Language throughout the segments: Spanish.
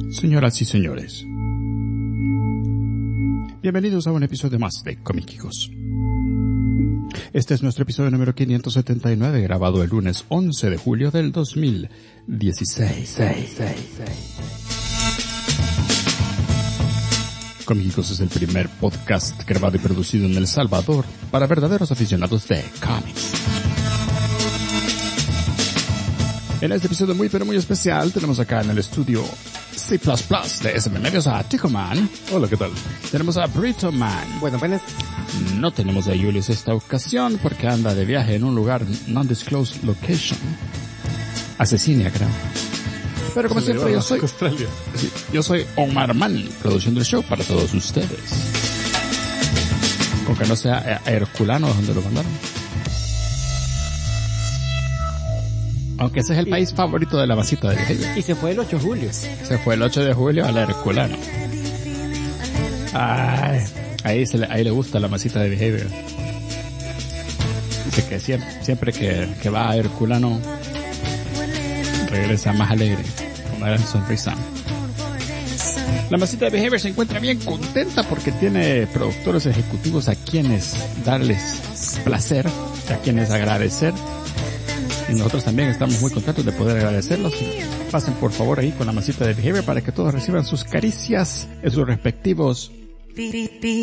Señoras y señores, bienvenidos a un episodio más de Comiquicos. Este es nuestro episodio número 579, grabado el lunes 11 de julio del 2016. Comiquicos es el primer podcast grabado y producido en El Salvador para verdaderos aficionados de cómics. En este episodio muy pero muy especial tenemos acá en el estudio C++ de SM Medios a Tico Man. Hola, ¿qué tal? Tenemos a Brito Man. Bueno, apenas. No tenemos a Julius esta ocasión porque anda de viaje en un lugar non-disclosed location. Asesinia, creo. Pero como siempre yo soy Omar Man, produciendo el show para todos ustedes. Con que no sea Herculano donde lo mandaron. Aunque ese es el país favorito de la masita de Behavior. Y se fue el 8 de julio. Se fue el 8 de julio al Herculano. Ay, ahí le gusta la masita de Behavior. Dice que siempre que va a Herculano regresa más alegre, con una gran sonrisa. La masita de Behavior se encuentra bien contenta porque tiene productores ejecutivos a quienes darles placer, a quienes agradecer. Y nosotros también estamos muy contentos de poder agradecerlos. Pasen por favor ahí con la masita de Behavior para que todos reciban sus caricias en sus respectivos. Para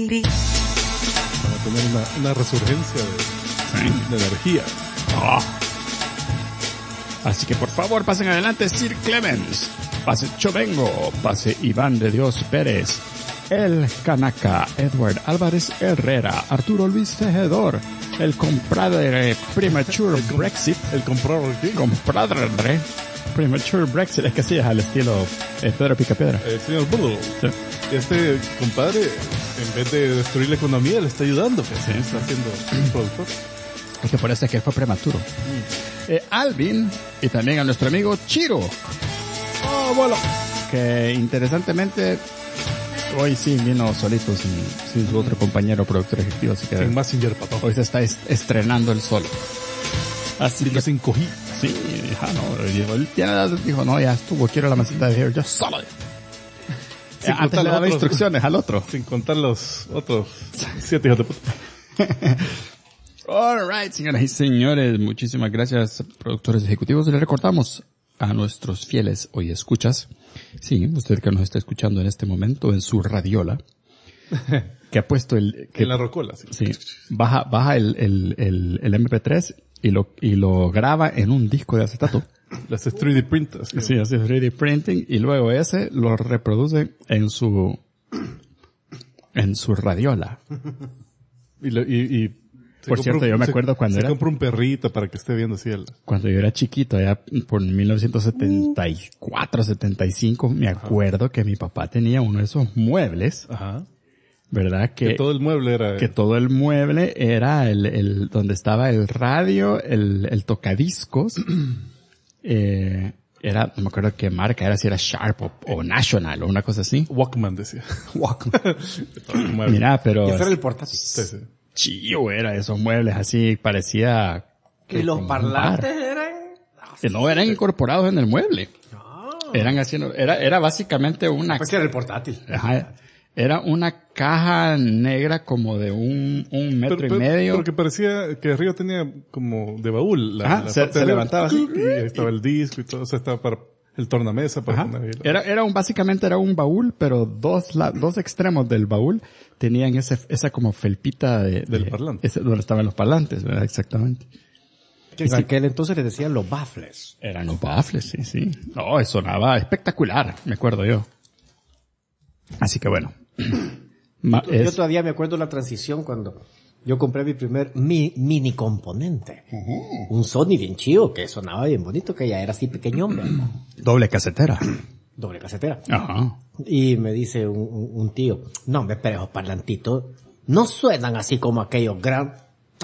tener una resurgencia de energía. Oh. Así que por favor pasen adelante Sir Clemens, pase Chovengo, pase Iván de Dios Pérez, El Canaca, Edward Álvarez Herrera, Arturo Luis Tejedor, el compadre Premature Brexit. ¿El comprador qué? Compadre Premature Brexit, es que sí, es al estilo Pedro Picapiedra. El señor Bullo. Sí. Este compadre, en vez de destruir la economía, le está ayudando. Pues, sí. Está haciendo un productor. Es que parece que fue prematuro. Alvin, y también a nuestro amigo Chiro. Oh, bueno. Que interesantemente hoy sí vino solito sin su otro compañero productor ejecutivo, así que sin Messenger, papá. Hoy se está estrenando el solo. Así que se encogí. Sí, él dijo, no, ya estuvo, quiero la masita de Behavior, yo solo. Antes le daba instrucciones al otro. Sin contar los otros 7 hijos de puta. Alright, señoras y señores, muchísimas gracias, productores ejecutivos. Les recordamos a nuestros fieles hoy escuchas, sí, usted que nos está escuchando en este momento en su radiola, que ha puesto en la rocola, sí, baja el MP3 y lo graba en un disco de acetato. Las 3D printers. Sí, hace 3D printing y luego ese lo reproduce en su radiola. Por cierto, yo me acuerdo cuando se compra un perrito para que esté viendo así cuando yo era chiquito, allá por 1974, 75, me acuerdo que mi papá tenía uno de esos muebles. Ajá. ¿Verdad? Que todo el mueble era... Que todo el mueble era el donde estaba el radio, el tocadiscos. Era, no me acuerdo qué marca era, si era Sharp o National o una cosa así. Walkman decía. Walkman. Mira, pero... Ese era el portátil. Sí. Chío era esos muebles así, parecía... ¿Y los parlantes eran? Que no eran incorporados en el mueble. Eran así, era básicamente una... Pues era el portátil. Ajá. Era una caja negra como de un metro y medio. Pero que parecía que arriba tenía como de baúl. Se levantaba así. Y ahí estaba el disco y todo. O sea, estaba para el tornamesa. Para poner ahí básicamente era un baúl, pero dos extremos del baúl tenían esa como felpita del parlante. Donde estaban los parlantes, ¿verdad? Exactamente. Que en aquel entonces les decían los baffles. Eran los baffles, sí. No, sonaba espectacular, me acuerdo yo. Así que bueno. Yo todavía me acuerdo la transición cuando yo compré mi primer mini componente. Un Sony bien chido que sonaba bien bonito, que ya era así pequeño. Doble casetera. Ajá. Y me dice un tío, no, pero esos parlantitos no suenan así como aquellos grandes.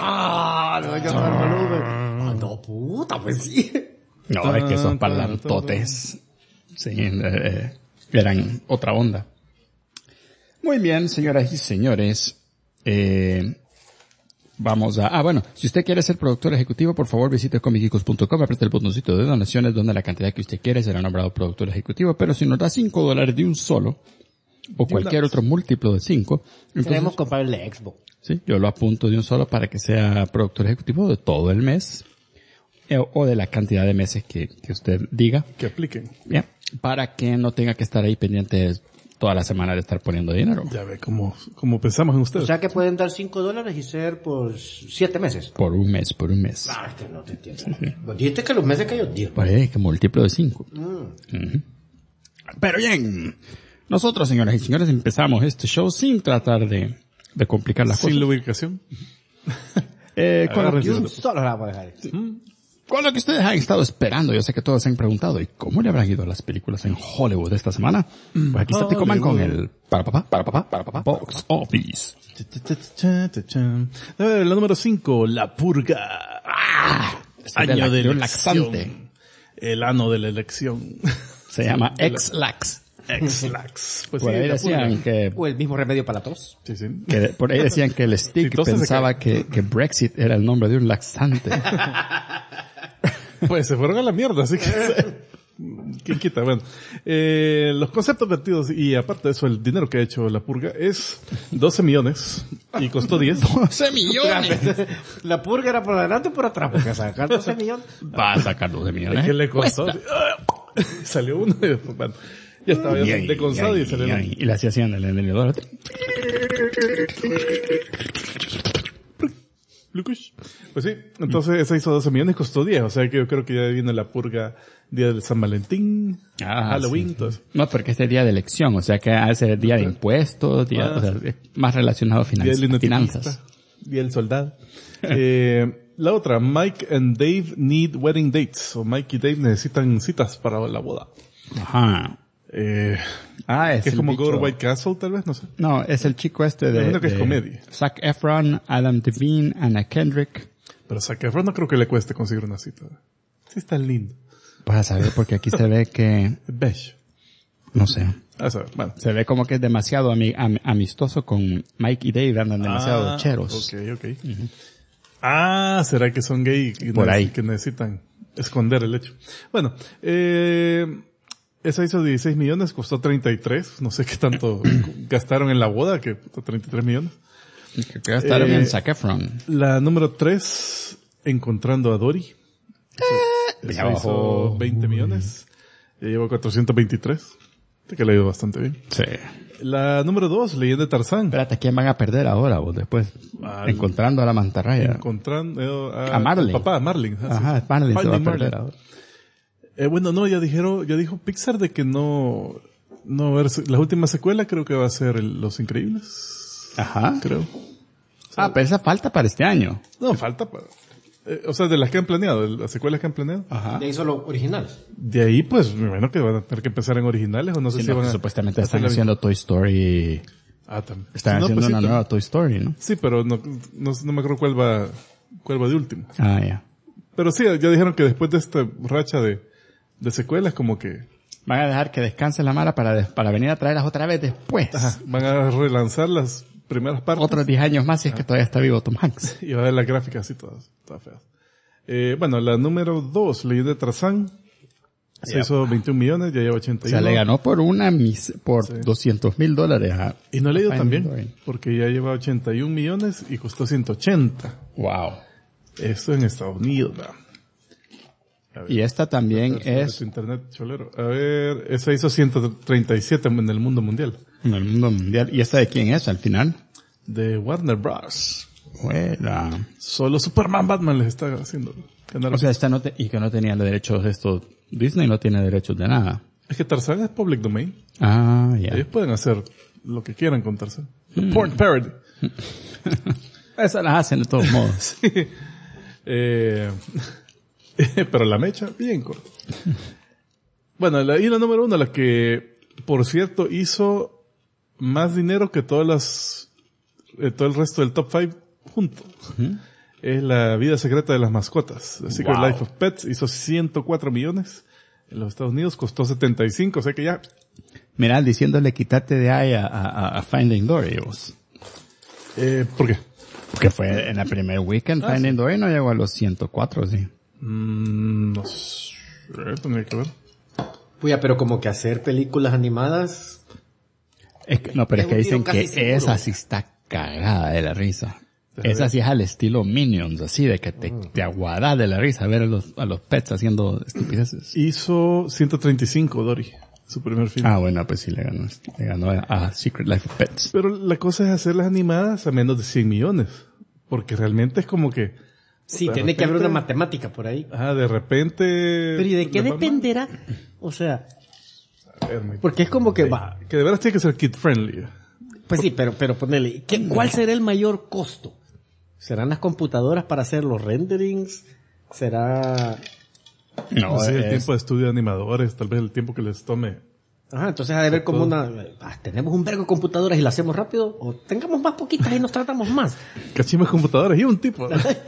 No, puta, pues sí. No, es que esos parlantotes, sí, eran otra onda. Muy bien, señoras y señores. Vamos a... bueno, si usted quiere ser productor ejecutivo, por favor visite comicicos.com, apriete el botoncito de donaciones donde la cantidad que usted quiere será nombrado productor ejecutivo, pero si nos da $5 de un solo, o cualquier otro múltiplo de 5, queremos comprarle Xbox. Sí, yo lo apunto de un solo para que sea productor ejecutivo de todo el mes, o de la cantidad de meses que usted diga. Que apliquen. Bien, para que no tenga que estar ahí pendiente toda la semana de estar poniendo dinero. Ya ve cómo pensamos en ustedes. O sea que pueden dar $5 y ser por 7 meses. Por un mes. Ah, es que no te entiendo. Dijiste que los meses que yo digo. Pues que múltiplo de 5. Pero bien, nosotros, señoras y señores, empezamos este show sin tratar de complicar las cosas. Sin lubricación. Con lo que Un solo la voy a dejar. Con lo que ustedes han estado esperando, yo sé que todos se han preguntado, ¿y cómo le habrán ido a las películas en Hollywood esta semana? Pues aquí está Tico Man con el para papá, Box Office. La número 5, La Purga. Año de elección. Laxante. El ano de la elección. Se llama Ex-Lax. Ex-Lax. Pues por sí, ahí decían que... O el mismo remedio para la tos. Sí. Por ahí decían que el Stick pensaba que Brexit era el nombre de un laxante. Pues se fueron a la mierda, así que... ¿Quién quita? Bueno, los conceptos vertidos y aparte de eso, el dinero que ha hecho La Purga es 12 millones y costó 10. 12 millones. La Purga era por adelante o por atrás, porque sacar 12 millones. Va a sacar 12 millones. ¿Qué le costó? Salió uno y después, bueno, ya estaba deconsado y salió uno. Y le hacían el envenenador. Pues sí, entonces esa hizo 12 millones y costó 10, o sea que yo creo que ya viene La Purga, día de San Valentín, Halloween, sí. todo eso. No, porque este es día de elección, o sea que hace día de impuestos, o sea, es más relacionado a día del finanzas. Día del soldado. La otra, Mike and Dave need wedding dates, o Mike y Dave necesitan citas para la boda. Ajá. Que es como Go to White Castle, tal vez, no sé. No, es el chico este de... que es comedia. Zac Efron, Adam Devine, Anna Kendrick. Pero Zac Efron no creo que le cueste conseguir una cita. Sí está lindo. Vas a saber, porque aquí se ve que... Beige. No sé. A saber, bueno. Se ve como que es demasiado amistoso con Mike y Dave, andan demasiado cheros. Ok. ¿Será que son gay? Por ahí. Que necesitan esconder el hecho. Bueno, esa hizo 16 millones, costó 33. No sé qué tanto gastaron en la boda, que 33 millones. Que gastaron en Zac Efron. La número 3, Encontrando a Dory. Esa hizo 20 millones. Ya lleva 423. Que le ha ido bastante bien. Sí. La número 2, Leyenda de Tarzán. Espérate, ¿quién van a perder ahora vos después? Encontrando a la mantarraya. Encontrando a Marlin. Papá, Marlin. Ajá, Marlin se va a perder ahora. Bueno, no, ya dijo Pixar de que no va a ver la última secuela, creo que va a ser Los Increíbles. Ajá. Creo. O sea, pero esa falta para este año. No, falta para... o sea, de las que han planeado, de las secuelas que han planeado. Ajá. De ahí solo originales. De ahí, pues, me imagino que van a tener que empezar en originales, o no sé si van a... Supuestamente están haciendo Toy Story... también. Están haciendo una nueva Toy Story, ¿no? Sí, pero no me acuerdo cuál va de último. Ya. Pero sí, ya dijeron que después de esta racha de secuelas, como que... Van a dejar que descanse la mara para venir a traerlas otra vez después. Ajá, van a relanzar las primeras partes. Otros 10 años más si es que todavía está vivo Tom Hanks. Y va a ver las gráficas así todas feas. Bueno, la número 2, Leyenda de Tarzán. Se hizo 21 millones, ya lleva 81. O sea, le ganó por $200,000 Y no le ha ido tan bien, porque ya lleva 81 millones y costó 180. Wow. Esto en Estados Unidos, ¿verdad? Y esta también es... Internet cholero. A ver, esa hizo 137 en el mundo mundial. En el mundo mundial. ¿Y esta de quién es al final? De Warner Bros. Buena. Solo Superman, Batman les está haciendo. O sea, esta y que no tenía los derechos de esto. Disney no tiene derechos de nada. Es que Tarzán es public domain. Ya. Ellos pueden hacer lo que quieran con Tarzán. Porn parody. Esa la hacen de todos modos. Sí. Pero la mecha, bien corta. Bueno, y la número 1, la que, por cierto, hizo más dinero que todo el resto del top 5 junto. Es La vida secreta de las mascotas. The Secret Life of Pets hizo 104 millones. En los Estados Unidos costó 75, o sea que ya... Mirá, diciéndole quítate de ahí a Finding Dory, vos. ¿Por qué? Porque fue en el primer weekend, Finding Dory no llegó a los 104, sí. No sé, tendría que ver. Puya, pero como que hacer películas animadas... No, pero es que dicen que esa sí está cagada de la risa. Esa sí es al estilo Minions, así de que te aguadas de la risa ver a los pets haciendo estupideces. Hizo 135 Dory, su primer film. Ah, bueno, pues sí le ganó a Secret Life of Pets. Pero la cosa es hacerlas animadas a menos de 100 millones. Porque realmente es como que... Sí, tiene que haber una matemática por ahí. De repente... Pero ¿y de qué dependerá? O sea... Porque es como que va... Que de veras tiene que ser kid friendly. Pues sí, pero ponele... ¿Cuál será el mayor costo? ¿Serán las computadoras para hacer los renderings? ¿Será...? No sé, el tiempo de estudio de animadores, tal vez el tiempo que les tome. Ajá, entonces ha de ver como una... ¿tenemos un vergo de computadoras y lo hacemos rápido? ¿O tengamos más poquitas y nos tratamos más? Cachimas computadoras y un tipo.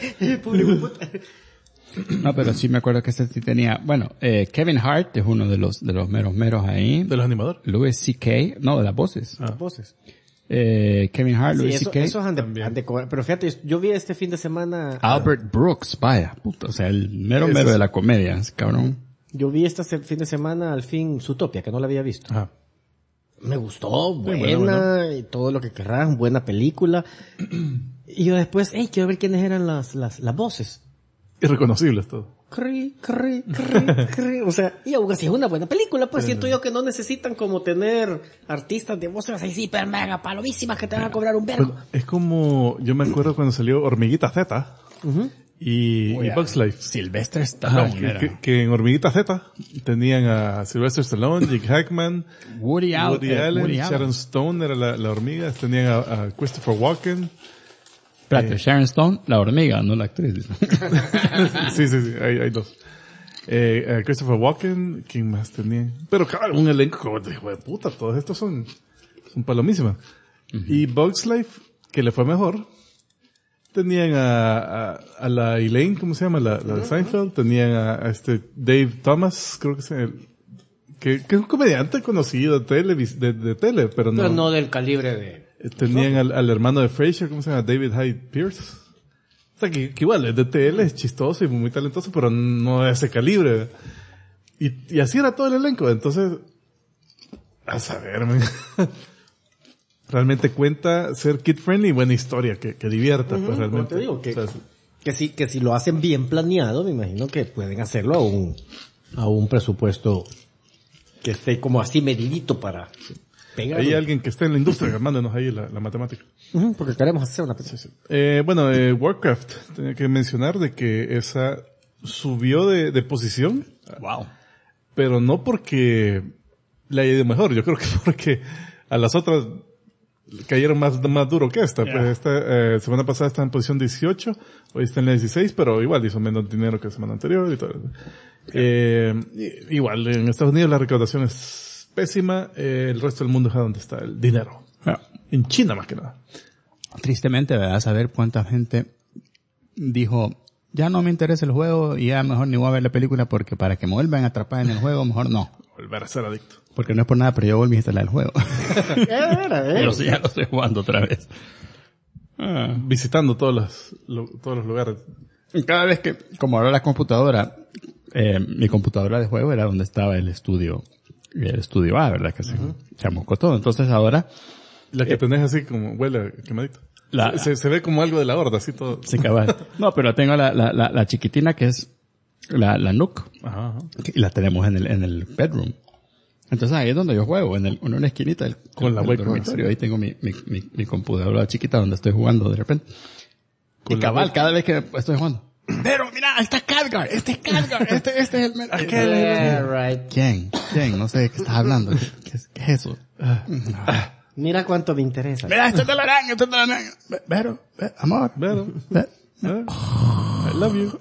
No, pero sí me acuerdo que este sí tenía... Bueno, Kevin Hart es uno de los meros ahí. ¿De los animadores? Louis C.K. No, de las voces. Las voces. Kevin Hart, Sí, Louis C.K. Esos han de cobrar. Pero fíjate, yo vi este fin de semana... Albert Brooks, vaya, puta, o sea, el mero de la comedia, cabrón. Yo vi este fin de semana al fin Zootopia, que no la había visto. Ajá. Me gustó, buena, bueno. y todo lo que querrás, buena película. Y yo después, quiero ver quiénes eran las voces. Irreconocibles todo. Cri. O sea, y aún así es una buena película, pues siento yo que no necesitan como tener artistas de voces así super mega palomísimas que te van a cobrar un vergo. Pues, es como, yo me acuerdo cuando salió Hormiguita Z y Bugs Life. Sylvester Stallone. Que en Hormiguita Z tenían a Sylvester Stallone, Jake Hackman, Woody Allen, Sharon Stone era la hormiga, tenían a Christopher Walken. Espérate, Sharon Stone, la hormiga, no la actriz. sí, hay dos. Christopher Walken, ¿quién más tenía? Pero claro, un elenco como de hijo de puta, todos estos son palomísimas. Y Bugs Life, que le fue mejor, tenían a la Elaine, ¿cómo se llama? La de Seinfeld, tenían a Dave Thomas, creo que es que es un comediante conocido de tele, pero no del calibre de... Tenían al hermano de Frasier, ¿cómo se llama? David Hyde Pierce. O sea, que igual es de tele, es chistoso y muy talentoso, pero no de ese calibre. Y así era todo el elenco. Entonces, a saber, man. Realmente cuenta ser kid friendly y buena historia, que divierta, pues realmente. Te digo que si lo hacen bien planeado, me imagino que pueden hacerlo a un presupuesto que esté como así medidito para pegar. Hay alguien que esté en la industria, mándenos ahí la matemática. Porque queremos hacer una película. Sí. Warcraft, tenía que mencionar de que esa subió de posición. Wow. Pero no porque le haya ido mejor, yo creo que porque a las otras cayeron más duro que esta. Pues esta, semana pasada está en posición 18, hoy está en la 16, pero igual hizo menos dinero que la semana anterior y todo. Igual, en Estados Unidos la recaudación es pésima, el resto del mundo es a donde está el dinero. En China más que nada. Tristemente, ¿verdad? Saber cuánta gente dijo, ya no me interesa el juego y ya mejor ni voy a ver la película porque para que me vuelvan a atrapar en el juego, mejor no. Volver a ser adicto. Porque no es por nada, pero yo volví a instalar el juego. Pero sí, ya lo estoy jugando otra vez. Visitando todos los lugares. Y cada vez que, como ahora la computadora, mi computadora de juego era donde estaba el estudio A, ¿verdad? Que se chamuscó todo. Entonces ahora... La que tenés así como huele quemadito. Se ve como algo de la horda, así todo. Sí, cabal. No, pero tengo la chiquitina que es la Nook. Ajá. Y la tenemos en el bedroom. Entonces ahí es donde yo juego, en una esquinita con la dormitorio. Ahí tengo mi computadora chiquita donde estoy jugando de repente. Y cabal, cada vez que estoy jugando. Pero mira, está Khadgar, este es Khadgar, este es el... Right. ¿Quién? No sé de qué estás hablando. ¿Qué es eso? Mira cuánto me interesa. Mira, este es de la araña, Vero, amor. Vero. I love you.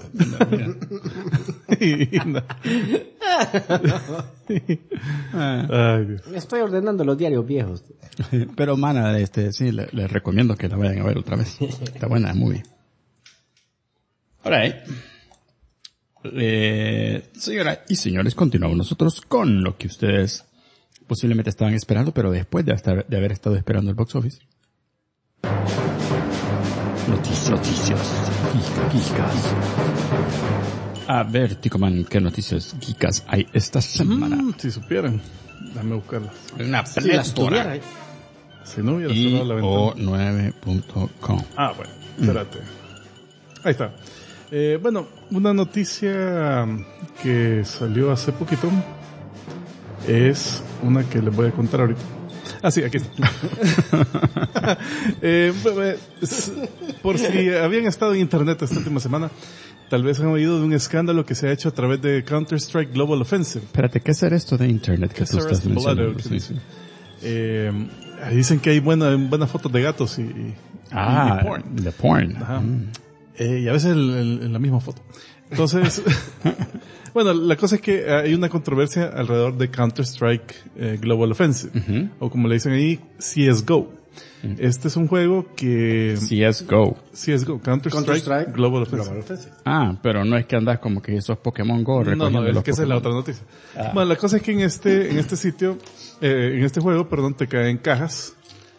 Ay, Dios. Estoy ordenando los diarios viejos. Pero mana, sí, les recomiendo que la vayan a ver otra vez. Está buena la movie. Alright. Señoras y señores, continuamos nosotros con lo que ustedes posiblemente estaban esperando, pero después de haber estado esperando el box office. Noticias geekas. A ver, Ticoman, ¿qué noticias geekas hay esta semana? Si supieran. Déjame buscarlas. Una plétora. Si no hubiera cerrado la ventana. io9.com. Bueno, espérate. Ahí está. Bueno, una noticia que salió hace poquito es una que les voy a contar ahorita. Sí, aquí está. Por si habían estado en internet esta última semana, tal vez han oído de un escándalo que se ha hecho a través de Counter-Strike Global Offensive. Espérate, ¿qué será esto de internet que tú estás mencionando? Sí. Dicen que hay buenas fotos de gatos y porn. De porn. Ajá. Y a veces en la misma foto. Entonces, bueno, la cosa es que hay una controversia alrededor de Counter-Strike Global Offensive, o como le dicen ahí, CSGO. Este es un juego que... CSGO, Counter-Strike Global Offensive. Pero no es que andas como que esos Pokémon Go. No, es que esa es la otra noticia. Bueno, la cosa es que en este sitio, en este juego, te caen cajas,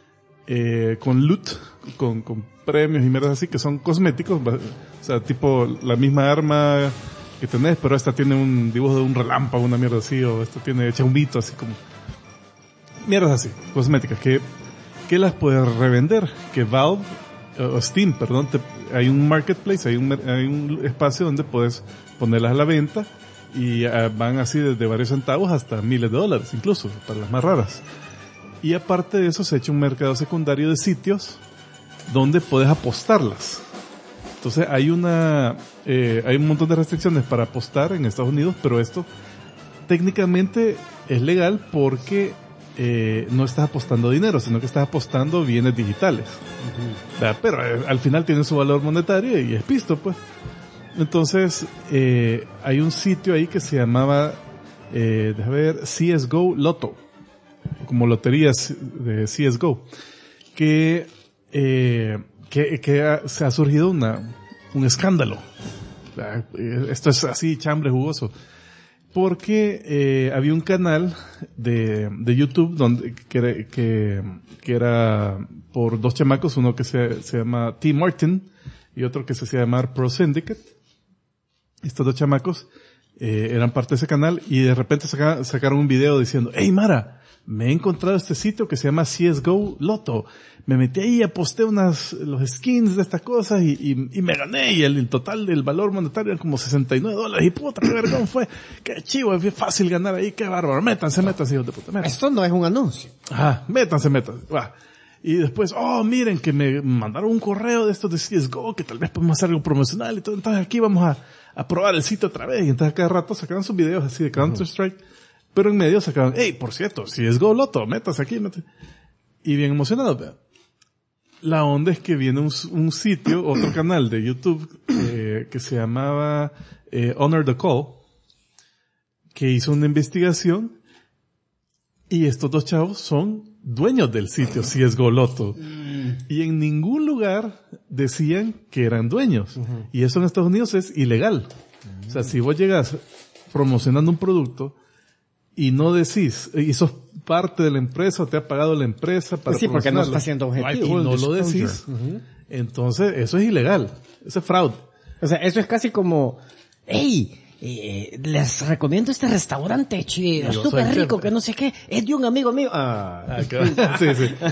con loot, con premios y mierdas así que son cosméticos, o sea, tipo la misma arma que tenés, pero esta tiene un dibujo de un relámpago, una mierda así, o esta tiene chaumbito, así como mierdas así, cosméticas que las puedes revender, que Valve o Steam, hay un marketplace, hay un espacio donde puedes ponerlas a la venta y van así desde varios centavos hasta miles de dólares, incluso para las más raras. Y aparte de eso se ha hecho un mercado secundario de sitios donde puedes apostarlas. Entonces hay un montón de restricciones para apostar en Estados Unidos, pero esto técnicamente es legal porque no estás apostando dinero, sino que estás apostando bienes digitales. Pero al final tiene su valor monetario y es pisto, pues. Entonces hay un sitio ahí que se llamaba déjame ver, CSGO Lotto, como loterías de CSGO, que se ha surgido un escándalo. Esto es así, chambre jugoso. Porque había un canal de YouTube donde que era por dos chamacos, uno que se llama T. Martin y otro que se hacía llamar Pro Syndicate. Estos dos chamacos eran parte de ese canal y de repente sacaron un video diciendo: "Hey Mara, me he encontrado este sitio que se llama CSGO Lotto. Me metí ahí, aposté los skins de estas cosas y me gané, y el total del valor monetario era como $69. Y puta, qué vergón fue. Qué chivo, es fácil ganar ahí, qué bárbaro. Métanse, hijos de puta. Métanse". Esto no es un anuncio. Métanse. Y después, miren que me mandaron un correo de estos de CSGO, que tal vez podemos hacer algo promocional y todo. Entonces aquí vamos a probar el sitio otra vez. Y entonces cada rato sacaban sus videos así de Counter-Strike. Pero en medio sacaban: "Hey, por cierto, CSGO Lotto, métase aquí, métase". Y bien emocionados, ¿verdad? La onda es que viene un sitio, otro canal de YouTube, que se llamaba Honor the Call, que hizo una investigación, y estos dos chavos son dueños del sitio CSGO Lotto. Y en ningún lugar decían que eran dueños. Y eso en Estados Unidos es ilegal. O sea, si vos llegas promocionando un producto y no decís, y sos parte de la empresa, o te ha pagado la empresa para sí, porque no está siendo objetivo. Y no lo decís, entonces eso es ilegal. Eso es fraude. O sea, eso es casi como: "Hey, les recomiendo este restaurante chido, súper rico, que no sé qué, es de un amigo mío". Sí.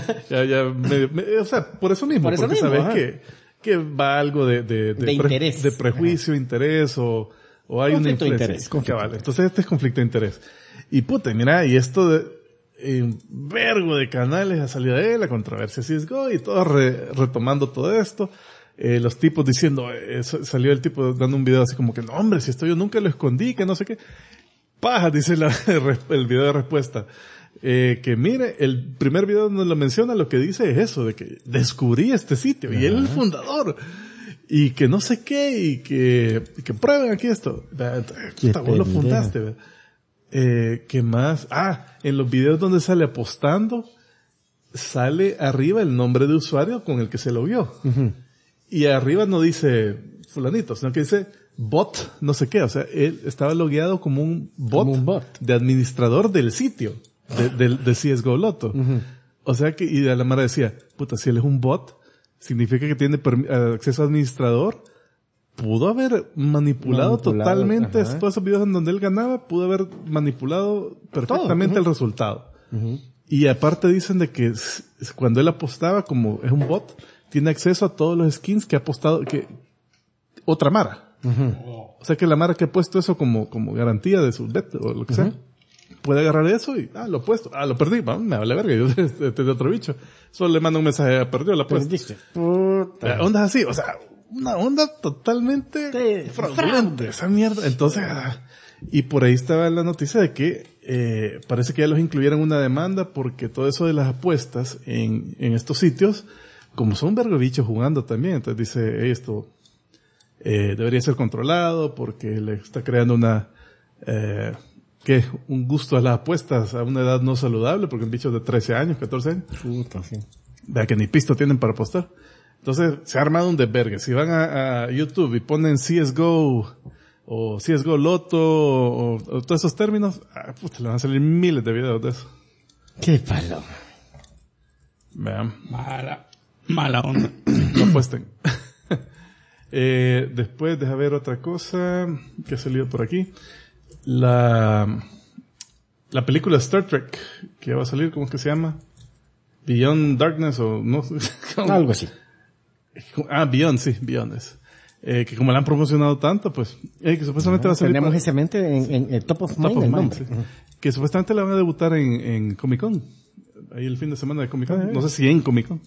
O sea, por eso mismo, porque sabes que va algo de interés. De prejuicio, interés, o hay conflicto una influencia. De interés. Vale. Entonces este es conflicto de interés. Y puta, mira, y esto un vergo de canales ha salido de la controversia CSGO, y todos retomando todo esto. Los tipos diciendo, salió el tipo dando un video así como que: "No, hombre, si esto yo nunca lo escondí, que no sé qué". Paja, dice el video de respuesta. Que mire, el primer video donde lo menciona, lo que dice es eso, de que descubrí este sitio, y él es el fundador. Y que no sé qué, y que prueben aquí esto. Vos lo fundaste, ¿verdad? ¿Qué más? En los videos donde sale apostando, sale arriba el nombre de usuario con el que se lo vio. Y arriba no dice fulanito, sino que dice bot, no sé qué. O sea, él estaba logueado como un bot de administrador del sitio, de CSGO Lotto. O sea que, y de la mara decía: puta, si él es un bot, significa que tiene acceso a administrador. Pudo haber manipulado totalmente todos esos videos en donde él ganaba, pudo haber manipulado perfectamente el resultado. Y aparte dicen de que cuando él apostaba, como es un bot, tiene acceso a todos los skins que ha apostado, que otra Mara. O sea que la Mara que ha puesto eso como garantía de su bet o lo que sea, puede agarrar eso y, lo he puesto, lo perdí, me vale verga, yo este de otro bicho. Solo le mando un mensaje, perdió la apuesta. Ondas así, o sea, una onda totalmente fraudulenta, esa mierda. Entonces, y por ahí estaba la noticia de que parece que ya los incluyeron una demanda porque todo eso de las apuestas en estos sitios, como son vergo bichos jugando también, entonces dice, esto debería ser controlado porque le está creando un gusto a las apuestas a una edad no saludable, porque un bicho de 13 años, 14 años. Puta, sí. Vea que ni pisto tienen para apostar. Entonces, se ha armado un desvergue. Si van a YouTube y ponen CSGO, o CSGO Loto, o todos esos términos, le van a salir miles de videos de eso. Qué palo. Vean. Mala onda. No apuesten. Después, deja ver otra cosa que ha salido por aquí. La película Star Trek, que va a salir, ¿cómo es que se llama? Beyond Darkness, o no sé. Algo así. Beyond, sí, Beyond es. Que como la han promocionado tanto, pues, que supuestamente va a salir. Tenemos ese mente en el Top of Mind, sí. Que supuestamente la van a debutar en Comic Con. Ahí el fin de semana de Comic Con. No sé si en Comic Con.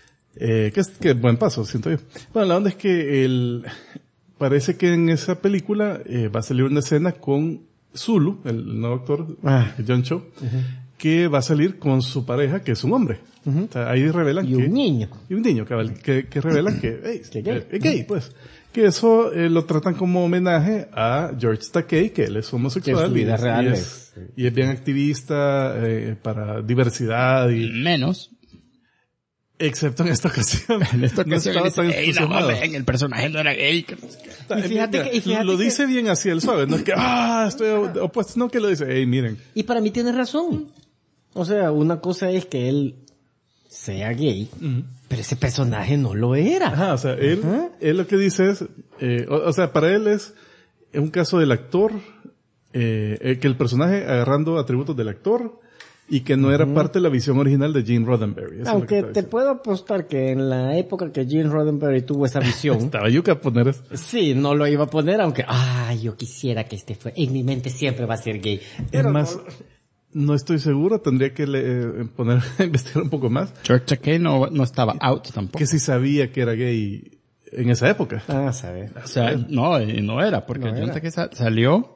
Que buen paso, siento yo. Bueno, la onda es que parece que en esa película va a salir una escena con Zulu, el nuevo actor, John Cho, que va a salir con su pareja, que es un hombre. O sea, ahí revelan y un niño, que revelan que es gay, pues. Que eso lo tratan como homenaje a George Takei, que él es homosexual. Que su vida real y es bien activista para diversidad y... Menos. Excepto en esta ocasión. En esta ocasión no estaba tan entusiasmado. el personaje no era gay. Y fíjate lo dice bien así, el suave. No es que, estoy opuesto. No, que lo dice, miren. Y para mí tiene razón. O sea, una cosa es que él sea gay, pero ese personaje no lo era. O sea, él lo que dice es, o sea, para él es un caso del actor, que el personaje agarrando atributos del actor, y que no era parte de la visión original de Gene Roddenberry. Eso aunque te puedo apostar que en la época que Gene Roddenberry tuvo esa visión... Estaba yuca a poner eso. Sí, no lo iba a poner, aunque... yo quisiera que en mi mente siempre va a ser gay. Pero es más, no estoy seguro, tendría que investigar un poco más. George Takei no estaba out tampoco. Que si sabía que era gay en esa época. Sabe. O sea, no era, porque George Takei salió...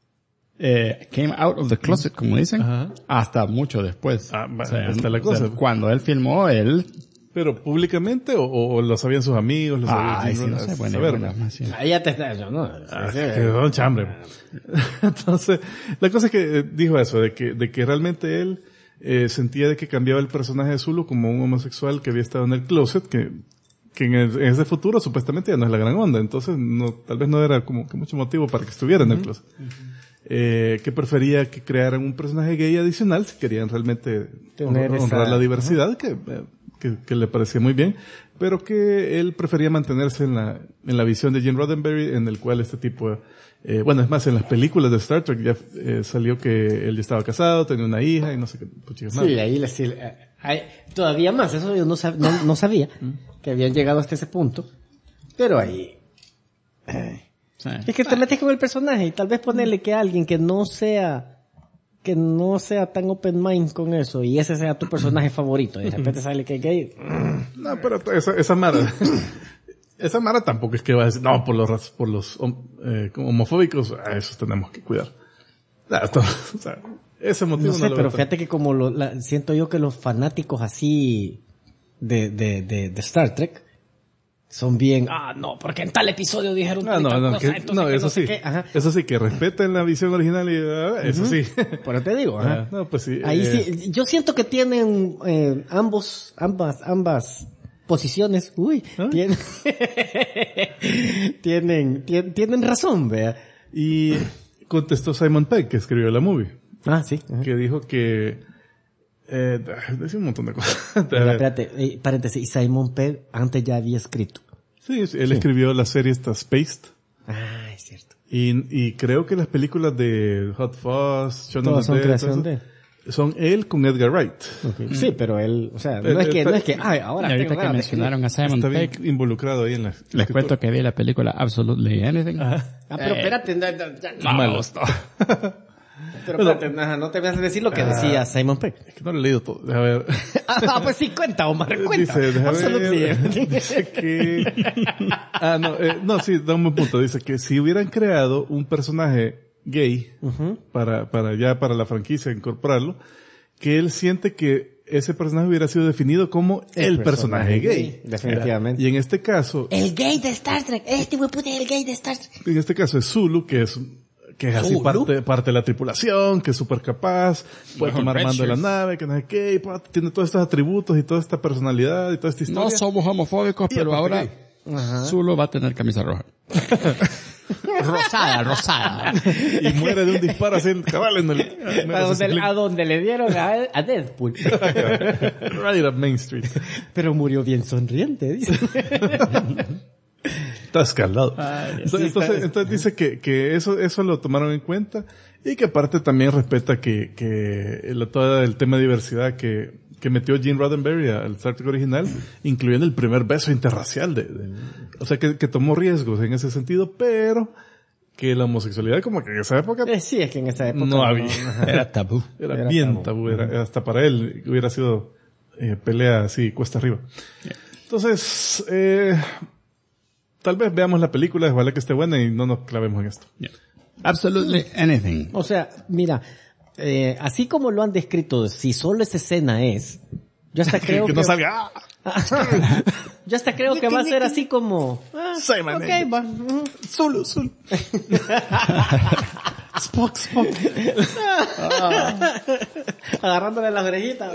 came out of the closet, como dicen, hasta mucho después. Hasta la cosa. Cuando él filmó, pero públicamente o lo sabían sus amigos, lo sabían no sé, ya te está eso, ¿no? Que son chambre. Entonces, la cosa es que dijo eso, de que realmente él sentía de que cambiaba el personaje de Zulu como un homosexual que había estado en el closet, que en ese futuro supuestamente ya no es la gran onda, entonces tal vez no era como que mucho motivo para que estuviera en el closet. Que prefería que crearan un personaje gay adicional si querían realmente honrar la diversidad, que le parecía muy bien, pero que él prefería mantenerse en la visión de Gene Roddenberry, en el cual este tipo, es más, en las películas de Star Trek ya salió que él ya estaba casado, tenía una hija y no sé qué puchigas más. Sí, ahí todavía más, eso yo no sabía que habían llegado hasta ese punto, pero ahí... Es que te metes con el personaje y tal vez ponerle que alguien que no sea tan open mind con eso y ese sea tu personaje favorito y de repente sale que es gay. No, pero esa Mara tampoco es que va a decir, no, por los homofóbicos, a esos tenemos que cuidar. O sea, ese motivo no sé, pero fíjate que como siento yo que los fanáticos así de Star Trek son bien, no, porque en tal episodio dijeron eso sí. Eso sí, que respeten la visión original y eso sí. Pero te digo, pues sí. Ahí sí, yo siento que tienen ambas posiciones, tienen razón, vea. Y contestó Simon Pegg, que escribió la movie. Sí. Que dijo que Decía un montón de cosas. Espérate, paréntesis, y Simon Pegg antes ya había escrito. Sí, él escribió la serie Spaced. Ah, es cierto. Y creo que las películas de Hot Fuzz, Shaun of the Dead, creación de... son él con Edgar Wright. Okay. Sí, pero él, o sea, no es que, ahora ahorita que mencionaron a Simon Pegg, involucrado ahí en la... Les cuento que vi la película Absolutely Anything. Pero espérate, no me gustó. Pero espérate, no te vas a decir lo que decía Simon Pegg. Es que no lo he leído todo. A ver. Pues sí, cuenta, Omar, cuenta. Dice que... sí, da un buen punto. Dice que si hubieran creado un personaje gay para la franquicia incorporarlo, que él siente que ese personaje hubiera sido definido como el personaje gay. Definitivamente. Y en este caso... El gay de Star Trek. Este güey puta el gay de Star Trek. En este caso es Zulu, que es así parte de la tripulación, que es súper capaz, puede tomar mando de la nave, que no sé qué, tiene todos estos atributos y toda esta personalidad y toda esta historia. No somos homofóbicos, pero ahora Zulu va a tener camisa roja. Rosada. Y muere de un disparo así, cabal en el... A donde le dieron a Deadpool. Right up Main Street. Pero murió bien sonriente, dice. Está escaldado. Entonces dice que eso lo tomaron en cuenta y que aparte también respeta que todo el tema de diversidad que metió Gene Roddenberry al Star Trek original, incluyendo el primer beso interracial o sea que tomó riesgos en ese sentido, pero que la homosexualidad como que en esa época sí, es que en esa época no había. Era tabú. Era bien tabú. Hasta para él hubiera sido pelea así cuesta arriba. Entonces tal vez veamos la película, ojalá que esté buena y no nos clavemos en esto. Yeah. Absolutely anything. O sea, mira, así como lo han descrito, si solo esa escena es, yo hasta creo que no salga. Yo hasta creo que va a ser así como, okay, va. Zulu. Spock. Agarrándole las orejitas.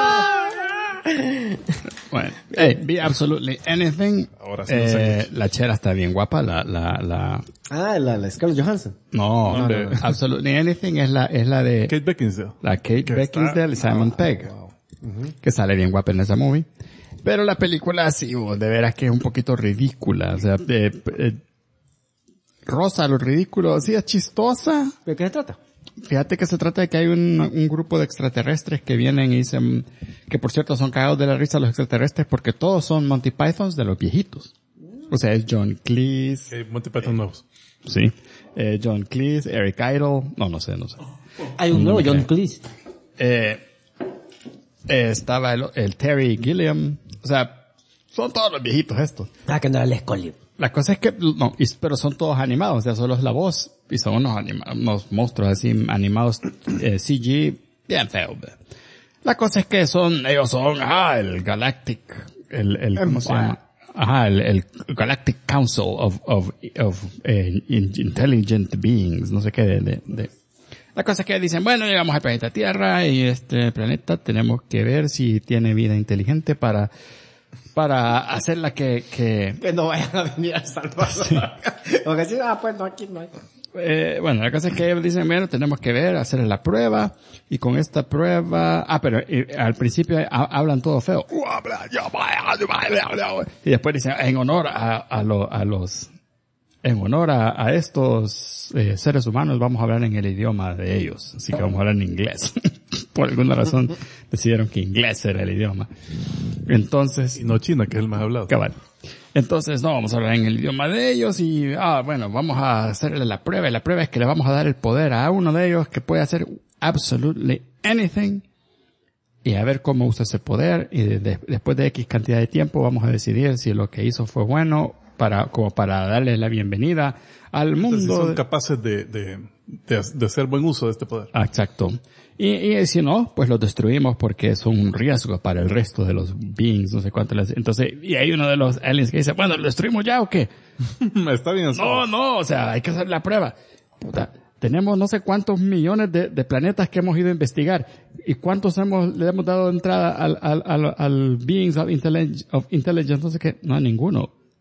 Bueno, be absolutely anything. Ahora sí la chera está bien guapa, la Scarlett Johansson. No. Absolutely anything es la de Kate Beckinsale. La Kate Beckinsale y Simon Pegg. Que sale bien guapa en esa movie. Pero la película sí, de veras que es un poquito ridícula, o sea, rosa lo ridículo, sí es chistosa. ¿De qué se trata? Fíjate que se trata de que hay un grupo de extraterrestres que vienen y dicen, que por cierto son cagados de la risa los extraterrestres porque todos son Monty Pythons de los viejitos. O sea, es John Cleese. Monty Python nuevos. Sí. John Cleese, Eric Idle. No sé. Hay un nuevo John Cleese. Estaba el Terry Gilliam. O sea, son todos los viejitos estos. Que no era el Scully. La cosa es que, pero son todos animados, o sea, solo es la voz, y son unos monstruos así animados, CG, bien feo. La cosa es que ellos son, el Galactic, ¿cómo se llama? El Galactic Council of Intelligent Beings, no sé qué La cosa es que dicen, bueno, llegamos al planeta Tierra, y este planeta tenemos que ver si tiene vida inteligente para hacerla que no vayan a venir a salvarlo. Sí. Porque si pues no, aquí no hay. Bueno, la cosa es que ellos dicen, bueno, tenemos que hacer la prueba, y con esta prueba, pero al principio hablan todo feo. Y después dicen, en honor a estos seres humanos vamos a hablar en el idioma de ellos, así que vamos a hablar en inglés. Por alguna razón decidieron que inglés era el idioma. Entonces, y no chino, que es el más hablado. Cabal. Entonces, no, vamos a hablar en el idioma de ellos y, bueno, vamos a hacerle la prueba, y la prueba es que le vamos a dar el poder a uno de ellos que puede hacer absolutely anything, y a ver cómo usa ese poder, y después de X cantidad de tiempo vamos a decidir si lo que hizo fue bueno, como para darle la bienvenida al mundo. Entonces, son capaces de hacer buen uso de este poder. Exacto. Y si no, pues los destruimos porque son un riesgo para el resto de los beings, no sé cuánto les... Entonces, y hay uno de los aliens que dice, bueno, ¿lo destruimos ya o qué? Está bien. No, o sea, hay que hacer la prueba. Puta, tenemos no sé cuántos millones de planetas que hemos ido a investigar. ¿Y cuántos le hemos dado entrada al beings of intelligence? No sé qué. No, ninguno.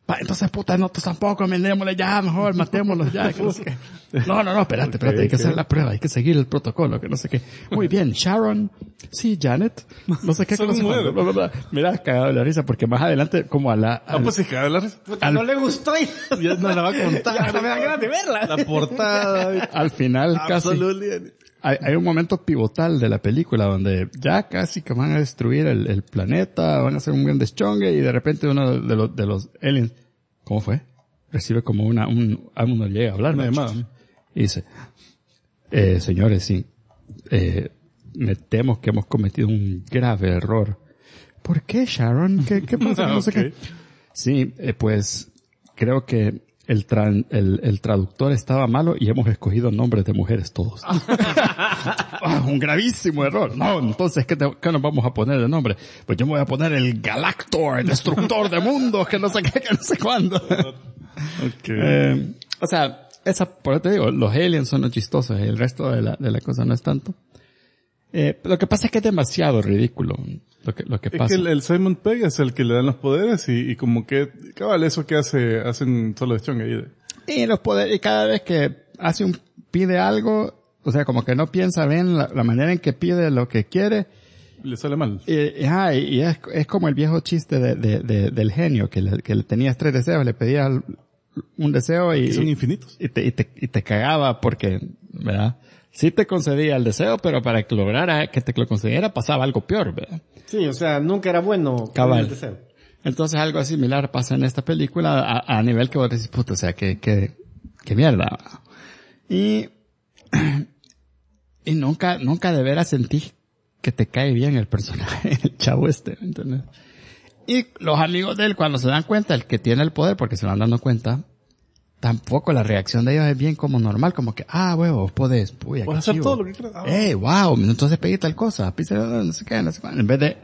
entonces puta, nosotros tampoco, vendémosle ya, mejor, matémoslos ya, que no sé qué. No, espérate, hay que hacer la prueba, hay que seguir el protocolo, que no sé qué. Muy bien, Sharon, sí, Janet, no sé qué, que no sé cuándo. Mira, cagado de la risa, porque más adelante, como pues sí, cagado de la risa. No le gustó y ya no la va a contar. Ya me da ganas de verla. La portada. Al final, casi. Hay un momento pivotal de la película donde ya casi que van a destruir el planeta, van a hacer un gran deschongue y de repente uno de los aliens, ¿cómo fue? Recibe como uno llega a hablar, y dice, señores, sí, me temo que hemos cometido un grave error. ¿Por qué, Sharon? ¿Qué pasa? No sé qué. Sí, pues creo que el traductor estaba malo y hemos escogido nombres de mujeres todos. Un gravísimo error. No, entonces, ¿qué nos vamos a poner de nombre? Pues yo me voy a poner el Galactor, el destructor de mundos, que no sé qué, que no sé cuándo. Okay. O sea, por eso te digo, los aliens son los chistosos y el resto de la cosa no es tanto. Lo que pasa es que es demasiado ridículo lo que pasa. Es que el Simon Pegg es el que le dan los poderes y como que, cabal, eso que hacen solo de chonga ahí. Y los poderes, y cada vez que pide algo, o sea, como que no piensa bien la manera en que pide lo que quiere. Le sale mal. Y es como el viejo chiste del genio, que le tenías 3 deseos, le pedías un deseo y son infinitos. Y te cagaba porque, ¿verdad? Sí te concedía el deseo, pero para que lograra que te lo concediera pasaba algo peor, ¿verdad? Sí, o sea, nunca era bueno cabal el deseo. Entonces algo similar pasa en esta película a nivel que vos decís, puta, o sea, que mierda. Y nunca de veras sentí que te cae bien el personaje, el chavo ¿entendés? Y los amigos de él, cuando se dan cuenta, el que tiene el poder, porque se van dando cuenta, tampoco la reacción de ellos es bien como normal, como que, huevo, vos podés, puya, puedes hacer todo lo que quieras. Wow, entonces pedí tal cosa, no sé qué, en vez de,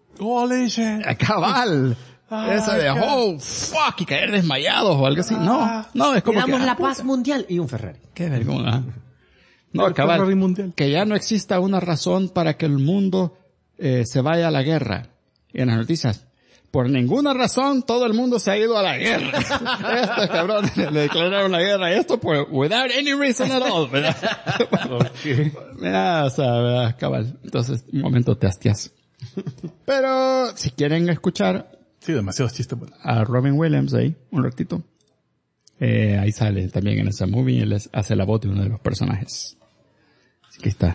cabal, esa de, fuck, y caer desmayados o algo así, no, es como que damos que, la paz mundial y un Ferrari. Qué vergüenza. No, cabal, que ya no exista una razón para que el mundo se vaya a la guerra. Y en las noticias, por ninguna razón todo el mundo se ha ido a la guerra. Estos cabrones le declararon la guerra a esto por without any reason at all, ¿verdad? Okay. Mira, o sea, ¿verdad? Cabal. Entonces, un momento te hastias. Pero, si quieren escuchar... Sí, demasiados chistes. Bueno. A Robin Williams ahí, un ratito. Ahí sale también en esa movie, él hace la voz de uno de los personajes. Así que está.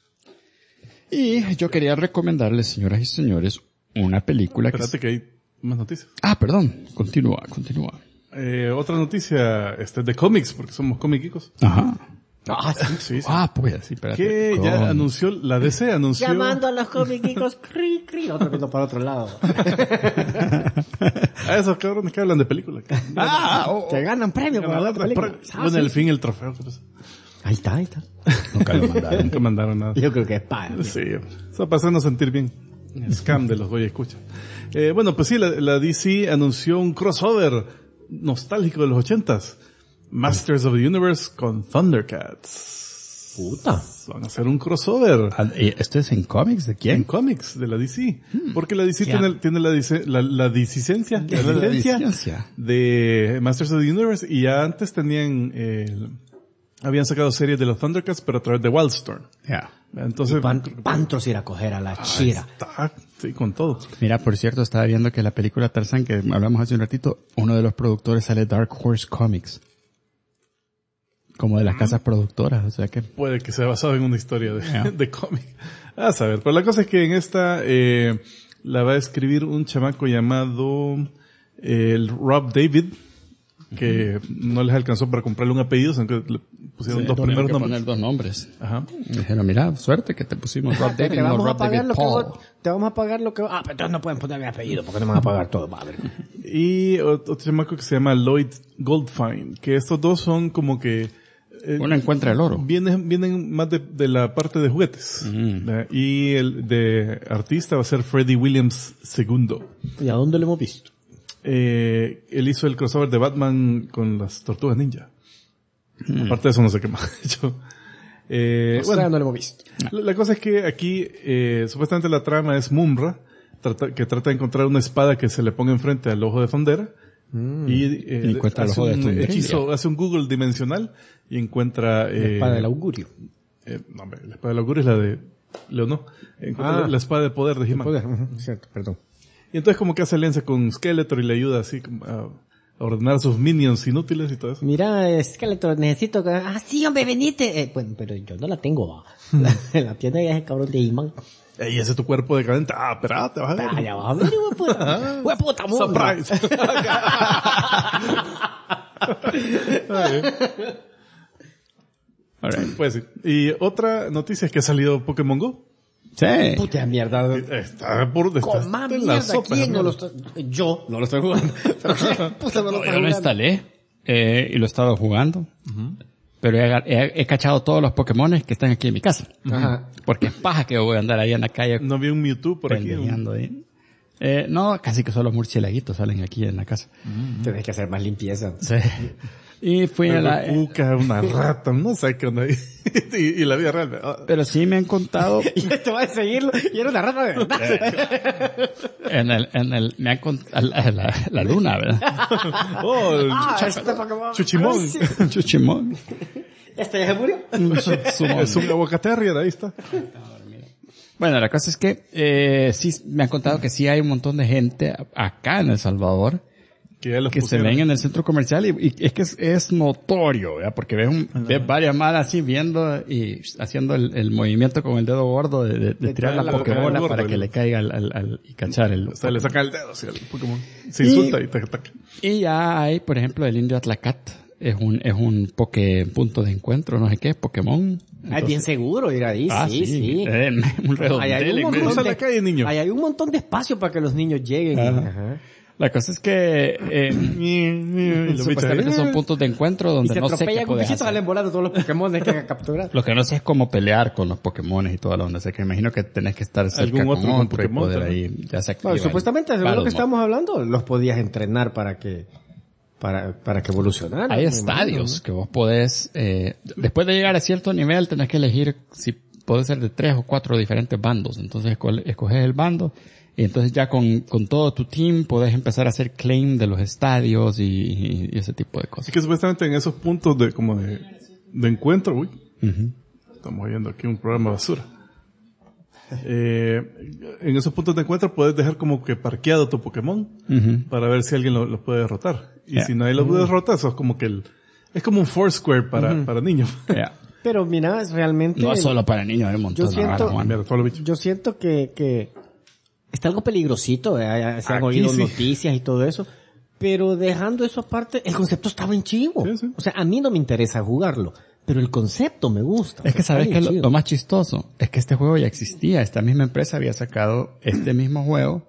Y yo quería recomendarles, señoras y señores, una película Espérate que hay más noticias. Perdón. Continúa. Otra noticia, de cómics, porque somos comiquicos. Ajá. Sí. Pues sí, espérate. Que ya anunció, la DC anunció... Llamando a los comiquicos, cri. Otro viendo para otro lado. A esos cabrones que hablan de películas. Que ganan premio por hablar de películas. Bueno, al fin el trofeo. Ahí está. Nunca mandaron nada. Yo creo que es paga. Sí, eso para hacernos sentir bien. Scam de los voy a escuchar. Bueno, pues sí, la DC anunció un crossover nostálgico de los 80s. Masters of the Universe con Thundercats. Puta. Van a hacer un crossover. ¿Esto es en cómics? ¿De quién? En cómics, de la DC. Porque la DC tiene la licencia de Masters of the Universe y ya antes habían sacado series de los Thundercats, pero a través de Wildstorm. Ya. Entonces, Pantros ir a coger a la chira. Sí, con todo. Mira, por cierto, estaba viendo que la película Tarzán, que hablamos hace un ratito, uno de los productores sale Dark Horse Comics. Como de las casas productoras, o sea que... Puede que sea basado en una historia de cómic. A saber, pero la cosa es que en esta, la va a escribir un chamaco llamado, Rob David, que no les alcanzó para comprarle un apellido, sino que le pusieron dos primeros nombres. Poner 2 nombres. Ajá. Dijeron, mira, suerte que te pusimos Rob David, no Rob David Paul. Te vamos a pagar lo que... pero entonces no pueden poner mi apellido porque no me van a pagar todo, padre. Y otro chamaco que se llama Lloyd Goldfine, que estos dos son como que... uno encuentra el oro. Vienen más de la parte de juguetes. Y el de artista va a ser Freddie Williams II. ¿Y a dónde lo hemos visto? Él hizo el crossover de Batman con las Tortugas Ninja. Aparte de eso no sé qué más ha hecho. No lo hemos visto. La cosa es que aquí, supuestamente la trama es Mumm-Ra, que trata de encontrar una espada que se le ponga enfrente al ojo de Fondera, Y encuentra hace los ojos de un Tumbrilia. hechizo, hace un Google dimensional y encuentra... La espada del augurio. no, hombre, la espada del augurio es la de Leonor. Encuentra la espada de poder de He-Man. Poder, cierto, perdón. Y entonces como que hace alianza con Skeletor y le ayuda así como a ordenar sus minions inútiles y todo eso. Mira, Skeletor, necesito que... Ah, sí, hombre, venite. Bueno, pero yo no la tengo. La tiene ya ese cabrón de He-Man. Ey, ese es tu cuerpo decadente. Ah, espérate, vas a ver. Ah, ya vas a ver, puta. Puta mundo. Surprise. Alright. Pues sí. Y otra noticia es que ha salido Pokémon Go. Sí. Puta mierda. Está por Con más en la mierda, sopa. ¿quién no lo está... Yo no lo estoy jugando. Puta, no lo estoy Yo lo jugando. instalé y lo he estado jugando. Pero he cachado todos los Pokémones que están aquí en mi casa. Ajá. Porque es paja que voy a andar ahí en la calle No vi un Mewtwo por aquí. pendejeando ahí. No, casi que solo murciélaguitos salen aquí en la casa. Tenés que hacer más limpieza. Sí. Y fui a la... Una rata, no sé qué onda ahí. y la vida real. Pero sí me han contado... Y este va a seguirlo. Y era una rata de verdad. me han contado... La luna, ¿verdad? Este Pokémon. Chuchimón. Ay, sí. Chuchimón. ¿Este ya se murió? Es un aguacaterrier, ahí está. Bueno, la cosa es que sí me han contado que sí hay un montón de gente acá en El Salvador Que ya los que se pusieron. ven en el centro comercial y es que es notorio, ¿verdad? Porque ves varias malas así viendo y haciendo el movimiento con el dedo gordo de tirar la la Pokébola gordo, para que el- le caiga y cachar el... O sea, le saca el dedo así al Pokémon. Se insulta y te ataca. Y ya hay, por ejemplo, el indio Atlacat. Es un punto de encuentro, no sé qué, Pokémon. Ah, es bien seguro ir ahí, sí. Un Ahí hay redondel. un Cruza montón la de, calle, niño. ahí hay un montón de espacio para que los niños lleguen. Ajá. La cosa es que Y lo supuestamente bichos ahí. son puntos de encuentro Y donde se no sé atropella qué con puedes bichitos, hacer. salen volando todos los Pokémon que hay que capturar. Lo que no sé es cómo pelear con los Pokémones y toda la onda. O sea, que imagino que tenés que estar cerca Algún con otro con otro y Pokémon poder también. ahí ya se activa. Bueno, supuestamente, según lo Battle que Mode. estamos hablando, los podías entrenar para que evolucionaran. Hay me estadios que vos podés, después de llegar a cierto nivel tenés que elegir si podés ser de 3 o 4 diferentes bandos. Entonces escoges el bando y entonces ya con todo tu team podés empezar a hacer claim de los estadios y ese tipo de Es cosas. que supuestamente en esos puntos de encuentro, estamos viendo aquí un programa basura. En esos puntos de encuentro puedes dejar como que parqueado tu Pokémon para ver si alguien lo puede derrotar. Y si nadie lo derrota, eso es como que es como un Foursquare para niños. Yeah. Pero mira, realmente... No es solo para niños, hay un montón Yo de siento- varas, Juan. Mira, todos los bichos. Yo siento que está algo peligrosito, se han Aquí oído sí. noticias y todo eso, pero dejando eso aparte, el concepto está bien chivo. Sí, sí. O sea, a mí no me interesa jugarlo, pero el concepto me gusta. Es que sabes que que lo más chistoso es que este juego ya existía. Esta misma empresa había sacado este mismo juego,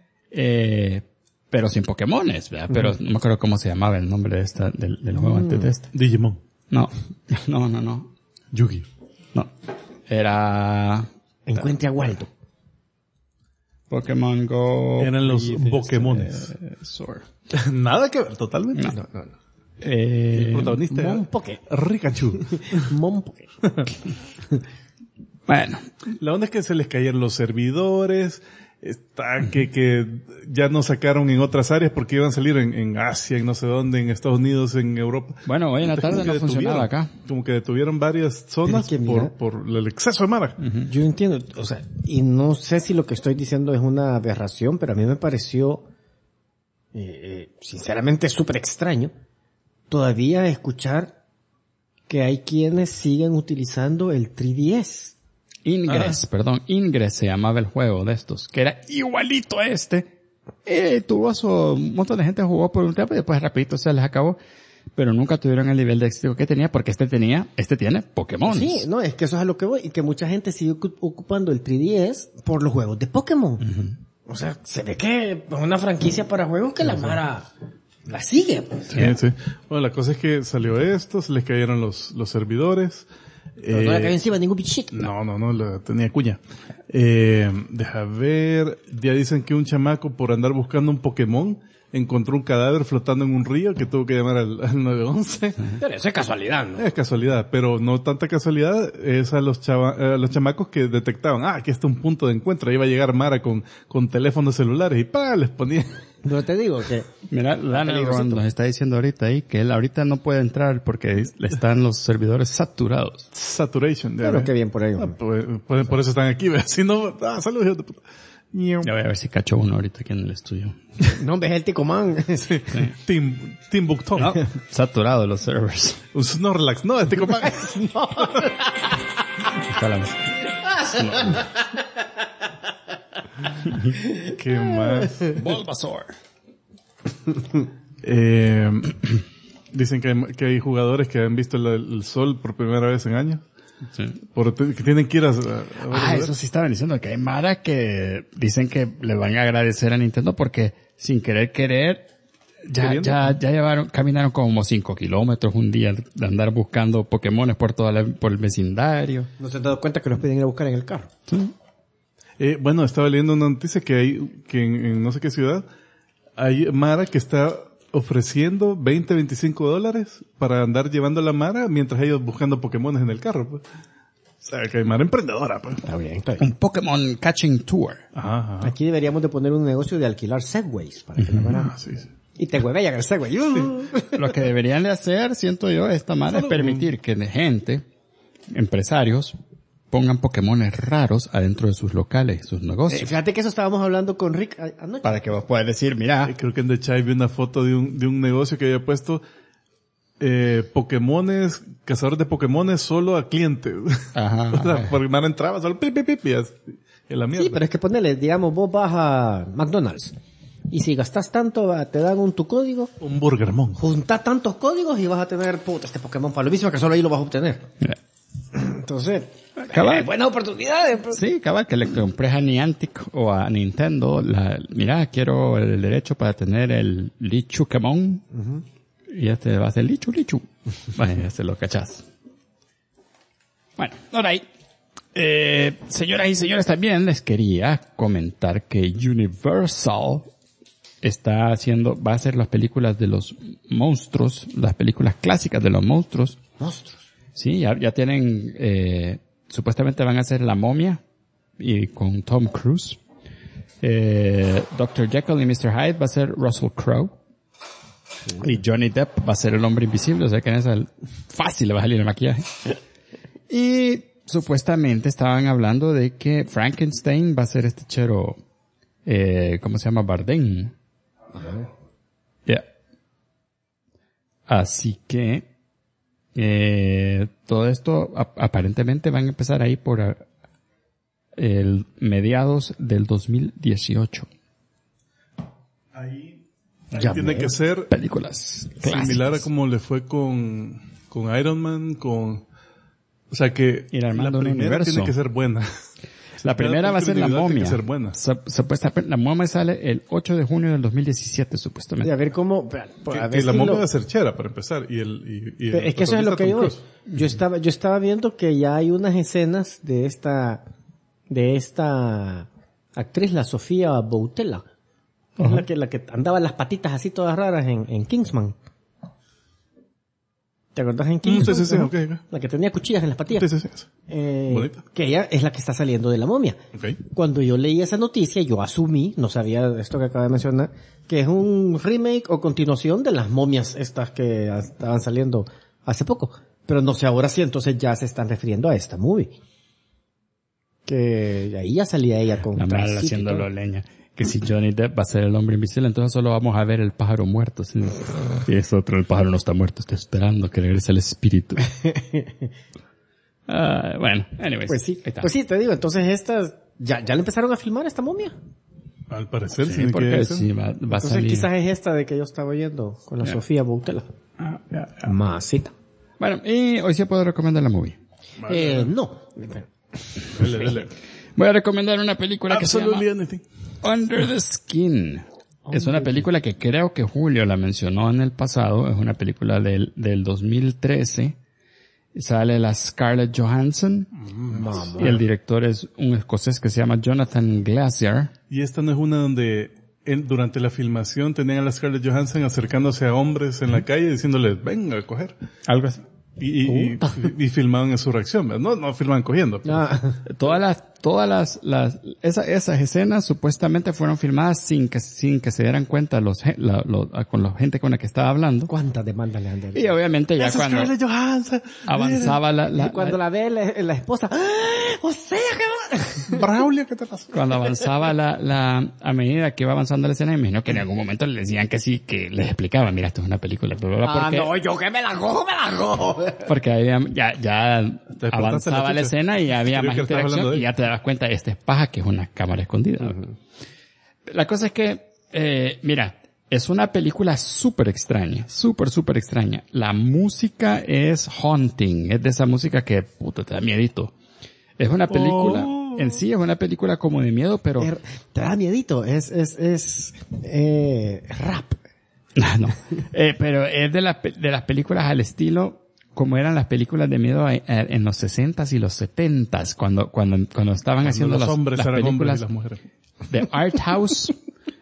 pero sin Pokémones, ¿verdad? Pero no me acuerdo cómo se llamaba el nombre de del juego antes de este. Digimon. No. Yugi. No. Era Encuentre a Waldo. Pokémon Go. Eran los Pokémones. Sword. Nada que ver, totalmente. No. No. El protagonista era Monpoke. Rikachu. Monpoke. Bueno. La onda es que se les cayeron los servidores, que ya no sacaron en otras áreas porque iban a salir en Asia, en no sé dónde, en Estados Unidos, en Europa. Bueno, hoy en la tarde Como que no funcionaba acá. Como que detuvieron varias zonas Pero es que mira- por el exceso de mara. Yo entiendo, o sea, y no sé si lo que estoy diciendo es una aberración, pero a mí me pareció, sinceramente, súper extraño todavía escuchar que hay quienes siguen utilizando el 3DS. Ingress se llamaba el juego de estos, que era igualito a este. Un montón de gente jugó por un tiempo y después rapidito se les acabó. Pero nunca tuvieron el nivel de éxito que tenía porque este tiene Pokémon. Sí, no, es que eso es a lo que voy, y que mucha gente sigue ocupando el 3DS por los juegos de Pokémon. O sea, se ve que es una franquicia para juegos que la Mara la sigue, pues. Sí. Bueno, la cosa es que salió esto, se les cayeron los servidores. Pero no le cayó encima ningún bichito. No, tenía cuña. Deja ver, ya dicen que un chamaco por andar buscando un Pokémon encontró un cadáver flotando en un río que tuvo que llamar al 911. Pero eso es casualidad, ¿no? Es casualidad, pero no tanta casualidad, es a los chamacos que detectaban, aquí está un punto de encuentro, ahí va a llegar Mara con teléfonos celulares y les ponía Pero te digo que... Mira, Lana Ron nos está diciendo ahorita ahí que él ahorita no puede entrar porque están los servidores saturados. Saturation. Claro, qué bien por ahí. Por eso están aquí, ¿ves? Si no, saludos, hijo de puta. Ya voy a ver si cacho uno ahorita aquí en el estudio. No, ves el Ticoman. Sí. Timbuktu. No, saturado los servers. Un Snorlax. No, Ticoman. No. Está la mesa. ¿Qué más? Bulbasaur. Dicen que hay jugadores que han visto el sol por primera vez en años. Sí. Que tienen que ir a eso sí estaban diciendo, que hay mara que dicen que le van a agradecer a Nintendo porque sin querer ya caminaron como 5 kilómetros un día de andar buscando Pokémones por el vecindario. ¿No se han dado cuenta que los piden ir a buscar en el carro? Sí. Bueno, estaba leyendo una noticia que en no sé qué ciudad hay mara que está ofreciendo $20-25 para andar llevando la mara mientras ellos buscando Pokémones en el carro, pues. O sea, que hay mara emprendedora, pues. Está bien. Un Pokémon Catching Tour. Ajá. Aquí deberíamos de poner un negocio de alquilar Segways para que la mara... Sí. Y te huevean el Segway. Lo que deberían de hacer, siento yo, esta mara es permitir que gente, empresarios, pongan Pokémones raros adentro de sus locales, sus negocios. Fíjate que eso estábamos hablando con Rick anoche. Para que vos puedas decir, mira. Creo que en The Chai vi una foto de un negocio que había puesto Pokémones, cazadores de Pokémones solo a clientes. Ajá. O sea, porque man entraba solo y así, en la mierda. Sí, pero es que ponele, digamos, vos vas a McDonald's y si gastas tanto, te dan tu código. Un Burgermon. Juntá tantos códigos y vas a tener, este Pokémon para lo mismo que solo ahí lo vas a obtener. Mira. Entonces, buenas oportunidades. Pues. Sí, cabal, que le compres a Niantic o a Nintendo, mira, quiero el derecho para tener el Lichukemon. Y este va a ser Lichu. Bueno, ya se lo cachás. Bueno, ahora ahí. Señoras y señores, también les quería comentar que Universal va a hacer las películas de los monstruos, las películas clásicas de los monstruos. Monstruos. Sí, ya tienen, supuestamente van a hacer La Momia y con Tom Cruise. Dr. Jekyll y Mr. Hyde va a ser Russell Crowe. Y Johnny Depp va a ser el hombre invisible, o sea que en esa fácil le va a salir el maquillaje. Y supuestamente estaban hablando de que Frankenstein va a ser este chero, ¿cómo se llama? Bardem. Yeah. Así que, todo esto aparentemente van a empezar ahí por el mediados del 2018. Ahí tiene que ser películas similar a como le fue con Iron Man, o sea que la primera tiene que ser buena. La primera va a ser La Momia. Tiene que ser buena. Supuestamente, La Momia sale el 8 de junio del 2017, supuestamente. Y a ver cómo... Que La Momia va a ser chera, para empezar. Es que eso es lo que yo estaba viendo que ya hay unas escenas de esta actriz, la Sofía Boutella. Es la que andaba las patitas así todas raras en Kingsman. ¿Te acordás en Kingsman? Sí, okay. La que tenía cuchillas en las patillas. Sí. Bonita. Que ella es la que está saliendo de La Momia. Okay. Cuando yo leí esa noticia, yo asumí, no sabía esto que acaba de mencionar, que es un remake o continuación de las momias estas que estaban saliendo hace poco. Pero no sé ahora si entonces ya se están refiriendo a esta movie. Que ahí ya salía ella con... La mala haciéndolo leña. Que si Johnny Depp va a ser el hombre invisible, entonces solo vamos a ver el pájaro muerto. ¿Sí? Y es otro, el pájaro no está muerto, está esperando que regrese el espíritu. Bueno, anyways. Pues sí, te digo, entonces estas, ya le empezaron a filmar esta momia. Al parecer sí, porque sí, va a salir. Quizás es esta de que yo estaba oyendo con la Sofía Boutella. Masita. Bueno, y hoy sí puedo recomendar la movie. No. Dale. Voy a recomendar una película que se llama anything. Under the Skin. Es una película que creo que Julio la mencionó en el pasado. Es una película del 2013. Sale la Scarlett Johansson. Y el director es un escocés que se llama Jonathan Glazer. Y esta no es una donde durante la filmación tenían a la Scarlett Johansson acercándose a hombres en la calle diciéndoles, venga a coger. Algo así. Y filmaban en su reacción, ¿verdad? No filmaban cogiendo. Todas todas esas escenas supuestamente fueron filmadas sin que se dieran cuenta con la gente con la que estaba hablando. ¿Cuántas demandas le han dado? Y obviamente ya cuando avanzaba cuando la ve la esposa, ¡ah! O sea que Braulio, ¿qué te pasó? Cuando avanzaba a medida que iba avanzando la escena, me imagino que en algún momento le decían que sí, que les explicaban, mira, esto es una película. No, yo que me la cojo. Porque había, ya avanzaba la escena y había más interacción y ya te das cuenta, esta es paja, que es una cámara escondida. Uh-huh. La cosa es que, mira, es una película súper extraña, súper extraña. La música es haunting, es de esa música que, puta, te da miedito. Es una película, en sí es una película como de miedo, pero... Te da miedito, es rap. No, pero es de las películas al estilo como eran las películas de miedo en los 60s y los 70s, cuando estaban haciendo los hombres las eran películas hombres y las mujeres. De Art House.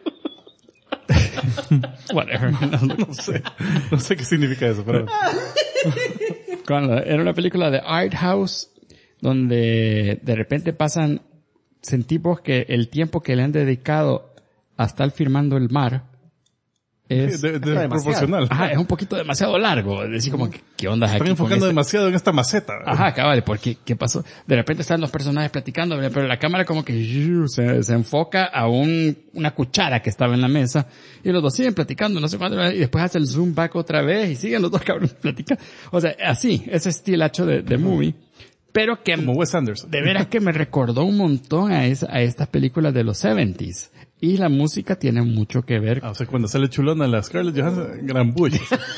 Whatever. No sé qué significa eso, pero... Era una película de Art House donde de repente sentimos que el tiempo que le han dedicado a estar filmando el mar es proporcional. Ajá, es un poquito demasiado largo. Es decir, como, ¿qué onda aquí? Están enfocando demasiado en esta maceta. Ajá, cabal, porque ¿qué pasó? De repente están los personajes platicando, pero la cámara como que se enfoca a una cuchara que estaba en la mesa y los dos siguen platicando, no sé cuánto, y después hace el zoom back otra vez y siguen los dos cabrones platicando. O sea, así, ese estilacho de movie. Pero que... Como Wes Anderson. De veras que me recordó un montón a estas películas de los 70s. Y la música tiene mucho que ver. O sea, cuando sale chulona la Scarlett Johansson, gran bulla.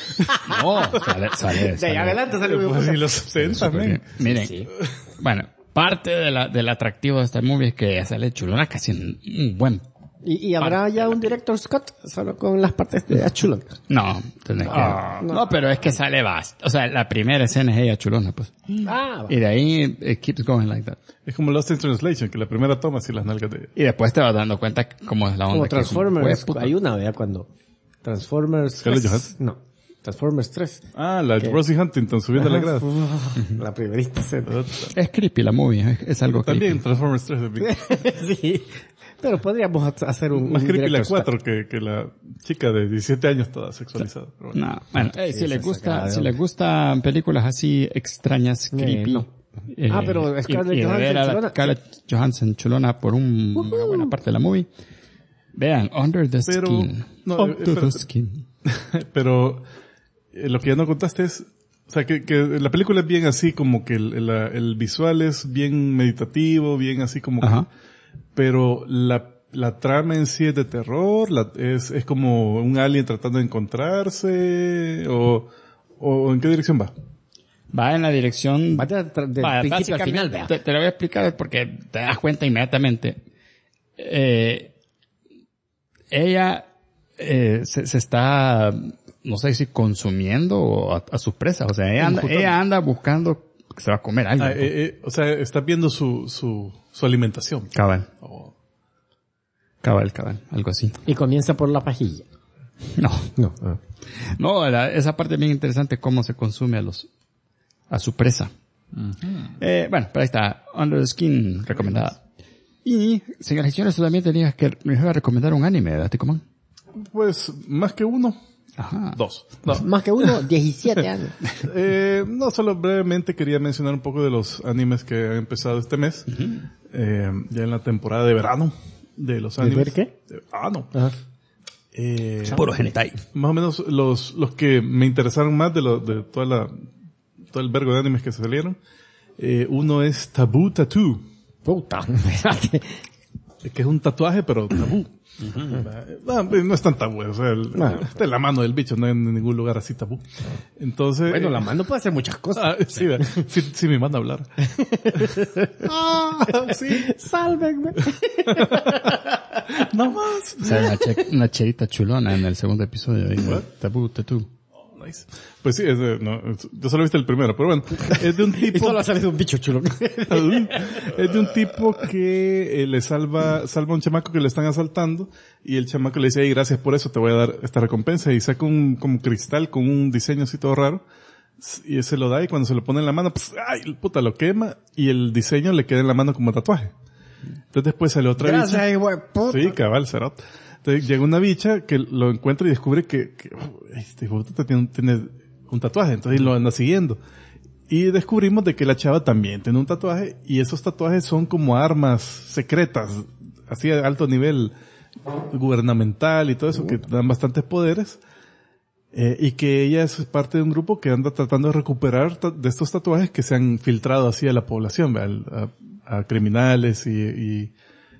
No, sale. De ahí adelante sale muy pues, y los 60 también. Miren, sí. Bueno, parte del atractivo de esta movie es que sale chulona casi en un buen... ¿Y habrá ya un director Scott solo con las partes de chulona? No, tenés que... No, pero es que sale o sea, la primera escena es ella chulona, pues. Y de ahí, it keeps going like that. Es como Lost in Translation, que la primera toma así las nalgas de... Y después te vas dando cuenta cómo es la onda. Como Transformers, hay una, ¿verdad? Cuando Transformers 3. No, Transformers 3. La Rosie Huntington subiendo la grada. La primerita escena. Es creepy la movie, es algo también creepy. Transformers 3 es bien. Sí. Pero podríamos hacer un... Más creepy la 4 que la chica de 17 años toda sexualizada. Pero bueno. No, bueno, si les gustan películas así extrañas, creepy. No. Pero Scarlett Johansson chulona por una buena parte de la movie. Vean, Under the Skin. Under the Skin. Pero lo que ya no contaste es, o sea, que la película es bien así como que el visual es bien meditativo, bien así como que, pero la trama en sí es de terror, es como un alien tratando de encontrarse, o ¿en qué dirección va? Va en la dirección... Va del principio al final, vea. Te lo voy a explicar porque te das cuenta inmediatamente. Ella se está, no sé si consumiendo a sus presas. O sea, ella anda buscando que se va a comer algo. O sea, está viendo su alimentación. Cabal. Cabal, algo así. Y comienza por la pajilla. No. No, esa parte es bien interesante, cómo se consume a su presa. Uh-huh. Bueno, pero ahí está, Under the Skin, recomendada. Y, señoras y señores, tú también tenías que me iba a recomendar un anime, ¿verdad, Ticomán? Pues, más que uno. Ajá. 2. No. Más que uno, 17 años. No, solo brevemente quería mencionar un poco de los animes que han empezado este mes. Uh-huh. Ya en la temporada de verano de los animes. ¿De ver qué? No. Ajá. Puro hentai. Más o menos los que me interesaron más de todo el vergo de animes que se salieron. Uno es Taboo Tattoo. Puta. Que es un tatuaje, pero tabú. Uh-huh. No es tan tabú, o sea, está en la mano del bicho, no hay en ningún lugar así tabú. Entonces... Bueno, la mano puede hacer muchas cosas. Sí, me manda a hablar. Sí. Sálvenme. No más. O sea, una cherita chulona en el segundo episodio. Tabú, tatú. Nice. Pues sí, yo solo he visto el primero, pero bueno, es de un tipo... Y solo ha salido un bicho chulo. Es de un tipo que le salva a un chamaco que le están asaltando, y el chamaco le dice, gracias por eso, te voy a dar esta recompensa, y saca como cristal con un diseño así todo raro, y se lo da, y cuando se lo pone en la mano, pues, lo quema, y el diseño le queda en la mano como tatuaje. Entonces después sale otra bicha. Sí, cabal, cerot. Entonces llega una bicha que lo encuentra y descubre que este hijo de puta tiene un tatuaje. Entonces lo anda siguiendo. Y descubrimos de que la chava también tiene un tatuaje, y esos tatuajes son como armas secretas, así a alto nivel gubernamental y todo eso, que dan bastantes poderes, y que ella es parte de un grupo que anda tratando de recuperar de estos tatuajes que se han filtrado así a la población, a criminales y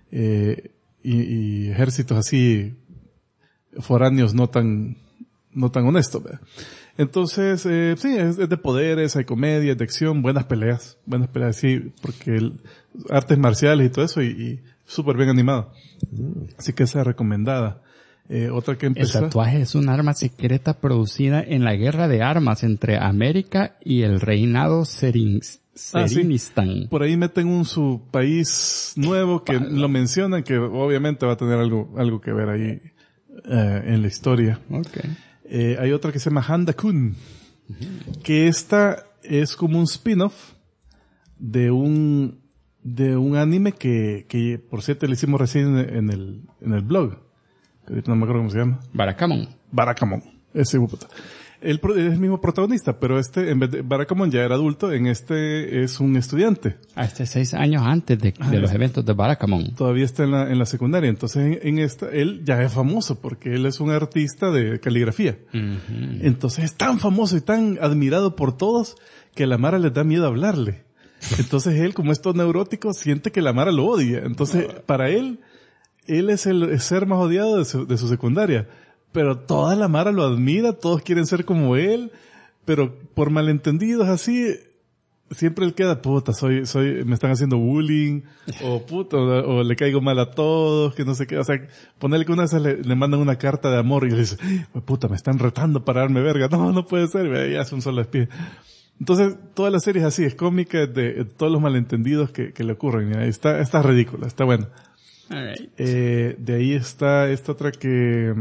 ejércitos así foráneos no tan honestos, ¿verdad? Entonces, sí, es de poderes, hay comedia, de acción, buenas peleas, sí, porque artes marciales y todo eso, y súper bien animado. Así que esa es recomendada. Otra que empezó. El tatuaje es un arma secreta producida en la guerra de armas entre América y el reinado Serinistan. Sí. Por ahí meten su país nuevo que lo mencionan, que obviamente va a tener algo que ver ahí, en la historia. Okay. Hay otra que se llama Handa Kun, que esta es como un spin-off de un anime que por cierto le hicimos recién en el blog. No me acuerdo cómo se llama. Barakamon. Ese puta. Él es el mismo protagonista, pero en vez de Barakamon ya era adulto, en este es un estudiante. 6 años antes de los eventos de Barakamon. Todavía está en la secundaria. Entonces en esta, él ya es famoso porque él es un artista de caligrafía. Uh-huh. Entonces es tan famoso y tan admirado por todos que a la Mara les da miedo hablarle. Entonces él, como es todo neurótico, siente que la Mara lo odia. Entonces para él es el ser más odiado de su secundaria. Pero toda la Mara lo admira, todos quieren ser como él, pero por malentendidos así, siempre él queda, puta, me están haciendo bullying, o puta, o le caigo mal a todos, que no sé qué, o sea, ponerle que una vez le mandan una carta de amor y le dice, puta, me están retando para darme verga, no puede ser, ya es un solo espía. Entonces, toda la serie es así, es cómica de todos los malentendidos que le ocurren, y está ridícula, está buena. Right. De ahí está esta otra que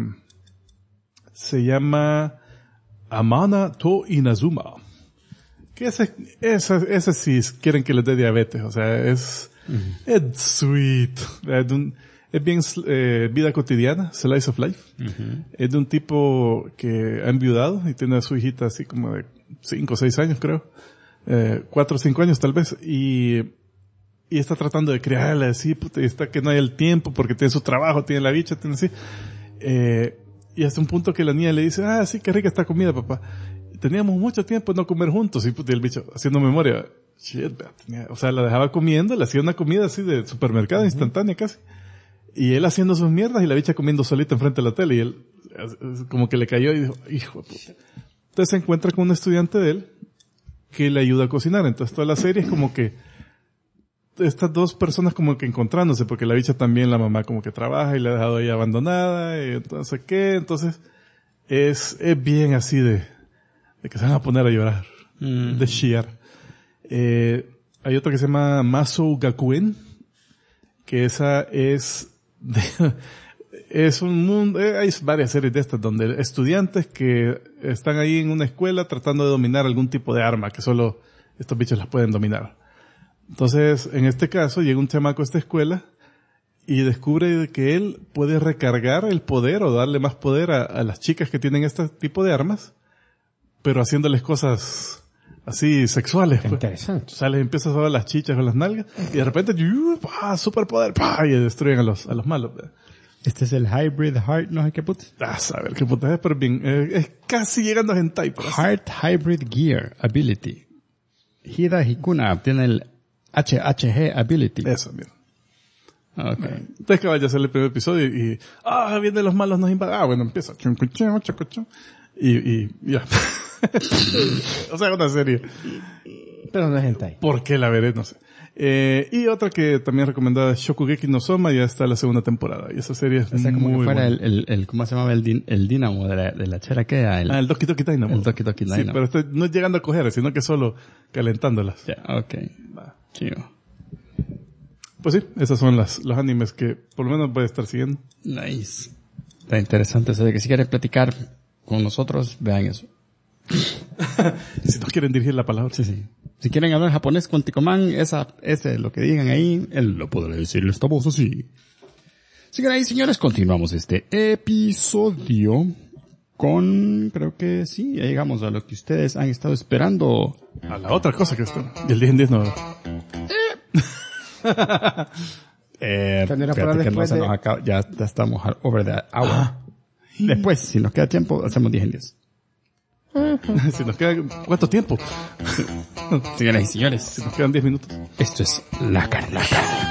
se llama Amana to Inazuma. Que ese sí quieren que les dé diabetes. O sea, es sweet. Es bien vida cotidiana, slice of life. Uh-huh. Es de un tipo que ha enviudado y tiene a su hijita así como de 5 o 6 años, creo. 4 o 5 años tal vez. Y está tratando de criarla así, puta, y está que no hay el tiempo porque tiene su trabajo, tiene la bicha, tiene así. Y hasta un punto que la niña le dice, sí, qué rica esta comida, papá. Teníamos mucho tiempo de no comer juntos. Y el bicho, haciendo memoria, o sea, la dejaba comiendo, le hacía una comida así de supermercado, instantánea casi. Y él haciendo sus mierdas y la bicha comiendo solita enfrente de la tele. Y él, como que le cayó y dijo, hijo de puta. Entonces se encuentra con un estudiante de él que le ayuda a cocinar. Entonces toda la serie es como que estas dos personas como que encontrándose, porque la bicha también, la mamá como que trabaja y la ha dejado ahí abandonada, y entonces ¿qué? Entonces es bien así de que se van a poner a llorar, de chiar. Hay otra que se llama Maso Gakuen, que esa es un mundo, hay varias series de estas donde estudiantes que están ahí en una escuela tratando de dominar algún tipo de arma que solo estos bichos las pueden dominar. Entonces, en este caso, llega un chamaco a esta escuela y descubre que él puede recargar el poder o darle más poder a las chicas que tienen este tipo de armas, pero haciéndoles cosas así sexuales. Interesante. Pues. O sea, les empieza a sobar las chichas o las nalgas y de repente, superpoder, y destruyen a los malos. ¿Verdad? Este es el Hybrid Heart, no sé qué puta. Saber qué puta es, pero bien, es casi llegando a hentai. Heart Hybrid Gear Ability. Hida Hikuna obtiene el HHG Ability. Eso, mira. Okay. Entonces que vaya a ser el primer episodio y vienen los malos, nos invaden. Bueno, empieza. Y ya. O sea, una serie. Pero no es hentai. ¿Por qué la veré? No sé. Y otra que también recomendada es Shokugeki no Soma, ya está la segunda temporada. Y esa serie es como muy que fuera buena. ¿cómo se llamaba el Dynamo de la chera que era? El Doki Doki Dynamo. El Doki Doki Dynamo. Sí, pero estoy no llegando a coger, sino que solo calentándolas. Ya, okay. Chido. Pues sí, esos son los animes que por lo menos voy a estar siguiendo. Nice. Está interesante eso de que si quieren platicar con nosotros, vean eso. Si nos quieren dirigir la palabra. Sí. Si quieren hablar japonés con Ticoman, ese lo que digan ahí, él lo podrá decir esta voz así. Sigan ahí, señores, continuamos este episodio con, creo que sí, ya llegamos a lo que ustedes han estado esperando. A la otra cosa que está. Y el 10 en 10 no. Espérate que no se nos acaba, ya estamos over the hour. Después, si nos queda tiempo, hacemos 10 en 10. Si nos queda, ¿cuánto tiempo? Señoras y señores, si nos quedan 10 minutos. Esto es La Carnita.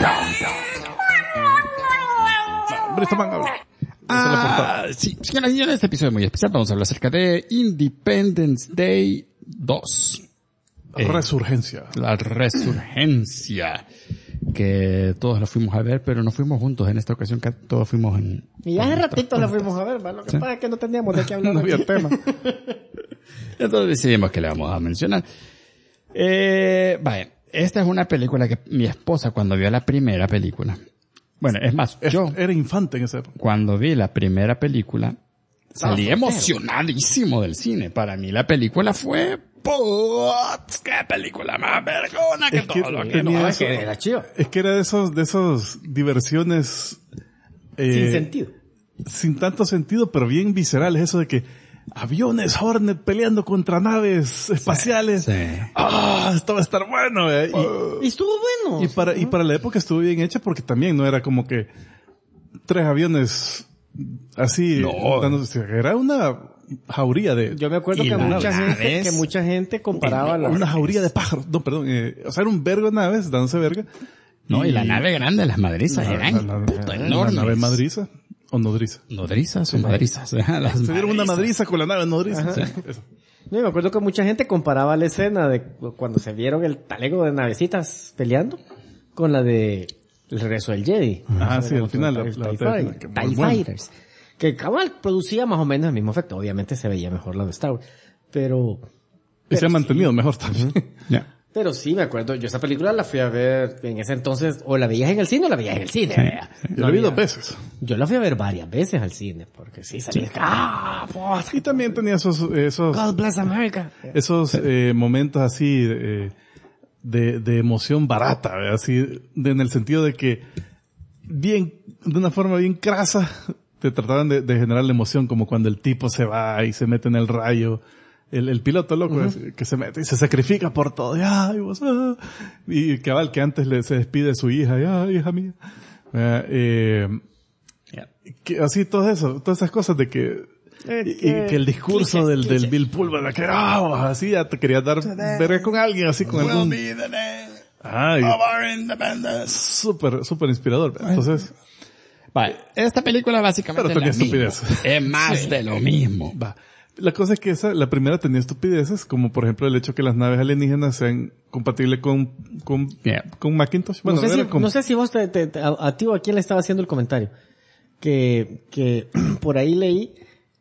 Sí, señoras y señores, este episodio es muy especial. Vamos a hablar acerca de Independence Day 2. Resurgencia. La resurgencia. Que todos la fuimos a ver, pero no fuimos juntos en esta ocasión, que todos fuimos en... Y ya hace ratito la fuimos a ver, ¿va? Lo que pasa es que no teníamos de qué hablar. No había tema. Entonces decidimos que le vamos a mencionar. Vaya, esta es una película que mi esposa cuando vio la primera película... Bueno, es más, yo... Era infante en esa época. Cuando vi la primera película, salí emocionadísimo del cine. Para mí la película fue... ¡qué película más vergona que todo lo que no! Es que era de esos diversiones... sin sentido. Sin tanto sentido, pero bien viscerales. Eso de que aviones Hornet peleando contra naves espaciales. Sí. Esto va a estar bueno. Y estuvo bueno. Y para la época estuvo bien hecha porque también no era como que 3 aviones así. No. Era una jauría de... Yo me acuerdo que mucha gente comparaba una jauría de pájaros. No, perdón. O sea, era un vergo de naves dándose verga. No, y la nave grande, las madrizas eran enormes. ¿La nave madriza o nodriza? ¿Nodrizas o madrizas? Se dieron una madriza con la nave nodriza. Sí, eso. No, me acuerdo que mucha gente comparaba la escena de cuando se vieron el talego de navecitas peleando con la de El regreso del Jedi. Sí, al final. TIE Fighters. Que cabal producía más o menos el mismo efecto. Obviamente se veía mejor la de Star Wars. Pero se ha mantenido mejor también. Ya. Pero sí, me acuerdo. Yo esa película la fui a ver en ese entonces. O la veías en el cine o la veías en el cine. Yo la vi 2 veces. Yo la fui a ver varias veces al cine. Porque sí, salía... Y también tenía esos God bless America. Esos momentos así de emoción barata, ¿verdad? Así, en el sentido de que de una forma bien crasa, te trataban de generar la emoción, como cuando el tipo se va y se mete en el rayo. El piloto loco que se mete y se sacrifica por todo. Y cabal que antes se despide de su hija. Hija mía. Que así todas esas cosas de que que el discurso del Bill Pullman, que así ya te quería dar verga con alguien, así con algún... Súper inspirador. Entonces... Vale, esta película básicamente es más de lo mismo. Va. La cosa es que la primera tenía estupideces, como por ejemplo el hecho que las naves alienígenas sean compatibles con Macintosh. Bueno, no sé si vos a ti o a quién le estaba haciendo el comentario. Que por ahí leí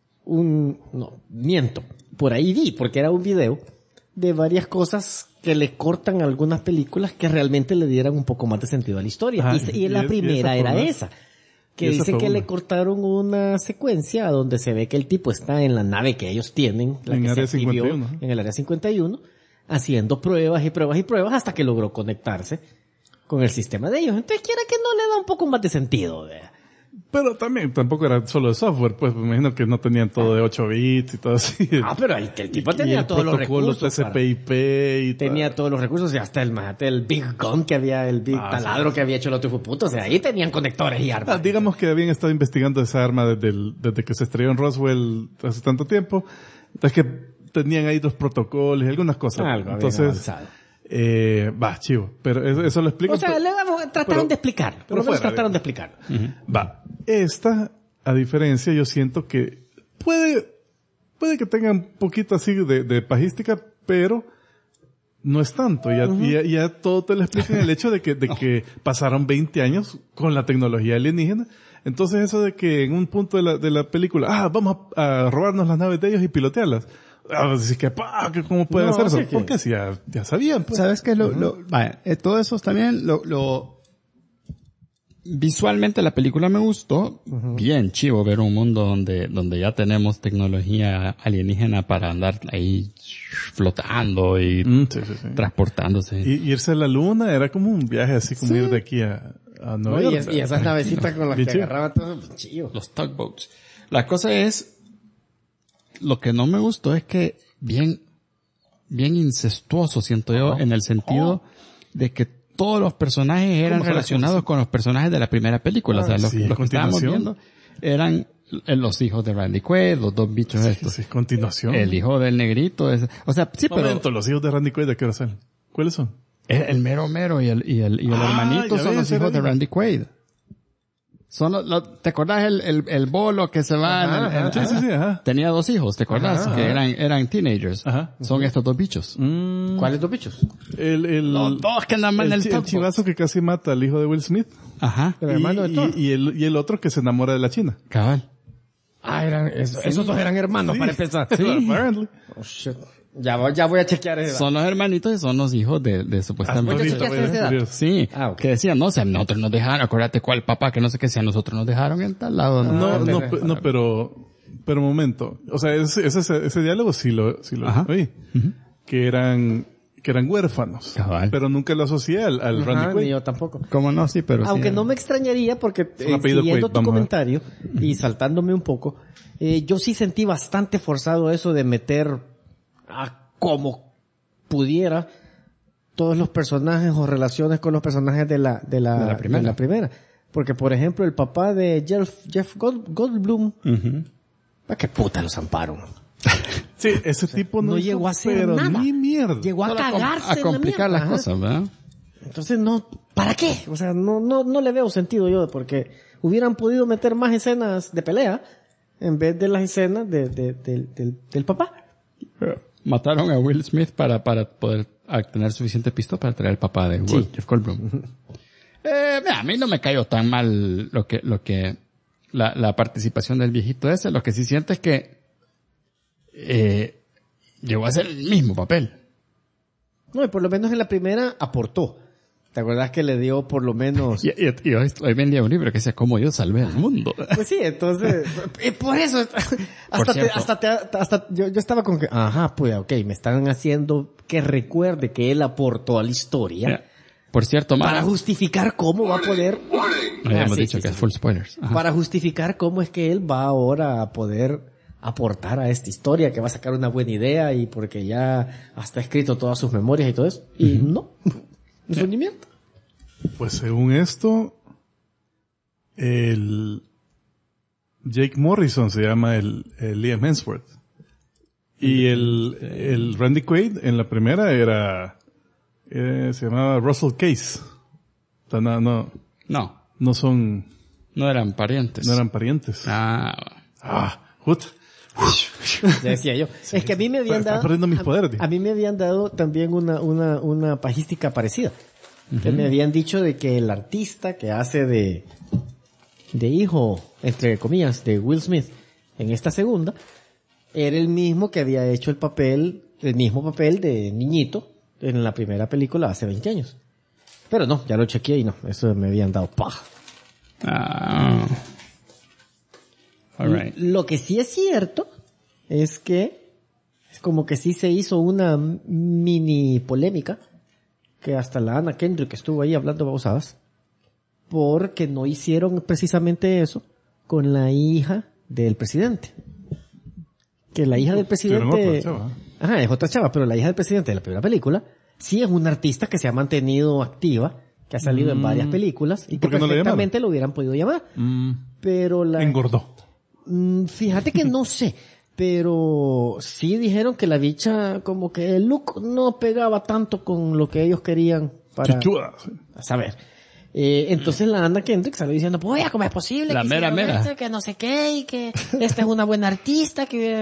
por ahí vi, porque era un video de varias cosas que le cortan a algunas películas que realmente le dieran un poco más de sentido a la historia. Y la primera era esa. Que dicen que le cortaron una secuencia donde se ve que el tipo está en la nave que ellos tienen, en el área 51, haciendo pruebas y pruebas y pruebas hasta que logró conectarse con el sistema de ellos. Entonces quiera que no le da un poco más de sentido. Pero tampoco era solo de software, pues me imagino que no tenían todo de 8 bits y todo así. Pero el tipo tenía todos los recursos. TCP/IP y tenía todos los recursos, y hasta el Big Gun que había, el Big taladro que había hecho el otro puto. O sea, ahí tenían conectores y armas. Digamos que habían estado investigando esa arma desde que se estrelló en Roswell hace tanto tiempo. Entonces que tenían ahí los protocolos y algunas cosas. Entonces, chivo. Pero eso lo explico. O sea, trataron de explicarlo. Por lo menos trataron de explicarlo. Esta, a diferencia, yo siento que puede que tenga un poquito así de pajística, pero no es tanto. Ya todo te lo explica en el hecho de que pasaron 20 años con la tecnología alienígena. Entonces eso de que en un punto de la película, vamos a robarnos las naves de ellos y pilotearlas. Así que, ¿cómo pueden hacer eso? Porque si ya sabían. Pues. ¿Sabes qué? Todo eso también visualmente la película me gustó. Bien chivo ver un mundo donde ya tenemos tecnología alienígena para andar ahí flotando y transportándose. Y irse a la luna era como un viaje así como ir de aquí a Nueva York. Y esas navecitas con las que agarraban todos chivo. Los tugboats. La cosa es, lo que no me gustó es que bien incestuoso siento yo, en el sentido de que todos los personajes eran relacionados con los personajes de la primera película. O sea, los que estábamos viendo eran los hijos de Randy Quaid, los dos bichos estos. Sí, continuación. El hijo del negrito. O sea, sí, pero los hijos de Randy Quaid, ¿de qué hora salen? ¿Cuáles son? El mero y el hermanito son los hijos de Randy Quaid. Son ¿te acordás el bolo que se va? Ajá. Tenía 2 hijos, ¿te acordás? Ajá. Que eran teenagers. Ajá. Son estos 2 bichos. ¿Cuáles 2 bichos? Los 2 que andan mal en el chivazo que casi mata al hijo de Will Smith. Ajá. El hermano de Thor. Y el otro que se enamora de la china. Cabal. Esos 2 eran hermanos, para empezar. Sí. Apparently. Oh, shit. Ya voy a chequear eso. Son los hermanitos y son los hijos de supuestamente. Sí, okay. Que decían, no, o sea, nosotros nos dejaron, acuérdate cuál papá, que no sé qué, si a nosotros nos dejaron en tal lado. Pero un momento. O sea, ese diálogo sí lo oí. Que eran huérfanos. Cabal. Pero nunca lo asocié al Randy Quaid. Ni yo tampoco. ¿Cómo no? Sí, pero aunque sí, no me extrañaría porque siguiendo tu comentario y saltándome un poco, yo sí sentí bastante forzado eso de meter a como pudiera todos los personajes o relaciones con los personajes de la primera. Porque, por ejemplo, el papá de Jeff Goldblum, ¿para qué puta los amparon? Sí, ese tipo no llegó a hacer nada. Ni mierda. Llegó a cagarse a complicar las cosas, ¿verdad? Entonces ¿para qué? O sea, no le veo sentido yo, porque hubieran podido meter más escenas de pelea en vez de las escenas del papá. Mataron a Will Smith para poder tener suficiente pisto para traer al papá de Jeff Goldblum. A mí no me cayó tan mal la participación del viejito ese. Lo que sí siento es que llegó a ser el mismo papel. No, y por lo menos en la primera aportó. ¿Te acuerdas que le dio por lo menos? Y hoy vendía un libro que decía cómo yo salvé al mundo. Pues sí, entonces, por eso, hasta yo estaba con que, pues ok, me están haciendo que recuerde que él aportó a la historia. Por cierto, para justificar cómo va a poder. Habíamos dicho que es full spoilers. Ajá. Para justificar cómo es que él va ahora a poder aportar a esta historia, que va a sacar una buena idea y porque ya hasta escrito todas sus memorias y todo eso. Y no. ¿Entendimiento? Pues según esto, el Jake Morrison se llama el Liam Hemsworth. Y el Randy Quaid en la primera se llamaba Russell Case. O sea, no eran parientes. No eran parientes. What? Ya decía yo. Sí. Es que a mí me habían dado. Perdiendo mis poderes. A mí me habían dado también una pajística parecida. Que me habían dicho de que el artista que hace de hijo, entre comillas, de Will Smith en esta segunda, era el mismo que había hecho el mismo papel de niñito en la primera película hace 20 años. Pero no, ya lo chequeé y no, eso me habían dado paja. Alright. Lo que sí es cierto es que es como que sí se hizo una mini polémica, que hasta la Anna Kendrick estuvo ahí hablando babosadas, porque no hicieron precisamente eso con la hija del presidente. Que la hija del presidente... es otra chava, pero la hija del presidente de la primera película sí es una artista que se ha mantenido activa, que ha salido en varias películas y que perfectamente lo hubieran podido llamar. Pero la... Engordó. Fíjate que no sé, pero sí dijeron que la bicha como que el look no pegaba tanto con lo que ellos querían para saber. Entonces la Anna Kendrick salió diciendo, pues ¿cómo es posible? La que mera. que no sé qué, y que esta es una buena artista, que...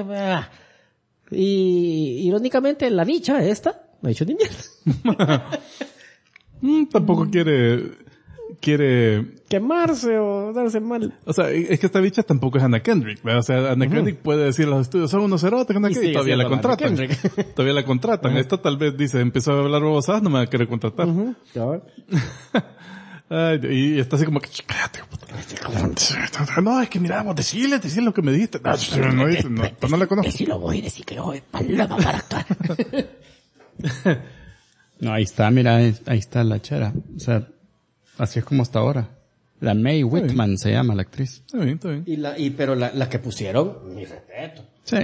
Y irónicamente la bicha esta no ha hecho ni mierda. Tampoco quiere quemarse o darse mal. O sea, es que esta bicha tampoco es Anna Kendrick, ¿verdad? O sea, Anna Kendrick puede decir a los estudios, son unos cerotes, Anna Kendrick, y todavía la contratan. Todavía la contratan. Esta tal vez dice, empezó a hablar babosadas, no me va a querer contratar. Ay, y está así como que, cállate, puta. No, es que mira, vos decile lo que me dijiste. No la conozco. Decilo voy, decir que yo voy para actuar. No, ahí está, mira, ahí está la chera. O sea, así es como hasta ahora. La Mae Whitman se llama la actriz. Está bien. Pero la que pusieron, mi respeto.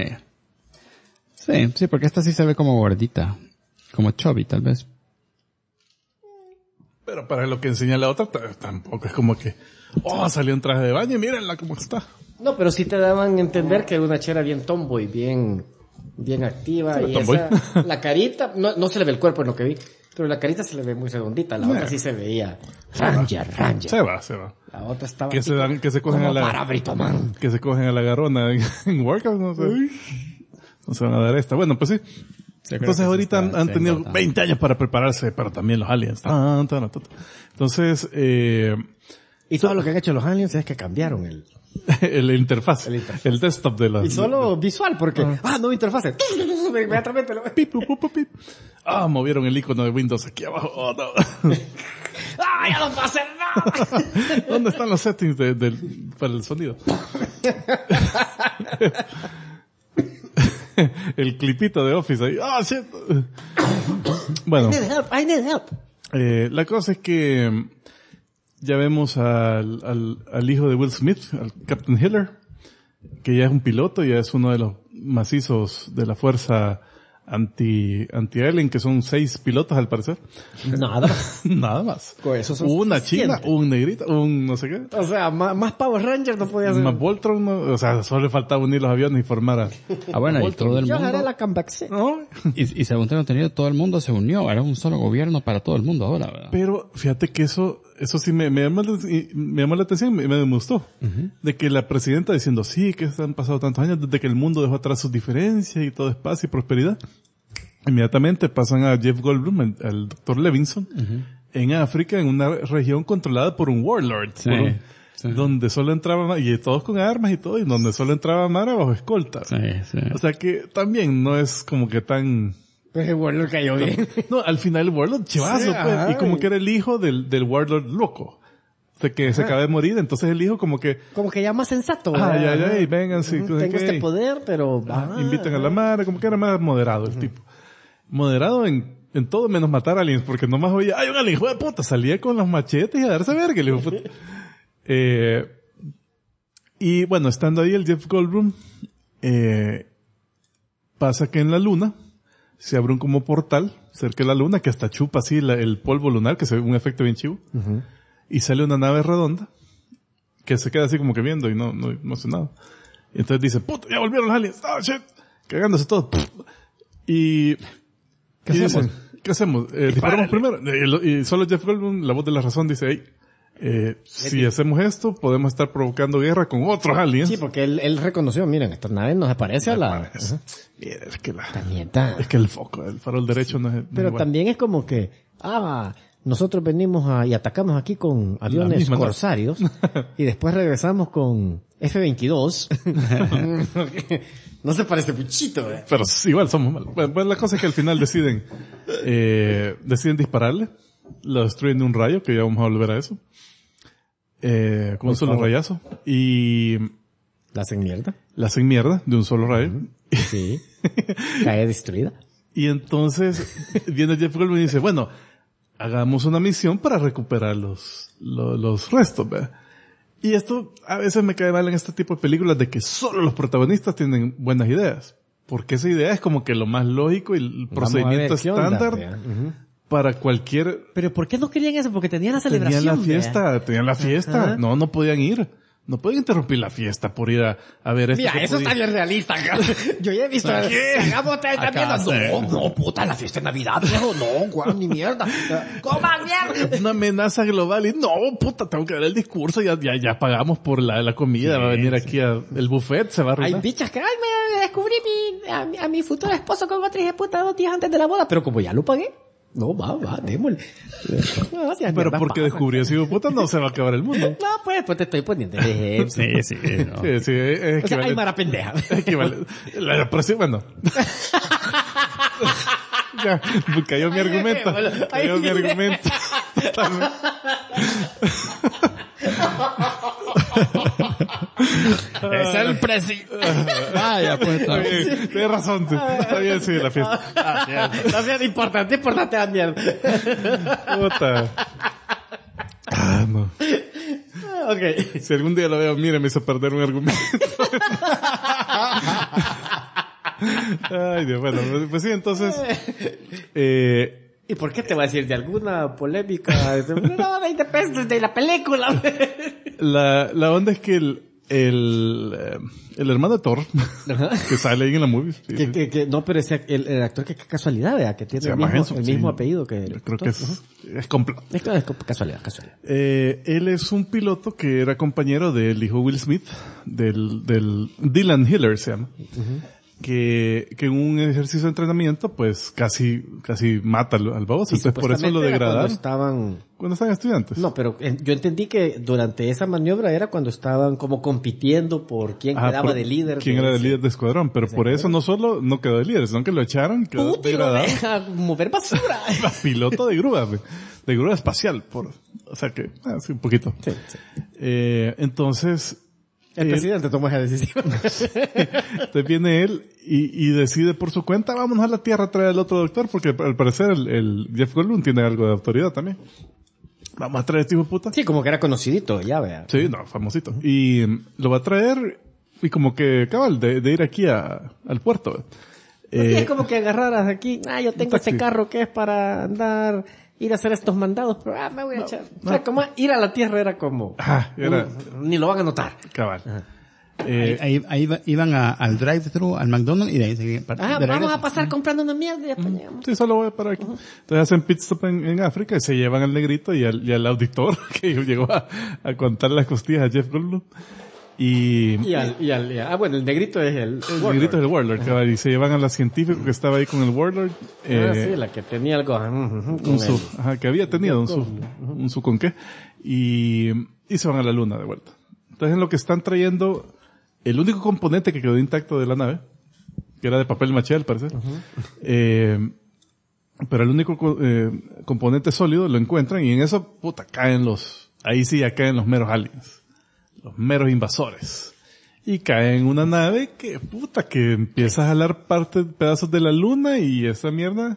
Sí, porque esta sí se ve como gordita. Como chubby, tal vez. Pero para lo que enseña la otra, tampoco es como que, salió en traje de baño y mírenla cómo está. No, pero sí te daban a entender que era una chera bien tomboy, bien activa. Y la carita, no se le ve el cuerpo en lo que vi, pero la carita se le ve muy redondita. La otra sí se veía Ranger. Se va. La otra estaba que se cogen a la que se cogen a la garrona en workout, no sé. No se van a dar esta. Bueno, pues sí. Entonces ahorita han tenido 20 años para prepararse, pero también los aliens. Entonces, y todo lo que han hecho los aliens es que cambiaron el interfaz, el desktop de la... Y solo visual, porque, no interfaz. Inmediatamente pip. Movieron el icono de Windows aquí abajo. No. Ya no puedo hacer nada. ¿Dónde están los settings para el sonido? El clipito de Office ahí. Shit. Bueno. I need help. La cosa es que ya vemos al hijo de Will Smith, al Captain Hiller, que ya es un piloto, ya es uno de los macizos de la fuerza anti-alien, que son 6 pilotos al parecer. Nada más. Eso son una china, un negrito, un no sé qué. O sea, más Power Ranger no podía ser. Más Voltron, o sea, solo le faltaba unir los aviones y formar a bueno, y todo el mundo. Yo haré la comeback, sí. ¿No? Y según tengo entendido, todo el mundo se unió. Era un solo gobierno para todo el mundo ahora, ¿verdad? Pero fíjate que eso sí me llamó la atención, me gustó. De que la presidenta diciendo, sí, que han pasado tantos años desde que el mundo dejó atrás sus diferencias y todo es paz y prosperidad. Inmediatamente pasan a Jeff Goldblum, al Dr. Levinson, en África, en una región controlada por un warlord. Donde solo entraba, y todos con armas y todo, y donde solo entraba Mara bajo escolta. O sea que también no es como que tan... Pues el warlord cayó bien. No, al final el warlord chivazo, pues. Y como que era el hijo del warlord loco. O sea, que se acaba de morir, entonces el hijo como que ya más sensato. y vengan, sí. Tengo este poder, pero... invitan a la Mara, como que era más moderado el tipo. Moderado en todo menos matar aliens, porque nomás oía, ¡ay, un alien, hijo de puta! Salía con los machetes y a darse verga, el hijo de puta. Y bueno, estando ahí el Jeff Goldblum, pasa que en la luna se abre un como portal cerca de la luna que hasta chupa así el polvo lunar, que se ve un efecto bien chivo. Y sale una nave redonda que se queda así como que viendo y no hace nada. Y entonces dice, puta, ya volvieron los aliens, shit, cagándose todo. Y ¿Qué hacemos? Disparamos primero. Y solo Jeff Goldblum, la voz de la razón, dice, si hacemos esto, podemos estar provocando guerra con otros aliens. Sí, porque él reconoció, miren, esta nave nos aparece a la... Mira, es que es que el farol derecho no es... Pero también es como que, nosotros venimos y atacamos aquí con aviones corsarios y después regresamos con F-22. No se parece muchito, Pero igual somos malos. Pues la cosa es que al final deciden dispararle. Lo destruyen de un rayo, que ya vamos a volver a eso. Con un solo rayazo. Y... ¿La hacen mierda? La hacen mierda de un solo rayo. Sí. Cae destruida. Y entonces viene Jeff Goldblum y dice, bueno, hagamos una misión para recuperar los restos, ¿verdad? Y esto a veces me cae mal en este tipo de películas de que solo los protagonistas tienen buenas ideas. Porque esa idea es como que lo más lógico y el procedimiento estándar para cualquier... ¿Pero por qué no querían eso? Porque tenían la celebración. Tenían la fiesta. No podían ir. No pueden interrumpir la fiesta por ir a ver esto. Mira, eso está bien realista. Yo ya he visto. Hagamos No, puta, la fiesta de Navidad, viejo. No, guau, ni mierda. ¡Coman mierda! Una amenaza global y no, puta, tengo que dar el discurso. Ya pagamos por la comida. Va a venir aquí el buffet, se va a arruinar. Hay bichas que, me descubrí a mi futuro esposo con otra hija de puta 2 días antes de la boda. Pero como ya lo pagué. No, va, démosle. Pero porque descubrí así, puta, no se va a acabar el mundo. No, pues te estoy poniendo el ejemplo. Sí, no. Sí, es o sea, hay mara pendeja. La presión, bueno. Ya, cayó mi argumento. Es el presidente. Ya pues. Está bien. Tienes razón. Está bien, sí, la fiesta. La fiesta importante la mierda. Puta. No. Ok. Si algún día lo veo, mire, me hizo perder un argumento. Ay, Dios, bueno, pues sí, entonces... ¿Y por qué te va a decir de alguna polémica? No, 20 pesos de la película. La onda es que el hermano de Thor, que sale ahí en la movie. Sí. No, pero ese, el actor, qué casualidad, ¿verdad? Que tiene el mismo apellido que... Yo creo que es complot. Es casualidad. Él es un piloto que era compañero del hijo Will Smith, del Dylan Hiller se llama. Que en un ejercicio de entrenamiento, pues casi mata al baboso. Entonces por eso lo degradaron. Cuando estaban estudiantes. No, pero yo entendí que durante esa maniobra era cuando estaban como compitiendo por quién quedaba de líder. Quién era el líder de escuadrón. Pero por eso no solo no quedó de líder, sino que lo echaron, quedó degradado. Deja mover basura. Piloto de grúa espacial. O sea que, sí, un poquito. Sí. Entonces... El presidente tomó esa decisión. Entonces viene él y decide por su cuenta, vámonos a la Tierra a traer al otro doctor, porque al parecer el Jeff Goldblum tiene algo de autoridad también. Vamos a traer a este hijo de puta. Sí, como que era conocidito, ya vea. Sí, no, famosito. Y lo va a traer y como que cabal de ir aquí al puerto. Así es como que agarraras aquí, yo tengo este carro que es para andar... ir a hacer estos mandados, pero me voy a echar. O sea, como ir a la Tierra era como... ni lo van a notar. Cabal. Ahí iban al drive-thru, al McDonald's, y de ahí seguían. Vamos a pasar comprando una mierda y apañamos. Sí, solo voy a parar aquí. Entonces hacen pit stop en África y se llevan al negrito y al auditor que llegó a contar las costillas a Jeff Goldblum. Bueno, el negrito es el negrito es el Warlord, cabal, y se llevan a la científica que estaba ahí con el Warlord. Sí, la que tenía algo, que había tenido un su con qué, y se van a la luna de vuelta. Entonces en lo que están trayendo, el único componente que quedó intacto de la nave, que era de papel maché al parecer, pero el único componente sólido lo encuentran y en eso, ahí sí ya caen los meros aliens. Los meros invasores. Y cae en una nave que empieza a jalar pedazos de la luna y esa mierda,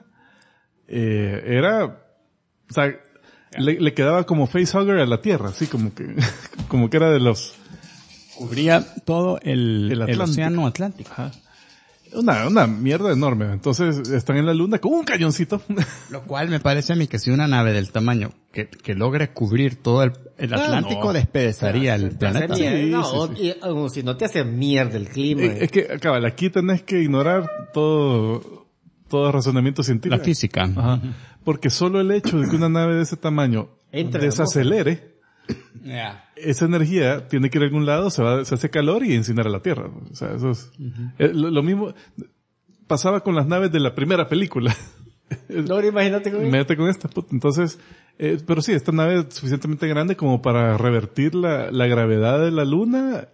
le quedaba como facehugger a la Tierra, así como que era de los... Cubría todo el océano Atlántico. Ajá. Una mierda enorme. Entonces están en la luna con un cañoncito. Lo cual me parece a mí que si una nave del tamaño que logre cubrir todo el Atlántico despedazaría el planeta. Si no te hace mierda el clima. Es que, cabal, aquí tenés que ignorar todo razonamiento científico. La física. Ajá. Porque solo el hecho de que una nave de ese tamaño desacelere, esa energía tiene que ir a algún lado, se hace calor y incinerar la Tierra. O sea, eso es lo mismo pasaba con las naves de la primera película. No, imagínate con esta. Entonces, pero sí, esta nave es suficientemente grande como para revertir la gravedad de la luna,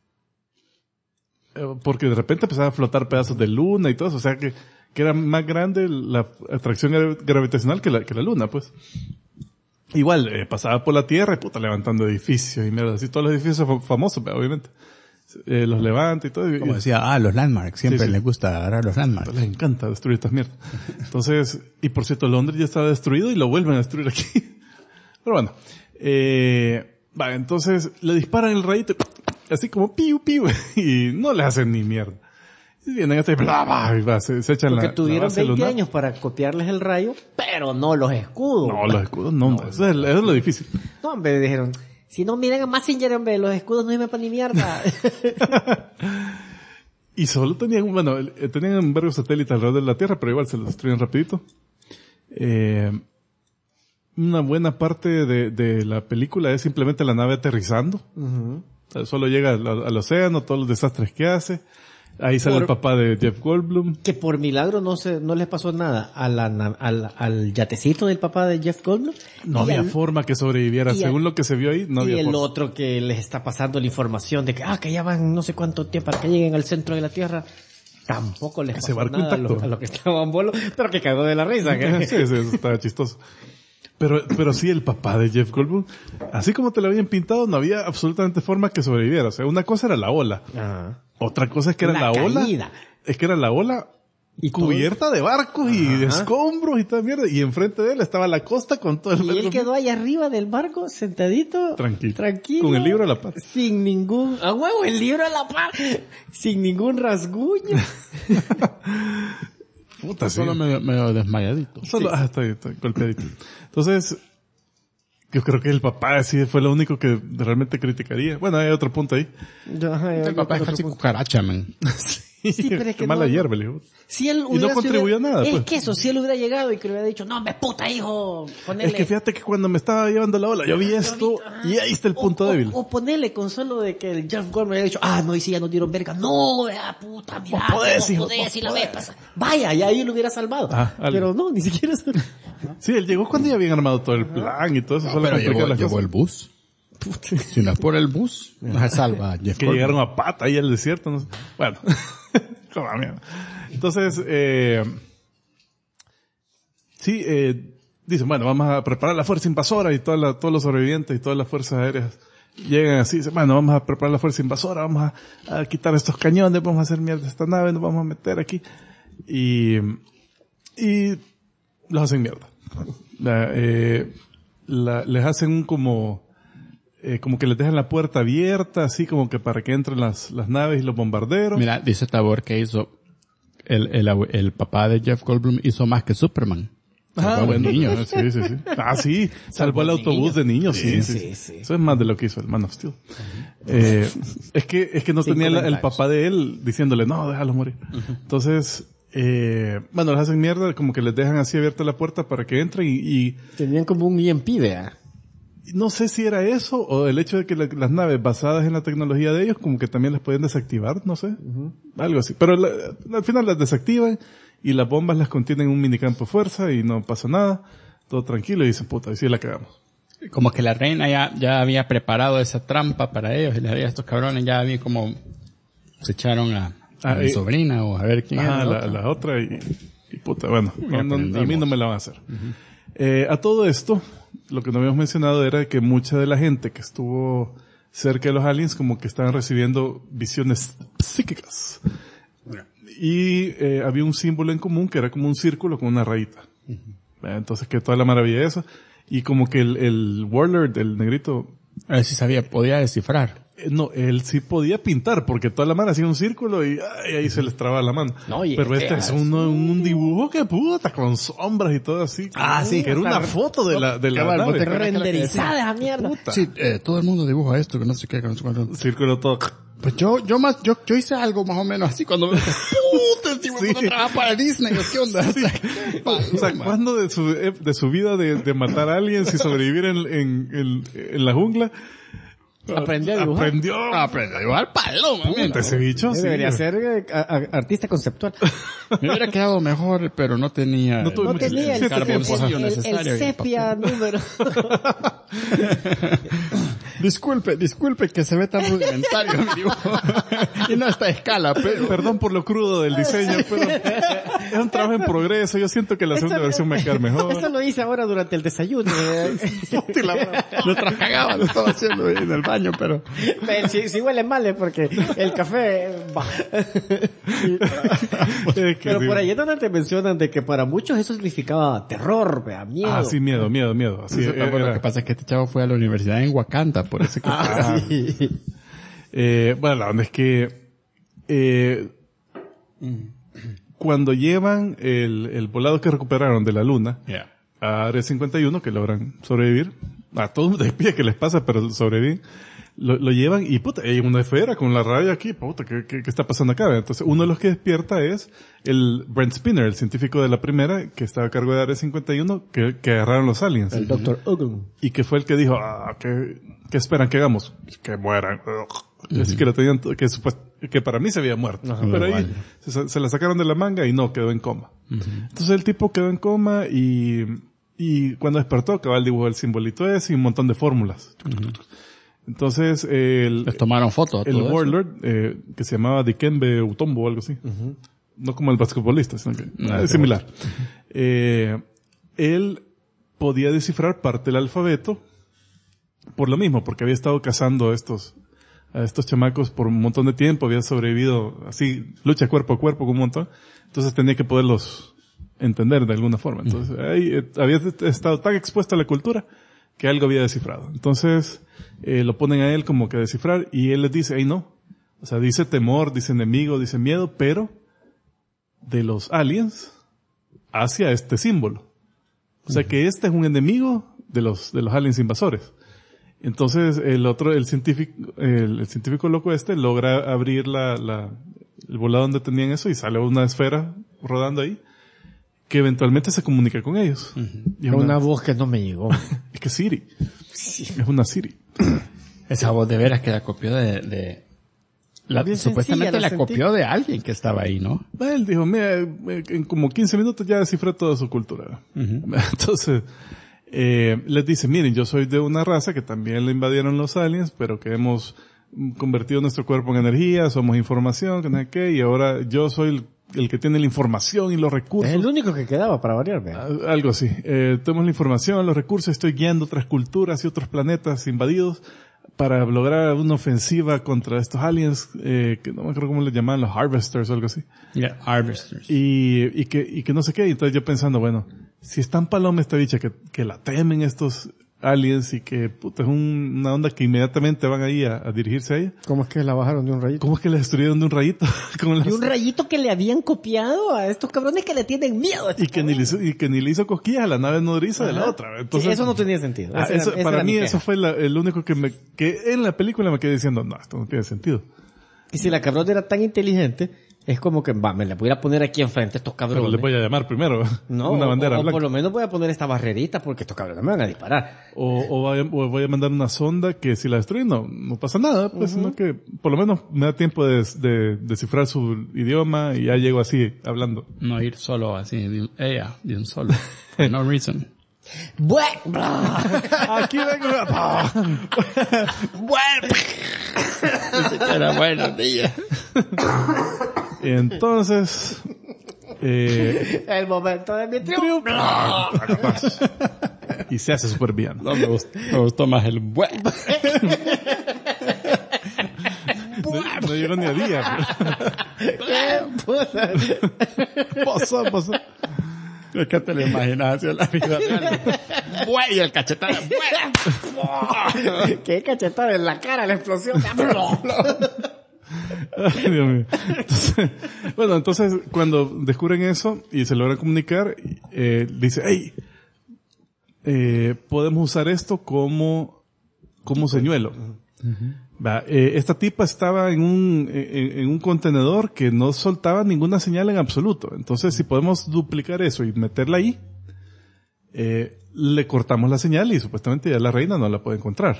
porque de repente empezaba a flotar pedazos de luna y todo eso. O sea que era más grande la atracción gravitacional que la luna, pues. Igual, pasaba por la Tierra y levantando edificios y mierda, así todos los edificios famosos, obviamente. Los levanta y todo. Como decía, los landmarks, siempre les gusta agarrar los landmarks. Les encanta destruir estas mierdas. Entonces, y por cierto, Londres ya estaba destruido y lo vuelven a destruir aquí. Pero bueno, entonces le disparan el rayito, así como piu, piu, y no les hacen ni mierda. Y vienen hasta se echan porque tuvieron 20 años para copiarles el rayo, pero no los escudos. No, los escudos no. Eso es lo difícil. No, hombre, dijeron, si no miren a Mazinger, hombre, los escudos no sirven para ni mierda. Y solo tenían un vergo satélite alrededor de la Tierra, pero igual se los destruyen rapidito. Una buena parte de la película es simplemente la nave aterrizando. O sea, solo llega al océano, todos los desastres que hace. Ahí sale el papá de Jeff Goldblum. Que por milagro no les pasó nada al yatecito del papá de Jeff Goldblum. No había forma que sobreviviera. Según lo que se vio ahí, no había forma. Y el otro que les está pasando la información de que ya van no sé cuánto tiempo para que lleguen al centro de la Tierra. Tampoco les pasó nada a lo que estaban en vuelo, pero que cagó de la risa. Sí, eso estaba chistoso. Pero sí, el papá de Jeff Goldblum, así como te lo habían pintado, no había absolutamente forma que sobreviviera. O sea, una cosa era la ola. Ajá. Otra cosa es que era la ola. Caída. Es que era la ola Y cubierta de barcos y de escombros y toda mierda. Y enfrente de él estaba la costa con todo el... Y él quedó ahí arriba del barco, sentadito. Tranquilo. Con el libro a la par. Sin ningún... ¡A huevo! El libro a la par. Sin ningún rasguño. Puta, sí. Solo medio desmayadito. Solo, está golpeadito. Entonces, yo creo que el papá sí fue lo único que realmente criticaría. Bueno, hay otro punto ahí. El papá es casi cucaracha, man. Sí, pero es que mala no. hierba, le dijo. Si él Y no contribuyó a nada, Es pues. que eso, si él hubiera llegado y que le hubiera dicho, no, me puta, hijo, ponele... Es que fíjate que cuando me estaba llevando la ola, yo vi esto y ahí está el punto débil. O ponele con solo de que el Jeff Goldblum haya dicho, no, y si ya nos dieron verga. No, puta, mira, Vos podés, hijo, podés, vos y la podés. vez pasa. Vaya, y ahí lo hubiera salvado. Pero no, ni siquiera eso. Sí, él llegó cuando ya habían armado todo el plan y todo eso. Solo Pero complicar las llevó cosas. el bus. Si no es por el bus, no se salva Jeff Que Goldblum. llegaron a pata ahí al desierto. No sé. Bueno. Como mierda. Entonces, sí, dicen, bueno, vamos a preparar la fuerza invasora y todos los sobrevivientes y todas las fuerzas aéreas llegan así, dicen, bueno, vamos a preparar la fuerza invasora, vamos a quitar estos cañones, vamos a hacer mierda esta nave, nos vamos a meter aquí. Y los hacen mierda. Les hacen un como que les dejan la puerta abierta, así como que para que entren las naves y los bombarderos. Mira, dice Tabor que hizo el papá de Jeff Goldblum hizo más que Superman. Salvó a los niños. Sí. Sí, salvó el autobús de niños, sí. Eso es más de lo que hizo el Man of Steel. Es que no tenía el papá de él diciéndole, no, déjalo morir. Entonces, bueno, les hacen mierda, como que les dejan así abierta la puerta para que entren y Tenían como un EMP, vea. no sé si era eso o el hecho de que las naves basadas en la tecnología de ellos como que también las pueden desactivar, no sé. Algo así. Pero al final las desactivan y las bombas las contienen en un minicampo de fuerza y no pasa nada. Todo tranquilo y dicen, puta, y sí la cagamos. Como que la reina ya había preparado esa trampa para ellos y les había estos cabrones ya había como se echaron a mi sobrina o a ver quién era la otra y puta, bueno, a mí no me la van a hacer. A todo esto, lo que no habíamos mencionado era que mucha de la gente que estuvo cerca de los aliens como que estaban recibiendo visiones psíquicas. Y había un símbolo en común que era como un círculo con una rayita. Entonces que toda la maravilla de eso. Y como que el Warlord, el negrito... A ver si podía descifrar. No, él sí podía pintar, porque toda la mano hacía un círculo y ahí se les traba la mano. No, pero este es un dibujo que puta, con sombras y todo así. Sí, que era una foto de la nave. Renderizada esa mierda. Sí, todo el mundo dibuja esto, que no sé qué, que no sé cuánto. Círculo todo. Pues yo hice algo más o menos así cuando me puta, el tipo cuando trabajaba para Disney, ¿qué onda? O sea, ¿cuándo de su vida de matar a aliens y sobrevivir en la jungla? Aprendió a dibujar. Aprendió a dibujar paloma. Ese bicho, sí. Debería ser artista conceptual. Me hubiera quedado mejor, pero no tenía No tenía el carboncillo necesario. El sepia número. Disculpe que se ve tan rudimentario mi dibujo. Y no a esta escala, pero... Perdón por lo crudo del diseño, pero es un trabajo en progreso. Yo siento que la segunda versión me queda mejor. Eso lo hice ahora durante el desayuno. Mientras cagaba lo estaba haciendo en el baño, pero... Si huele mal porque el café... Pero por ahí es donde te mencionan de que para muchos eso significaba terror, miedo. Sí, miedo. Así Lo que pasa es que este chavo fue a la universidad en Wakanda, por eso que... sí. Bueno, la onda es que cuando llevan el volado que recuperaron de la luna a Área 51, que logran sobrevivir, a todos de pie que les pasa, pero sobreviven, lo llevan y puta, hay una esfera con la radio aquí, puta, ¿qué está pasando acá? Entonces uno de los que despierta es el Brent Spinner, el científico de la primera, que estaba a cargo de Área 51, que agarraron los aliens. El Dr. Ogun. Y que fue el que dijo, ¿qué esperan que hagamos? Que mueran. Así que lo tenían, que para mí se había muerto. Pero ahí se la sacaron de la manga y no, quedó en coma. Entonces el tipo quedó en coma y cuando despertó, cabal dibujó el simbolito ese y un montón de fórmulas. Entonces, les tomaron fotos. El Warlord, que se llamaba Dikembe Utombo o algo así. No como el basquetbolista, sino que es similar. Él podía descifrar parte del alfabeto por lo mismo, porque había estado cazando a estos chamacos por un montón de tiempo, había sobrevivido así, lucha cuerpo a cuerpo con un montón, entonces tenía que poderlos entender de alguna forma. Entonces, ahí había estado tan expuesto a la cultura que algo había descifrado. Entonces, lo ponen a él como que a descifrar y él les dice, ¡ay no! O sea, dice temor, dice enemigo, dice miedo, pero de los aliens hacia este símbolo. O sea que este es un enemigo de los aliens invasores. Entonces el científico loco logra abrir el volado donde tenían eso y sale una esfera rodando ahí que eventualmente se comunica con ellos. Y es una voz que no me llegó. Es que Siri. Sí. Es una Siri. Esa voz de veras que la copió supuestamente la copió de alguien que estaba ahí, ¿no? Él dijo, mira, en como 15 minutos ya descifré toda su cultura. Entonces, les dice, miren, yo soy de una raza que también le invadieron los aliens, pero que hemos convertido nuestro cuerpo en energía, somos información, que no sé qué, y ahora yo soy el que tiene la información y los recursos. Es el único que quedaba para variar, ¿verdad? Algo así. Tenemos la información, los recursos, estoy guiando otras culturas y otros planetas invadidos para lograr una ofensiva contra estos aliens, que no me acuerdo cómo les llamaban, los Harvesters o algo así. Yeah, Harvesters. Y que no sé qué, y entonces yo pensando, bueno, si es tan paloma esta bicha que la temen estos aliens y que puta, es una onda que inmediatamente van ahí a dirigirse a ella. ¿Cómo es que la bajaron de un rayito? ¿Cómo es que la destruyeron de un rayito? De un rayito que le habían copiado a estos cabrones que le tienen miedo. Y que ni le hizo cosquillas a la nave nodriza de la otra. Entonces, sí, eso no tenía sentido. Para mí eso fue el único que en la película me quedé diciendo, no, esto no tiene sentido. Y si la cabrona era tan inteligente, es como que, me la voy a poner aquí enfrente a estos cabrones. Pero le voy a llamar primero. No, una bandera blanca. O por lo menos voy a poner esta barrerita porque estos cabrones me van a disparar. O voy a mandar una sonda que si la destruyen no pasa nada, pues, sino que por lo menos me da tiempo de descifrar su idioma y ya llego así hablando. No ir solo así, de un solo. For no reason. Aquí vengo. Era buenos días. Entonces, el momento de mi triunfo. Y se hace súper bien. No, me gustó más el no llegó ni a día. Pasó. Es que te lo imaginas hacia la vida real. Y el cachetada. Qué cachetada en la cara, la explosión. Ay, Dios mío. Entonces, cuando descubren eso y se logran comunicar, dice, hey, podemos usar esto como señuelo. Esta tipa estaba en un contenedor que no soltaba ninguna señal en absoluto. Entonces, si podemos duplicar eso y meterla ahí, le cortamos la señal y supuestamente ya la reina no la puede encontrar.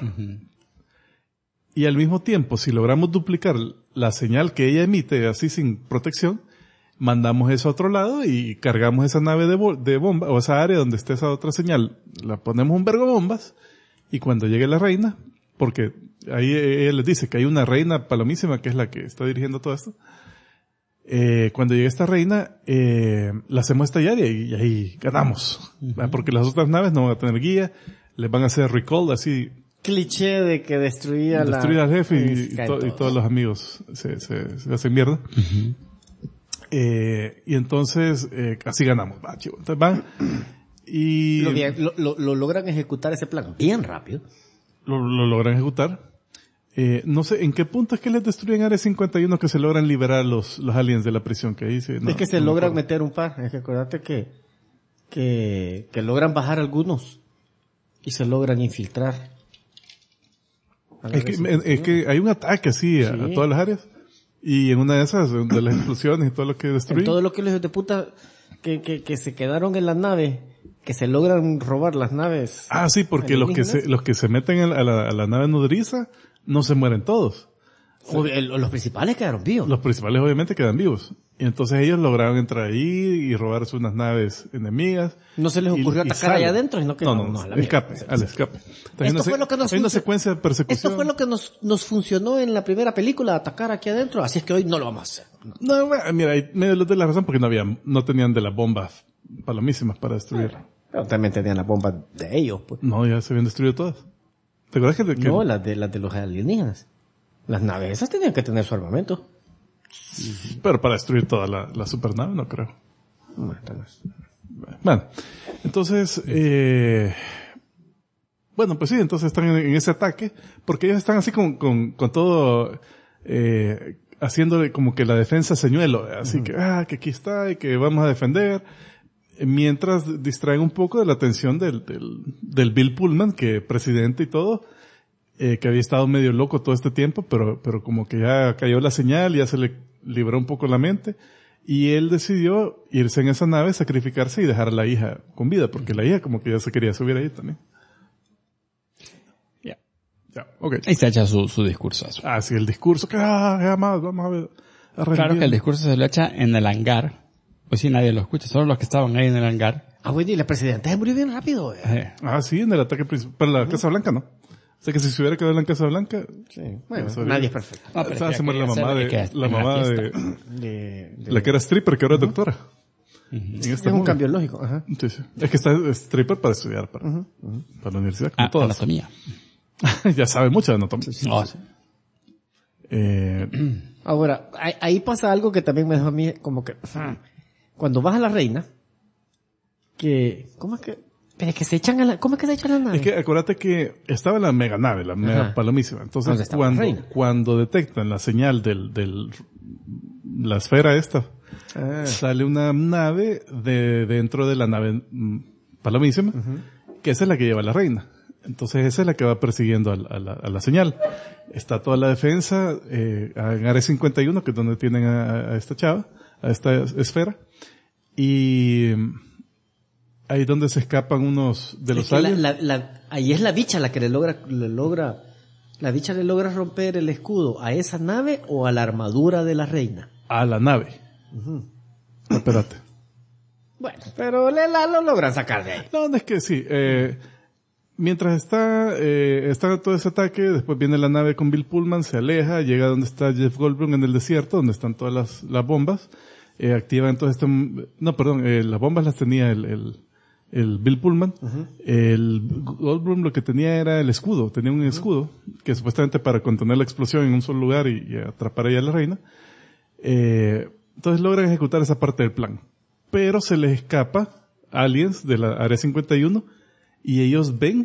Y al mismo tiempo, si logramos duplicar la señal que ella emite así sin protección, mandamos eso a otro lado y cargamos esa nave de bomba, o esa área donde esté esa otra señal, la ponemos un vergo de bombas, y cuando llegue la reina, porque ahí ella les dice que hay una reina palomísima que es la que está dirigiendo todo esto, cuando llegue esta reina, la hacemos estallar y ahí ganamos, porque las otras naves no van a tener guía, les van a hacer recall así, cliché de que destruía al jefe y todos los amigos se hacen mierda. Y entonces, así ganamos. Chivo. Entonces van y... Lo logran ejecutar ese plan bien rápido. Lo logran ejecutar. No sé, ¿en qué punto es que les destruyen Área 51 que se logran liberar los aliens de la prisión que dice? Es que se logran meter un par. Es que acuérdate que logran bajar algunos y se logran infiltrar. Es que hay un ataque así a todas las áreas. Y en una de esas, de las explosiones y todo lo que destruyen. Todo lo que los hijos de puta que se quedaron en la nave, que se logran robar las naves. Ah, sí, porque los que se meten a la nave nodriza no se mueren todos. Los principales quedaron vivos. Los principales obviamente quedan vivos. Y entonces ellos lograron entrar ahí y robarse unas naves enemigas. No se les ocurrió atacar allá adentro, sino que al escape. Esto fue lo que hay una secuencia de persecución. Esto fue lo que nos funcionó en la primera película, atacar aquí adentro, así es que hoy no lo vamos a hacer. No, mira, medio les doy la razón porque no tenían de las bombas palomísimas para destruir. Pero también tenían las bombas de ellos, pues. No, ya se habían destruido todas. ¿Te acuerdas que...? No, las de los alienígenas. Las naves esas tenían que tener su armamento. Pero para destruir toda la supernave, no creo. Bueno, entonces, bueno, pues sí, entonces están en ese ataque, porque ellos están así con todo, haciendo como que la defensa señuelo, así que que aquí está y que vamos a defender, mientras distraen un poco de la atención del Bill Pullman, que presidente y todo, que había estado medio loco todo este tiempo, pero como que ya cayó la señal, ya se le liberó un poco la mente, y él decidió irse en esa nave, sacrificarse y dejar a la hija con vida, porque la hija como que ya se quería subir ahí también. Ya, okay. Y se echa su discurso. Sí, el discurso que, vamos a ver. Claro que el discurso se lo echa en el hangar. Pues sí, nadie lo escucha, solo los que estaban ahí en el hangar. Bueno, y la presidenta se murió bien rápido. Sí, en el ataque principal. Pero la Casa Blanca no. O sea que si se hubiera quedado en la Casa Blanca... Sí. Bueno, nadie es perfecto. No, se muere la mamá de la que era stripper, que ahora es doctora. Es un cambio lógico. Ajá. Sí. Es que está stripper para estudiar para la universidad. Como todas. Anatomía. Ya sabe mucho de anatomía. Sí. Ahora, ahí pasa algo que también me dejó a mí como que... Cuando vas a la reina, ¿cómo es que se echan ¿cómo es que se echan a la nave? Es que acuérdate que estaba la mega nave, la mega palomísima. Entonces, cuando detectan la señal la esfera esta, sale una nave dentro de la nave palomísima, que esa es la que lleva a la reina. Entonces esa es la que va persiguiendo a la señal. Está toda la defensa, en Área 51, que es donde tienen a esta chava, a esta esfera. Y ahí donde se escapan unos de los aliens. Ahí es la bicha la que le logra, la bicha le logra romper el escudo a esa nave o a la armadura de la reina. A la nave. Espérate. Bueno, pero lo logran sacar de ahí. No, es que sí, mientras está todo ese ataque, después viene la nave con Bill Pullman, se aleja, llega donde está Jeff Goldblum en el desierto, donde están todas las bombas, activan todo las bombas las tenía el Bill Pullman, el Goldblum lo que tenía era el escudo, tenía un escudo, que supuestamente para contener la explosión en un solo lugar y atrapar ahí a la reina, entonces logran ejecutar esa parte del plan, pero se les escapa aliens de la Área 51, y ellos ven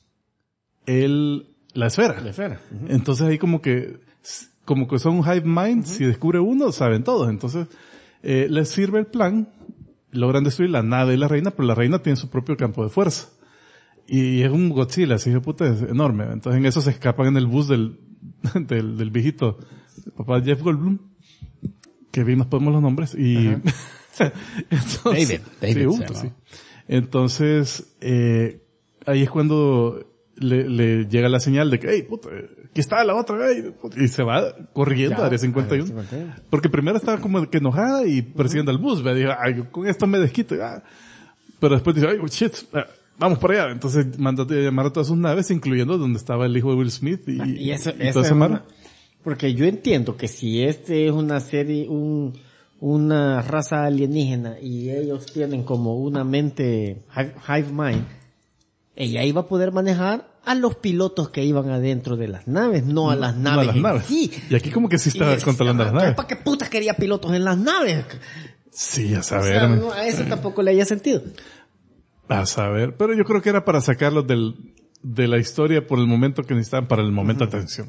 la esfera. Entonces ahí como que son un hive mind, si descubre uno, saben todos. Entonces, les sirve el plan, logran destruir la nave de la reina, pero la reina tiene su propio campo de fuerza. Y es un Godzilla, así de puta, es enorme. Entonces en eso se escapan en el bus del viejito, papá Jeff Goldblum, que bien nos podemos los nombres, y entonces, David. Sí. Entonces, ahí es cuando le llega la señal de que, hey, puta, aquí está la otra, y se va corriendo a Área 51. Porque primero estaba como que enojada y persiguiendo al bus, me dijo, ay, con esto me desquito, Pero después dice, ay, shit, vamos para allá. Entonces mandó a llamar a todas sus naves, incluyendo donde estaba el hijo de Will Smith y eso toda esa mano. Porque yo entiendo que si este es una serie, una raza alienígena y ellos tienen como una mente hive mind, ella iba a poder manejar a los pilotos que iban adentro de las naves, no a las naves. No a las naves. Sí. Y aquí como que sí estaba controlando las naves. ¿Para qué putas quería pilotos en las naves? Sí, a saber. A eso tampoco le haya sentido. A saber, pero yo creo que era para sacarlos de la historia por el momento que necesitaban, para el momento de atención.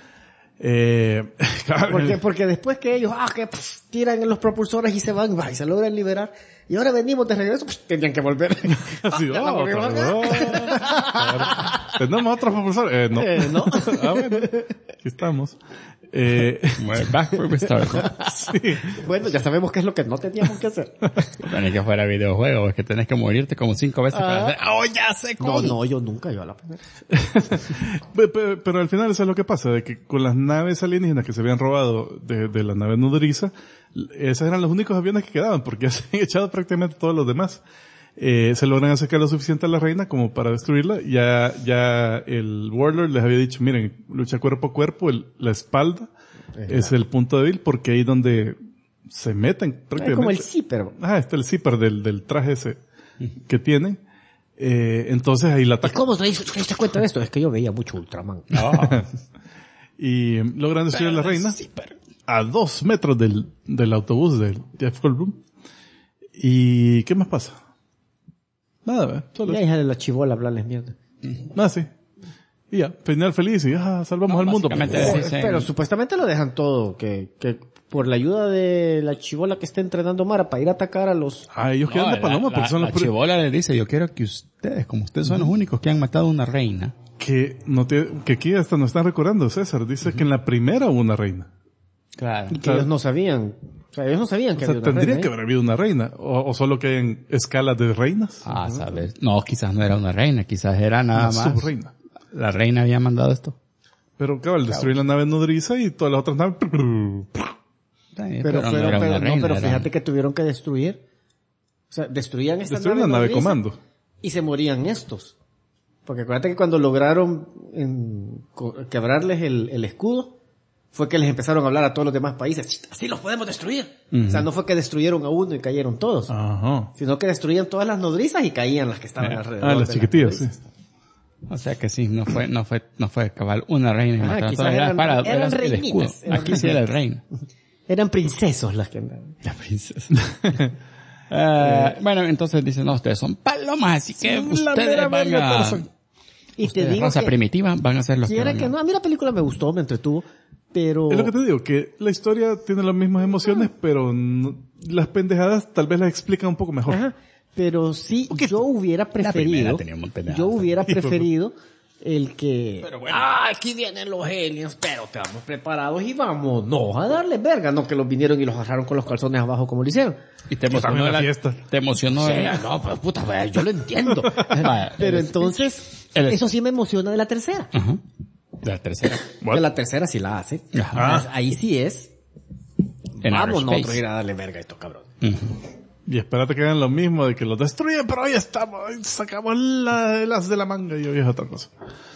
Porque después que ellos tiran en los propulsores y se van y se logran liberar y ahora venimos de regreso, tenían que volver. ¿Tenemos otros propulsores? No. No. Bueno, aquí estamos. Back where we started. Sí. Bueno, ya sabemos qué es lo que no teníamos que hacer. Tenés que fuera videojuego, es que tenés que morirte como 5 veces para hacer. Ya sé cómo. No, yo nunca, yo a la primera. Pero al final eso es lo que pasa, de que con las naves alienígenas que se habían robado de la nave nodriza, esos eran los únicos aviones que quedaban, porque ya se habían echado prácticamente todos los demás. Se logran acercar lo suficiente a la reina como para destruirla. Ya el Warlord les había dicho, miren, lucha cuerpo a cuerpo, la espalda es el punto débil, porque ahí donde se meten prácticamente. Es como el zipper. Está el zipper del traje ese que tienen. Entonces ahí la ¿Y atacan. cómo te diste cuenta de esto? Es que yo veía mucho Ultraman. Y logran destruir a la reina a 2 metros del autobús de Jeff Goldblum. ¿Y qué más pasa? Nada, ¿verdad? Solo La hija de la chibola hablarles mierda. nada, sí. Y ya, final feliz y salvamos al mundo. Pero supuestamente lo dejan todo, que por la ayuda de la chibola que está entrenando Mara para ir a atacar a los... Ellos quedan de paloma porque son los... La chibola le dice, yo quiero que ustedes, como ustedes son los únicos que han matado a una reina. Que aquí hasta nos están recordando, César. Dice que en la primera hubo una reina. Claro. Y que ellos no sabían. O sea, ellos no sabían que había una tendría reina, que haber habido una reina. O solo que hay escalas de reinas. ¿Sabes? No, quizás no era una reina, quizás era nada Una más. subreina. La reina había mandado esto. Pero cabal, destruir la nave nodriza y todas las otras naves... Pero fíjate que tuvieron que destruir. O sea, destruían esta Destruir la nave nodriza comando. y se morían estos. Porque acuérdate que cuando lograron quebrarles el escudo, fue que les empezaron a hablar a todos los demás países. Así los podemos destruir. O sea, no fue que destruyeron a uno y cayeron todos. Ajá. Sino que destruían todas las nodrizas y caían las que estaban alrededor. Las chiquitillas, sí. O sea que sí, no fue cabal una reina y mató a todas. Era el escudo. Aquí sí era el reino. Eran princesos las que andaban. La princesa. Bueno, entonces dicen, no, ustedes son palomas, así que ustedes van a... Y te digo raza que primitiva, van a ser los quiera que no, a mí la película me gustó, me entretuvo, pero... Es lo que te digo, que la historia tiene las mismas emociones, pero las pendejadas tal vez las explican un poco mejor. Ajá, pero sí, yo hubiera preferido el que... Pero bueno. Aquí vienen los aliens, pero estamos preparados y vámonos a darle verga. No, que los vinieron y los agarraron con los calzones abajo como lo hicieron. Y te emocionó la fiesta. Te emocionó. Sí, no, pero puta, vaya, yo lo entiendo. Pero entonces, eso sí me emociona de la tercera. Ajá. De la tercera. Que la tercera sí la hace. Ajá. Ahí sí es. Vamos nosotros a ir a darle verga a estos cabrones. Y espérate que hagan lo mismo, de que los destruyen, pero ahí estamos, sacamos las de la manga y hoy es otra cosa.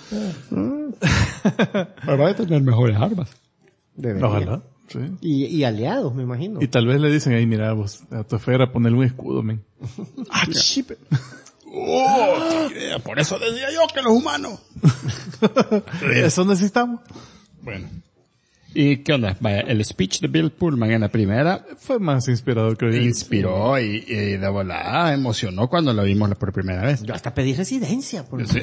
Pero va a tener mejores armas. Debería. Ojalá, sí. Y aliados, me imagino. Y tal vez le dicen ahí, mira, vos, a tu esfera ponerle un escudo, men. Chip. Por eso decía yo que los humanos. Eso necesitamos. Bueno. ¿Y qué onda? Vaya, el speech de Bill Pullman en la primera fue más inspirador que hoy. Inspiró y de volada emocionó cuando lo vimos por primera vez. Yo hasta pedí residencia. Sí.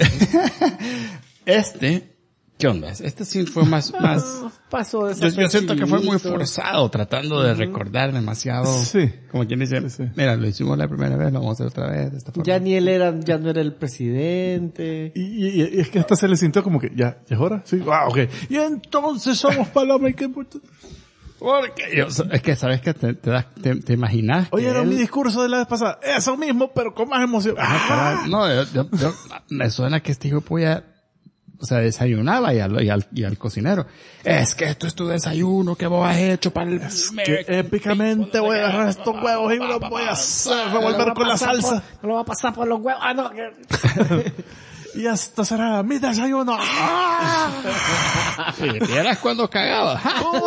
¿Qué onda? Este sí fue más pasó yo siento que fue muy forzado, tratando de recordar demasiado. Sí. Como quien dice, mira, lo hicimos la primera vez, lo vamos a hacer otra vez de esta forma. Ya no era el presidente. Y es que hasta se le sintió como que, ya es hora, sí, ok. Y entonces somos paloma y qué puto. Porque es que sabes que te imaginas. Oye, era mi discurso de la vez pasada. Eso mismo, pero con más emoción. No, yo me suena que este hijo puya, o sea, desayunaba y al cocinero. Es que esto es tu desayuno que vos has hecho para el... que épicamente voy a agarrar estos huevos y los voy a revolver con la salsa. Me lo va a pasar por los huevos. No. Y esto será mi desayuno. Si vieras cuando cagaba.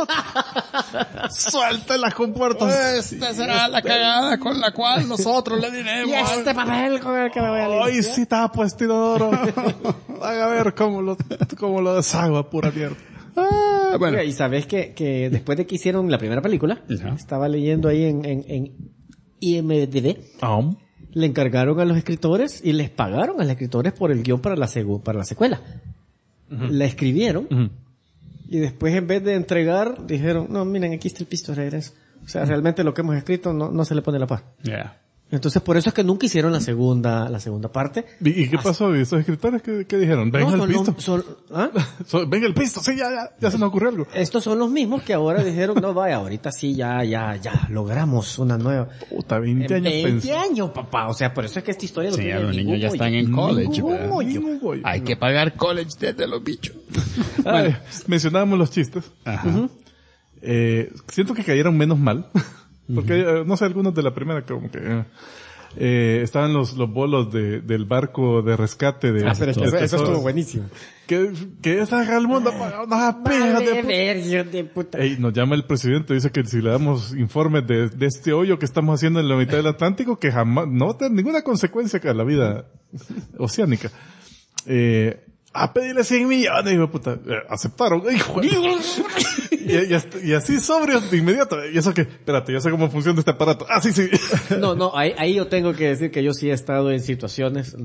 Suelta las compuertas. Esta será la cagada con la cual nosotros le diremos. Y este papel con el que me voy a limpiar. Hoy sí tapo este inodoro. Van a ver cómo lo deshago a pura mierda. Bueno. Y sabes que después de que hicieron la primera película, estaba leyendo ahí en IMDb, le encargaron a los escritores y les pagaron a los escritores por el guión para la secuela. La escribieron y después en vez de entregar dijeron, no, miren, aquí está el pisto de regreso. O sea, realmente lo que hemos escrito no se le pone la par. Entonces por eso es que nunca hicieron la segunda parte. ¿Y qué pasó? ¿Y esos escritores qué dijeron? Venga el pisto. Venga el pisto, sí, ya se nos ocurrió algo. Estos son los mismos que ahora dijeron, no vaya, ahorita sí ya logramos una nueva. Puta, 20 años 20 años, papá. O sea, por eso es que esta historia no tiene los niños ya están en college. Hay que pagar college desde los bichos. Bueno, mencionábamos los chistes. Siento que cayeron menos mal. Porque, no sé, algunos de la primera como que... estaban los bolos del barco de rescate de... pero eso estuvo buenísimo. Que saca al mundo para una pija de puta. Ey, nos llama el presidente, dice que si le damos informes de este hoyo que estamos haciendo en la mitad del Atlántico, que jamás, no va a tener ninguna consecuencia a la vida oceánica. A pedirle 100 millones, hijo de puta. Aceptaron. Hijo y así sobrios de inmediato. Y eso que, espérate, ya sé cómo funciona este aparato. Ah, sí. No, ahí yo tengo que decir que yo sí he estado en situaciones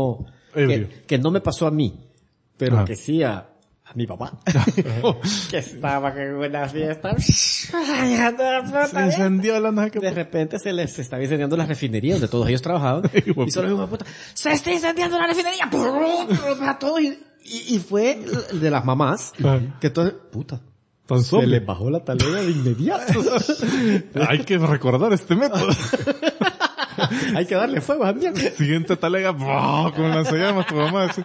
que no me pasó a mí, pero que sí a mi papá. Que estaba en una fiesta. Se encendió la naja. De repente se les estaba incendiando la refinería donde todos ellos trabajaban. Y solo dijo, puta, se está incendiando la refinería. A todos. Y fue de las mamás que entonces, puta, se les bajó la talega de inmediato. Hay que recordar este método. Hay que darle fuego también. Siguiente talega, con lanzallamas tu mamá. Así.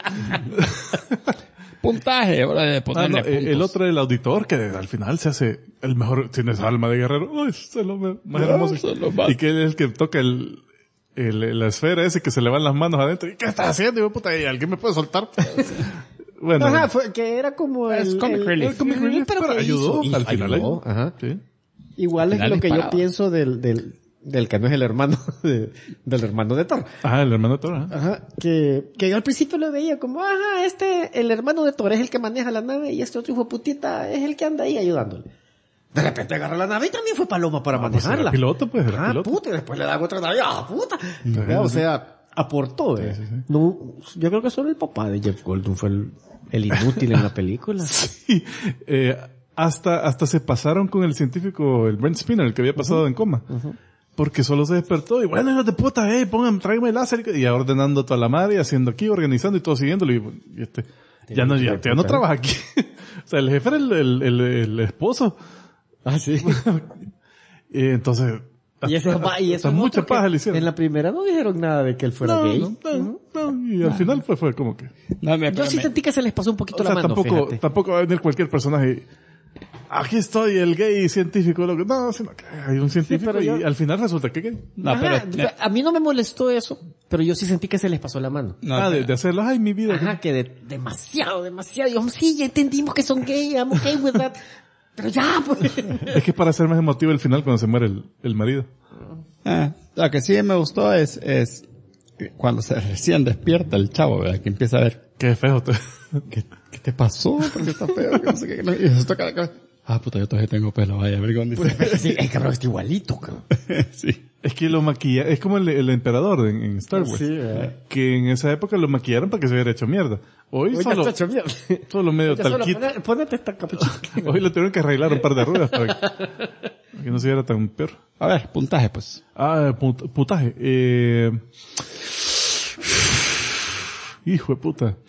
Puntaje, el otro, el auditor, que al final se hace el mejor, tienes alma de guerrero. Uy, es lo más hermoso. Y que él es el que toca la esfera ese que se le van las manos adentro. ¿Y qué estás haciendo? Y puta, ¿y alguien me puede soltar? Bueno. Ajá, que era como el comic relief. El comic relief, pero que ayudó hizo, al final. Ayudó, ajá. Sí. Igual es lo que yo pienso del que no es el hermano del hermano de Thor. Ajá, el hermano de Thor, Ajá, que yo al principio lo veía como, el hermano de Thor es el que maneja la nave y este otro hijo de putita es el que anda ahí ayudándole. De repente agarra la nave y también fue paloma para manejarla. Era piloto, pues, era piloto. Puta, y después le dan otra nave, puta. O sea, aportó, Sí. No, yo creo que solo el papá de Jeff Goldblum fue el inútil en la película. Sí, hasta se pasaron con el científico, el Brent Spinner, el que había pasado en coma. Porque solo se despertó y bueno, hijos de puta, tráigame el láser y ya ordenando toda la madre, haciendo aquí, organizando y todo siguiéndolo y ya no trabaja aquí. O sea, el jefe era el esposo. Ah, sí. Entonces, y eso mucha paja le hicieron. En la primera no dijeron nada de que él fuera gay. No, y al final fue como que... Yo sí sentí que se les pasó un poquito la mano, tampoco va a venir cualquier personaje. Aquí estoy, el gay científico. No, sino que hay un científico y al final resulta que gay. A mí no me molestó eso, pero yo sí sentí que se les pasó la mano. De hacerlo, mi vida. Ajá, que demasiado. Yo, sí, ya entendimos que son gay, I'm okay with that. Pero ya, pues. Es que para hacer más emotivo el final cuando se muere el marido. Lo que sí me gustó es cuando se recién despierta el chavo, ¿verdad? Que empieza a ver. Qué feo. ¿Qué te pasó? Porque está feo. No sé qué. Y se toca la cabeza. Puta, yo todavía tengo pelo. Vaya, vergón. Sí, el cabrón está igualito, cabrón. Sí. Es que lo maquilla, es como el emperador en Star Wars. Sí, que en esa época lo maquillaron para que se hubiera hecho mierda. Hoy solo, está hecho mierda. Solo medio talquito. Ponete esta capuchita. Hoy lo tuvieron que arreglar un par de ruedas para que no se viera tan peor. A ver, puntaje pues. Puntaje. Hijo de puta.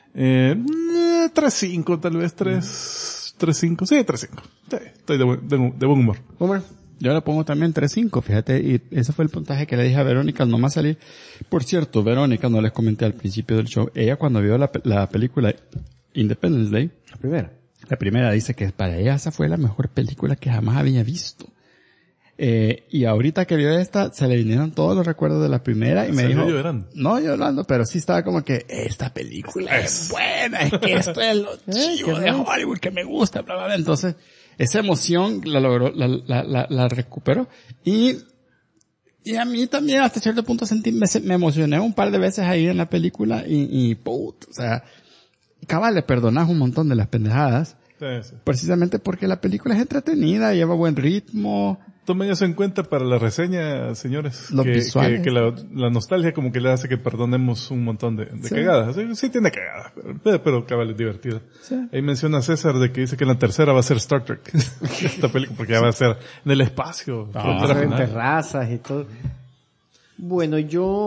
3.5 tal vez, 3.5. Sí, 3.5. Sí, estoy de buen humor. Homer. Yo le pongo también 3.5, fíjate, y ese fue el puntaje que le dije a Verónica al nomás salir. Por cierto, Verónica, no les comenté al principio del show, ella cuando vio la película Independence Day, la primera dice que para ella esa fue la mejor película que jamás había visto. Y ahorita que vio esta, se le vinieron todos los recuerdos de la primera y me dijo, no llorando, pero sí estaba como que esta película es buena, es que esto es lo chido de Hollywood que me gusta, bla, bla, bla. Entonces, esa emoción la logró, la recuperó y a mí también hasta cierto punto me emocioné un par de veces ahí en la película y o sea, cabal, le perdonás un montón de las pendejadas. Sí. Precisamente porque la película es entretenida, lleva buen ritmo. Tomen eso en cuenta para la reseña, señores. Los visuales. Que la nostalgia como que le hace que perdonemos un montón de cagadas. Sí tiene cagadas, pero cabal es divertida. Sí. Ahí menciona César de que dice que la tercera va a ser Star Trek. Esta película, porque ya va a ser en el espacio. En terrazas y todo. Bueno,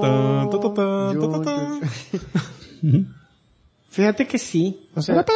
fíjate que sí. O sea,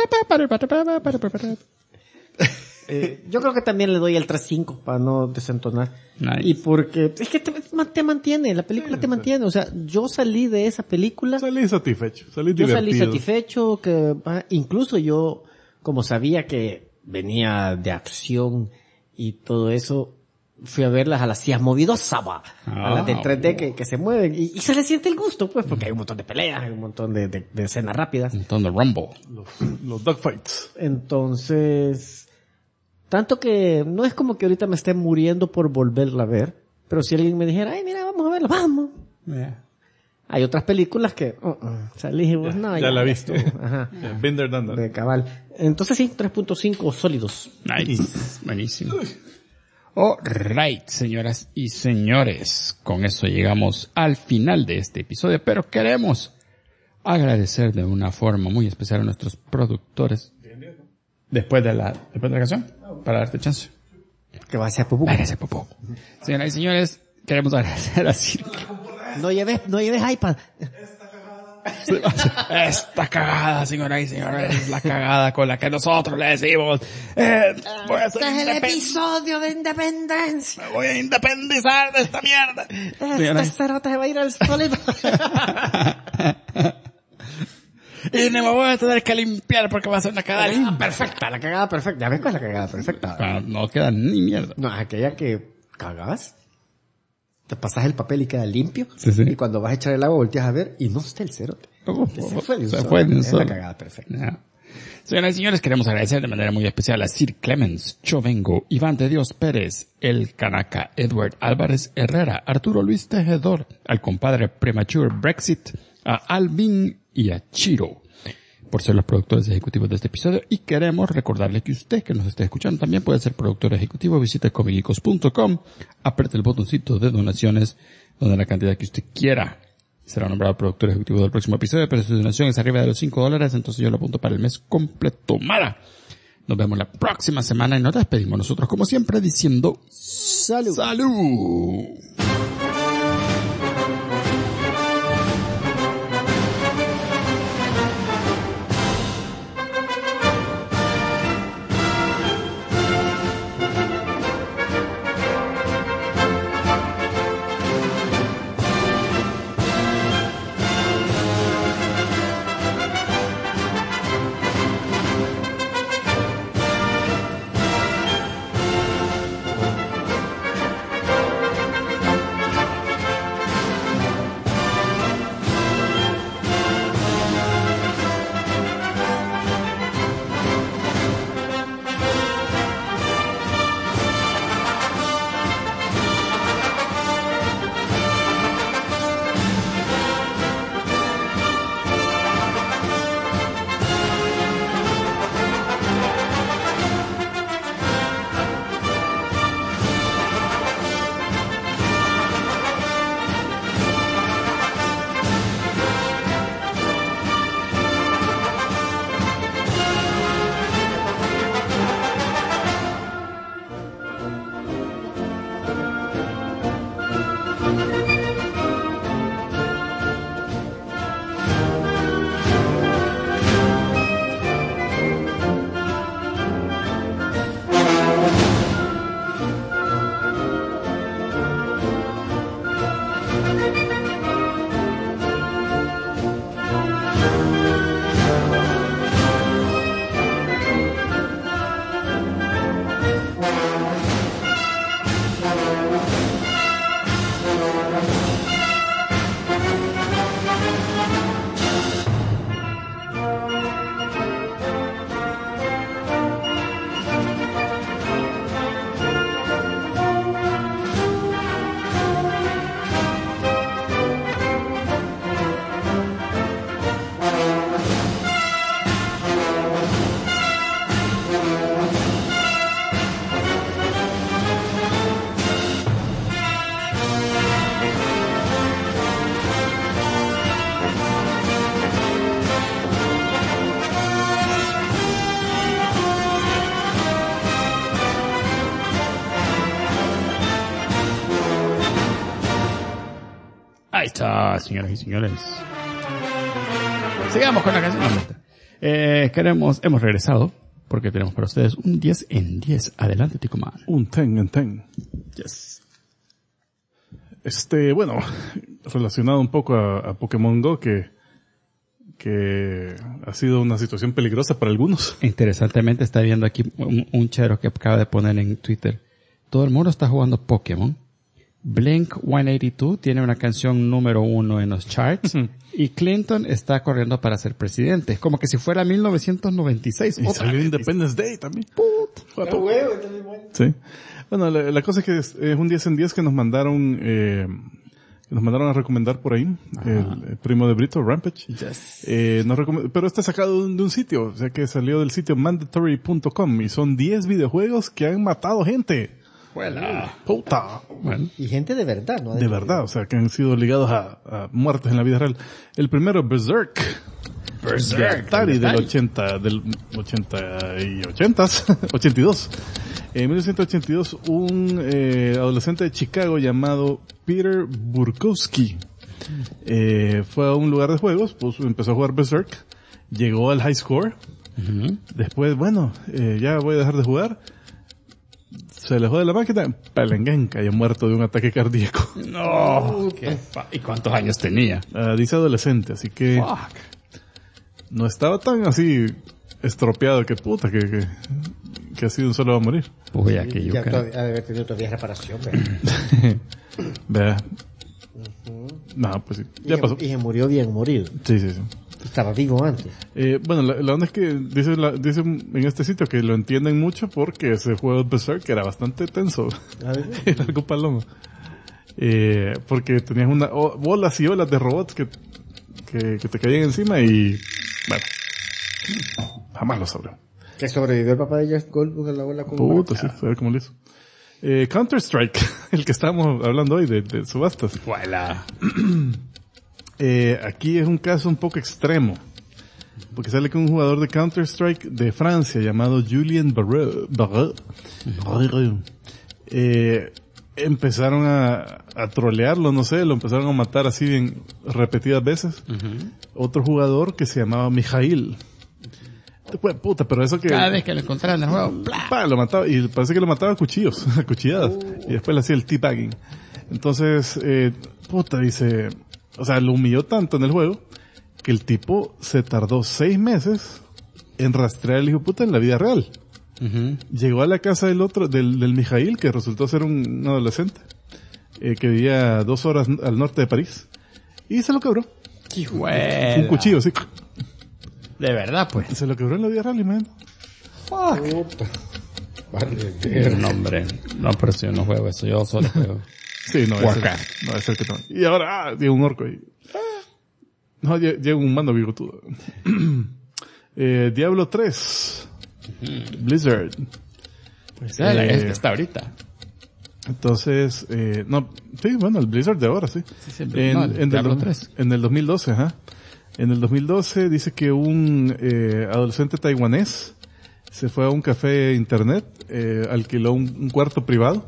yo creo que también le doy el 3.5 para no desentonar. Nice. Y porque es que te mantiene, la película te mantiene. O sea, yo salí de esa película. Salí satisfecho, salí divertido. Yo salí satisfecho, que incluso yo, como sabía que venía de acción y todo eso, fui a verlas a las sillas movidosas, a las de 3D que se mueven, y se le siente el gusto, pues, porque hay un montón de peleas, hay un montón de escenas rápidas. Un montón de rumble. Los dogfights. Entonces, tanto que no es como que ahorita me esté muriendo por volverla a ver, pero si alguien me dijera, ay, mira, vamos a verla, vamos. Yeah. Hay otras películas que, salí y vos, no, ya la viste. Ajá. Been there, done that. De cabal. Entonces sí, 3.5 sólidos. Nice. Buenísimo. Alright, señoras y señores. Con eso llegamos al final de este episodio, pero queremos agradecer de una forma muy especial a nuestros productores. Después de la canción, para darte chance. Que va a ser popó. Váyase, popó. Señoras y señores, queremos agradecer a Cirque. No lleves iPad. Esta cagada, señoras y señores, es la cagada con la que nosotros le decimos. Pues, Este es el episodio de independencia. Me voy a independizar de esta mierda. Este cerote se va a ir al sólido. Y me voy a tener que limpiar porque va a ser una cagada limpia. Perfecta, la cagada perfecta. ¿Ya ves cuál es la cagada perfecta? No queda ni mierda. No, aquella que cagas, te pasas el papel y queda limpio. Sí, sí. Y cuando vas a echar el agua volteas a ver y no está el cerote. Se fue de un un solo. Es la cagada perfecta. Yeah. Señoras y señores, queremos agradecer de manera muy especial a Sir Clemens Chovengo, Iván de Dios Pérez, El Canaca, Edward Álvarez Herrera, Arturo Luis Tejedor, al compadre Premature Brexit, a Alvin y a Chiro por ser los productores ejecutivos de este episodio, y queremos recordarle que usted que nos esté escuchando también puede ser productor ejecutivo. Visite comicgeekos.com, apriete el botoncito de donaciones donde la cantidad que usted quiera será nombrado productor ejecutivo del próximo episodio, pero si su donación es arriba de los $5, entonces yo lo apunto para el mes completo. Mara, nos vemos la próxima semana y nos despedimos nosotros como siempre diciendo ¡Salud! ¡Salud! Ahí está, señoras y señores. Sigamos con la canción. Hemos regresado porque tenemos para ustedes un 10 en 10. Adelante, Ticoman. Un 10 en 10. Yes. Bueno, relacionado un poco a Pokémon Go, que ha sido una situación peligrosa para algunos. Interesantemente está viendo aquí un chero que acaba de poner en Twitter todo el mundo está jugando Pokémon. Blink 182 tiene una canción número 1 en los charts. Y Clinton está corriendo para ser presidente. Es como que si fuera 1996. Y salió Independence Day también. Sí. Bueno, la cosa es que es un 10 en 10 que nos mandaron a recomendar por ahí. El primo de Brito, Rampage. Yes. Pero está sacado de un sitio. O sea que salió del sitio mandatory.com. Y son 10 videojuegos que han matado gente. Buena. Puta. Bueno. Y gente de verdad, ¿no? De verdad, o sea, que han sido ligados a muertes en la vida real. El primero, Berserk. De Atari del 82. En 1982, un adolescente de Chicago llamado Peter Burkowski fue a un lugar de juegos, pues empezó a jugar Berserk, llegó al high score, después, bueno, ya voy a dejar de jugar. Se alejó de la máquina, Pelengán cayó muerto de un ataque cardíaco. No. ¿Y cuántos años tenía? Dice adolescente, así que no estaba tan así estropeado que puta, que así de un solo va a morir. Uy, Ya todavía, ha de haber tenido todavía reparación, ¿verdad? Vea. No, pues sí, ya pasó. Y se murió bien morido. Sí. Estaba vivo antes. Bueno, la onda es que dice en este sitio que lo entienden mucho porque ese juego de Berserk era bastante tenso. Era algo palomo. Porque tenías bolas y olas de robots que te caían encima y, bueno, jamás lo sabré. Que sobrevivió el papá de Just Goldblum en la bola con puta, sí, a ver cómo lo hizo. Counter-Strike, el que estábamos hablando hoy de subastas. Voilà. Aquí es un caso un poco extremo, porque sale que un jugador de Counter-Strike de Francia llamado Julien Barreux, empezaron a trolearlo, no sé, lo empezaron a matar así bien repetidas veces. Otro jugador que se llamaba Mijail. Puta, pero eso que... Cada vez que lo encontraban en el juego, lo mataba, y parece que lo mataba a cuchillos, a cuchilladas, y después le hacía el teabagging. Entonces, dice... O sea, lo humilló tanto en el juego que el tipo se tardó 6 meses en rastrear al hijo de puta en la vida real. Llegó a la casa del Mijail, que resultó ser un adolescente, que vivía 2 horas al norte de París, y se lo quebró. Un cuchillo, sí. De verdad, pues. Se lo quebró en la vida real, imagínate. No, hombre. No, pero si yo no juego eso, yo solo juego. Sí, no, es el que no. Y ahora, llega un orco ahí. No, llega un mando bigotudo. Diablo 3. Blizzard. Pues es que está ahorita. Entonces, el Blizzard de ahora, sí. Diablo 3. En el 2012, ajá. En el 2012 dice que un adolescente taiwanés se fue a un café de internet, alquiló un cuarto privado.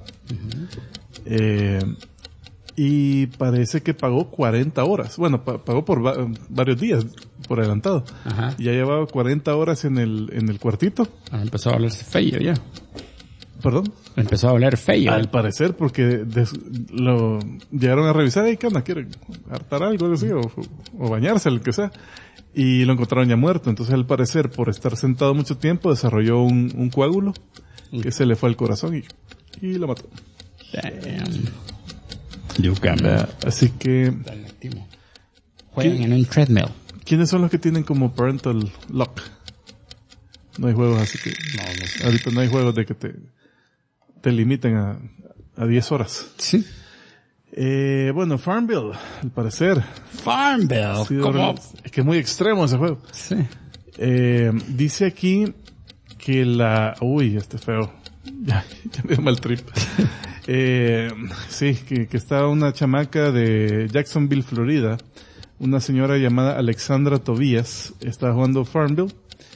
Y parece que pagó 40 horas. Bueno, pagó por varios días, por adelantado. Ajá. Y ya llevaba 40 horas en el cuartito. Empezó a olerse feo ya. ¿Perdón? Empezó a oler feo. Al parecer, porque lo llegaron a revisar y ¿qué onda? ¿Quiere hartar algo así? O bañarse, lo que sea. Y lo encontraron ya muerto. Entonces, al parecer, por estar sentado mucho tiempo, desarrolló un coágulo que se le fue al corazón y lo mató. Damn. Así que... Juegan en un treadmill. ¿Quiénes son los que tienen como parental lock? No hay juegos así que... No sé. Ahorita no hay juegos de que te limiten a 10 horas. Sí. Bueno, Farmville, al parecer. Farmville. Sí, ¿cómo? Es que es muy extremo ese juego. Sí. Dice aquí que uy, este es feo. Ya me dio mal trip. Sí, que estaba una chamaca de Jacksonville, Florida. Una señora llamada Alexandra Tobías. Estaba jugando Farmville.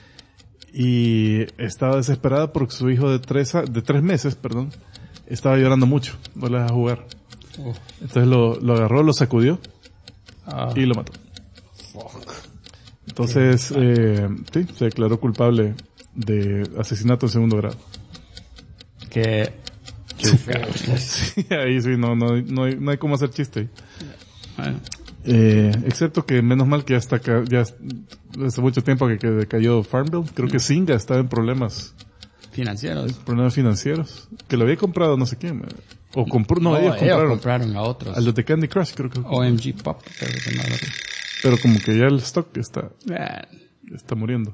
Y estaba desesperada porque su hijo de 3 meses, estaba llorando mucho. No le dejaba jugar. Entonces lo agarró, lo sacudió. Y lo mató. Entonces, sí, se declaró culpable de asesinato en segundo grado. Qué feo. Sí, ahí sí, no hay cómo hacer chiste. Bueno. Excepto que menos mal que ya hace mucho tiempo que cayó Farmville. Creo que Zynga estaba en problemas financieros. Problemas financieros. Que lo había comprado no sé quién. O compró, no, ellos compraron a otros. A los de Candy Crush, creo que. OMG Pop, creo que se llama. Pero como que ya el stock está muriendo.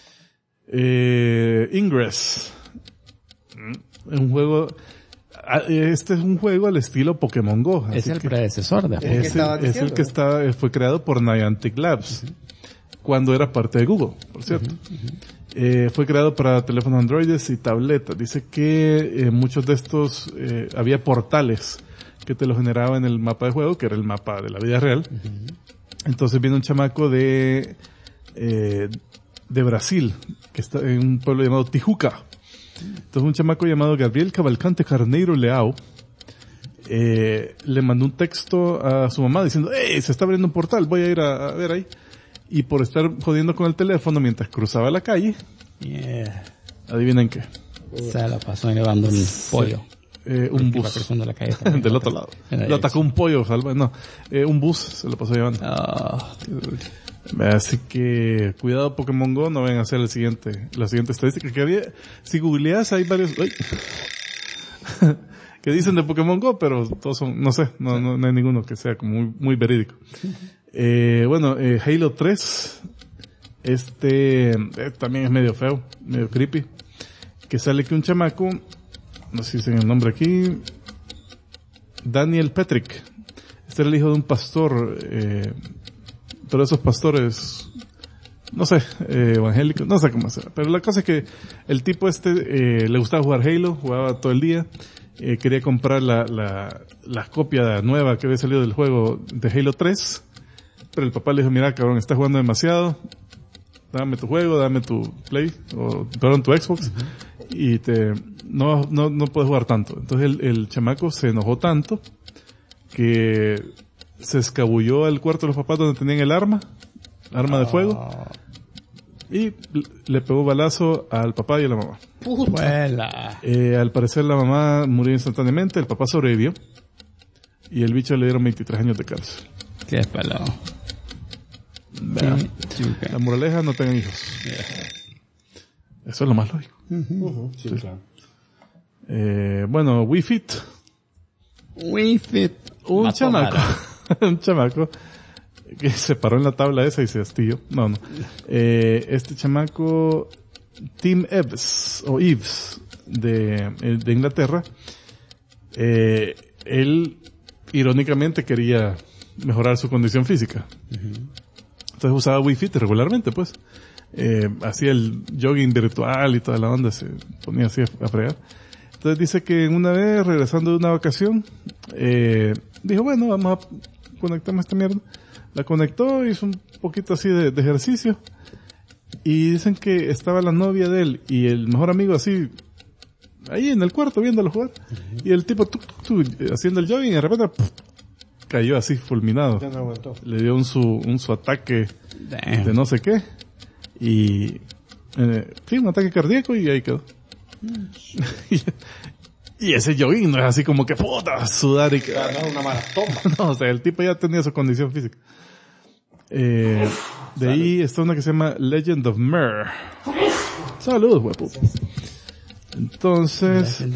Ingress. Es un juego. Este es un juego al estilo Pokémon Go. Es el predecesor de es el que fue creado por Niantic Labs. Cuando era parte de Google, por cierto. Fue creado para teléfonos androides y tabletas. Dice que muchos de estos, había portales que te lo generaba en el mapa de juego, que era el mapa de la vida real. Entonces viene un chamaco de Brasil, que está en un pueblo llamado Tijuca. Entonces un chamaco llamado Gabriel Cavalcante Carneiro Leao le mandó un texto a su mamá diciendo, se está abriendo un portal, voy a ir a ver ahí. Y por estar jodiendo con el teléfono mientras cruzaba la calle, adivinen qué. Se la pasó llevando un pollo. Un bus. La calle del otro lado. Lo atacó un pollo, un bus se lo pasó llevando. Así que, cuidado Pokémon Go, no vayan a hacer la siguiente estadística que había. Si googleas hay varios, que dicen de Pokémon Go, pero todos son, no sé, no hay ninguno que sea como muy, muy verídico. Halo 3, también es medio feo, medio creepy, que sale que un chamaco, no sé si dicen el nombre aquí, Daniel Patrick, era el hijo de un pastor, pero esos pastores, no sé, evangélicos, no sé cómo será, pero la cosa es que el tipo le gustaba jugar Halo, jugaba todo el día, quería comprar la copia nueva que había salido del juego de Halo 3, pero el papá le dijo, mira cabrón, estás jugando demasiado, dame tu juego, dame tu Play, o perdón, tu Xbox, y no puedes jugar tanto. Entonces el chamaco se enojó tanto que se escabulló al cuarto de los papás donde tenían el arma de fuego, y le pegó balazo al papá y a la mamá. Al parecer la mamá murió instantáneamente, el papá sobrevivió, y el bicho le dieron 23 años de cárcel. Qué pelado. La moraleja, no tengan hijos. Eso es lo más lógico. Sí, claro. Wii Fit. Un chamaco que se paró en la tabla esa y se astilló. No. Este chamaco, Tim Eves, de Inglaterra, él irónicamente quería mejorar su condición física. Entonces usaba Wii Fit regularmente, pues. Hacía el jogging virtual y toda la onda, se ponía así a fregar. Entonces dice que una vez, regresando de una vacación, dijo, bueno, vamos a conectarme a esta mierda. La conectó, hizo un poquito así de ejercicio. Y dicen que estaba la novia de él y el mejor amigo así, ahí en el cuarto viéndolo jugar. Y el tipo haciendo el jogging y de repente cayó así fulminado. Ya no aguantó. Le dio un su ataque de no sé qué. Y un ataque cardíaco y ahí quedó. Y ese jogging no es así como que puta, sudar y que... No, una maratón. No, o sea, el tipo ya tenía su condición física. De ahí está una que se llama Legend of Mer. Saludos, huepo. Entonces,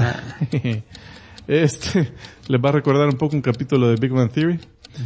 les va a recordar un poco un capítulo de Big Bang Theory.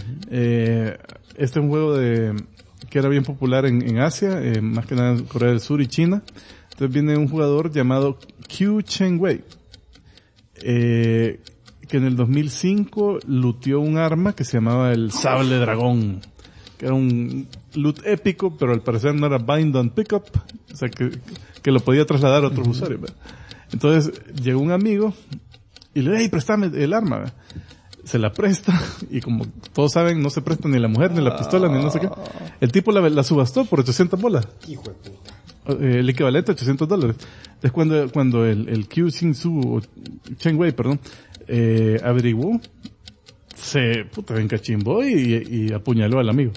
Es un juego que era bien popular en Asia, más que nada en Corea del Sur y China. Entonces viene un jugador llamado Q Cheng-wei, que en el 2005 looteó un arma que se llamaba el Sable Dragón, que era un loot épico, pero al parecer no era bind on pickup, o sea que lo podía trasladar a otros usuarios, ¿verdad? Entonces llegó un amigo y le dice, hey, préstame el arma, ¿verdad? Se la presta, y como todos saben, no se presta ni la mujer, ni la pistola, ni no sé qué. El tipo la subastó por 800 bolas. Hijo de puta. El equivalente a $800. Entonces cuando el Q Cheng-wei, averiguó, se encachimbó y apuñaló al amigo.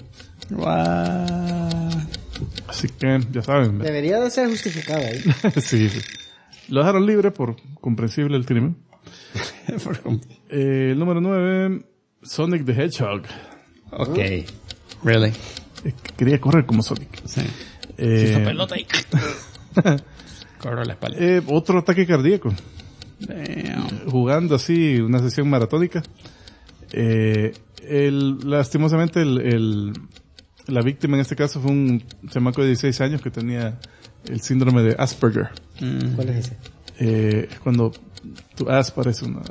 Así que, ya saben. Debería de ser justificado ahí. Sí. Lo dejaron libre por comprensible el crimen. El número 9, Sonic the Hedgehog. Ok. Really? Quería correr como Sonic. Sí. Hizo pelota y... Corro la espalda. Otro ataque cardíaco. Damn. Jugando así una sesión maratónica. Lastimosamente la víctima en este caso fue un chamaco de 16 años que tenía el síndrome de Asperger. ¿Cuál es ese? Es cuando tu as parece una...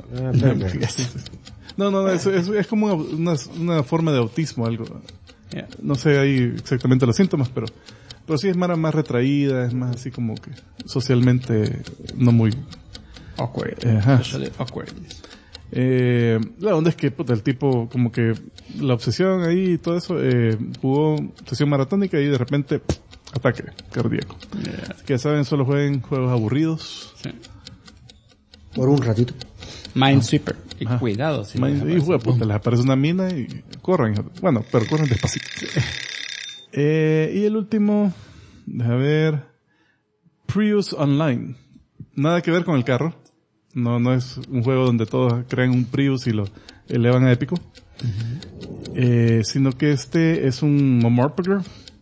No, es como una forma de autismo, algo. Yeah. No sé ahí exactamente los síntomas, pero sí es más retraída, es más así como que socialmente no muy... Awkward. Especially awkward. La onda es que el tipo como que la obsesión ahí y todo eso, jugó sesión maratónica y de repente ataque cardíaco. Yeah. Así que ya saben, solo jueguen juegos aburridos. Sí. Por un ratito. Minesweeper. Y cuidado. Si les aparece una mina y corren. Bueno, pero corren despacito. Y el último, déjame ver, Prius Online. Nada que ver con el carro. No es un juego donde todos crean un Prius y lo elevan a épico. Sino que este es un MMORPG.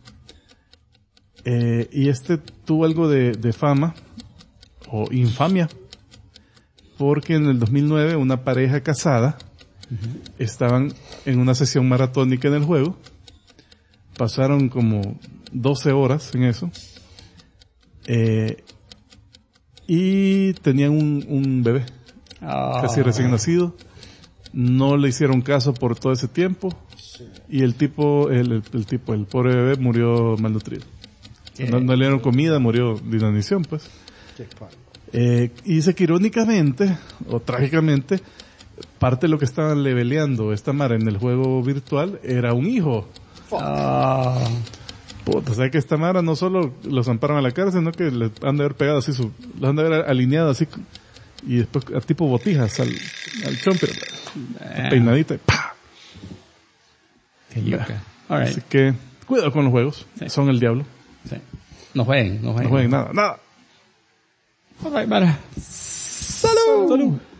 Y este tuvo algo de fama o infamia. Porque en el 2009 una pareja casada estaban en una sesión maratónica en el juego. Pasaron como 12 horas en eso. Y tenían un bebé. Casi recién nacido. No le hicieron caso por todo ese tiempo. Y el pobre bebé murió malnutrido. No le dieron comida, murió de inanición, pues. Y dice que irónicamente, o trágicamente, parte de lo que estaban leveleando esta Mara en el juego virtual era un hijo. Puta, o sea que esta Mara no solo los amparan a la cárcel, sino que les han de haber pegado así los han de haber alineado así, y después a tipo botijas al chomper, peinadita, y ¡pah! Alright. Así que, cuidado con los juegos, son el diablo. Sí. No jueguen No jueguen nada. Alright, Mara. ¡Salud!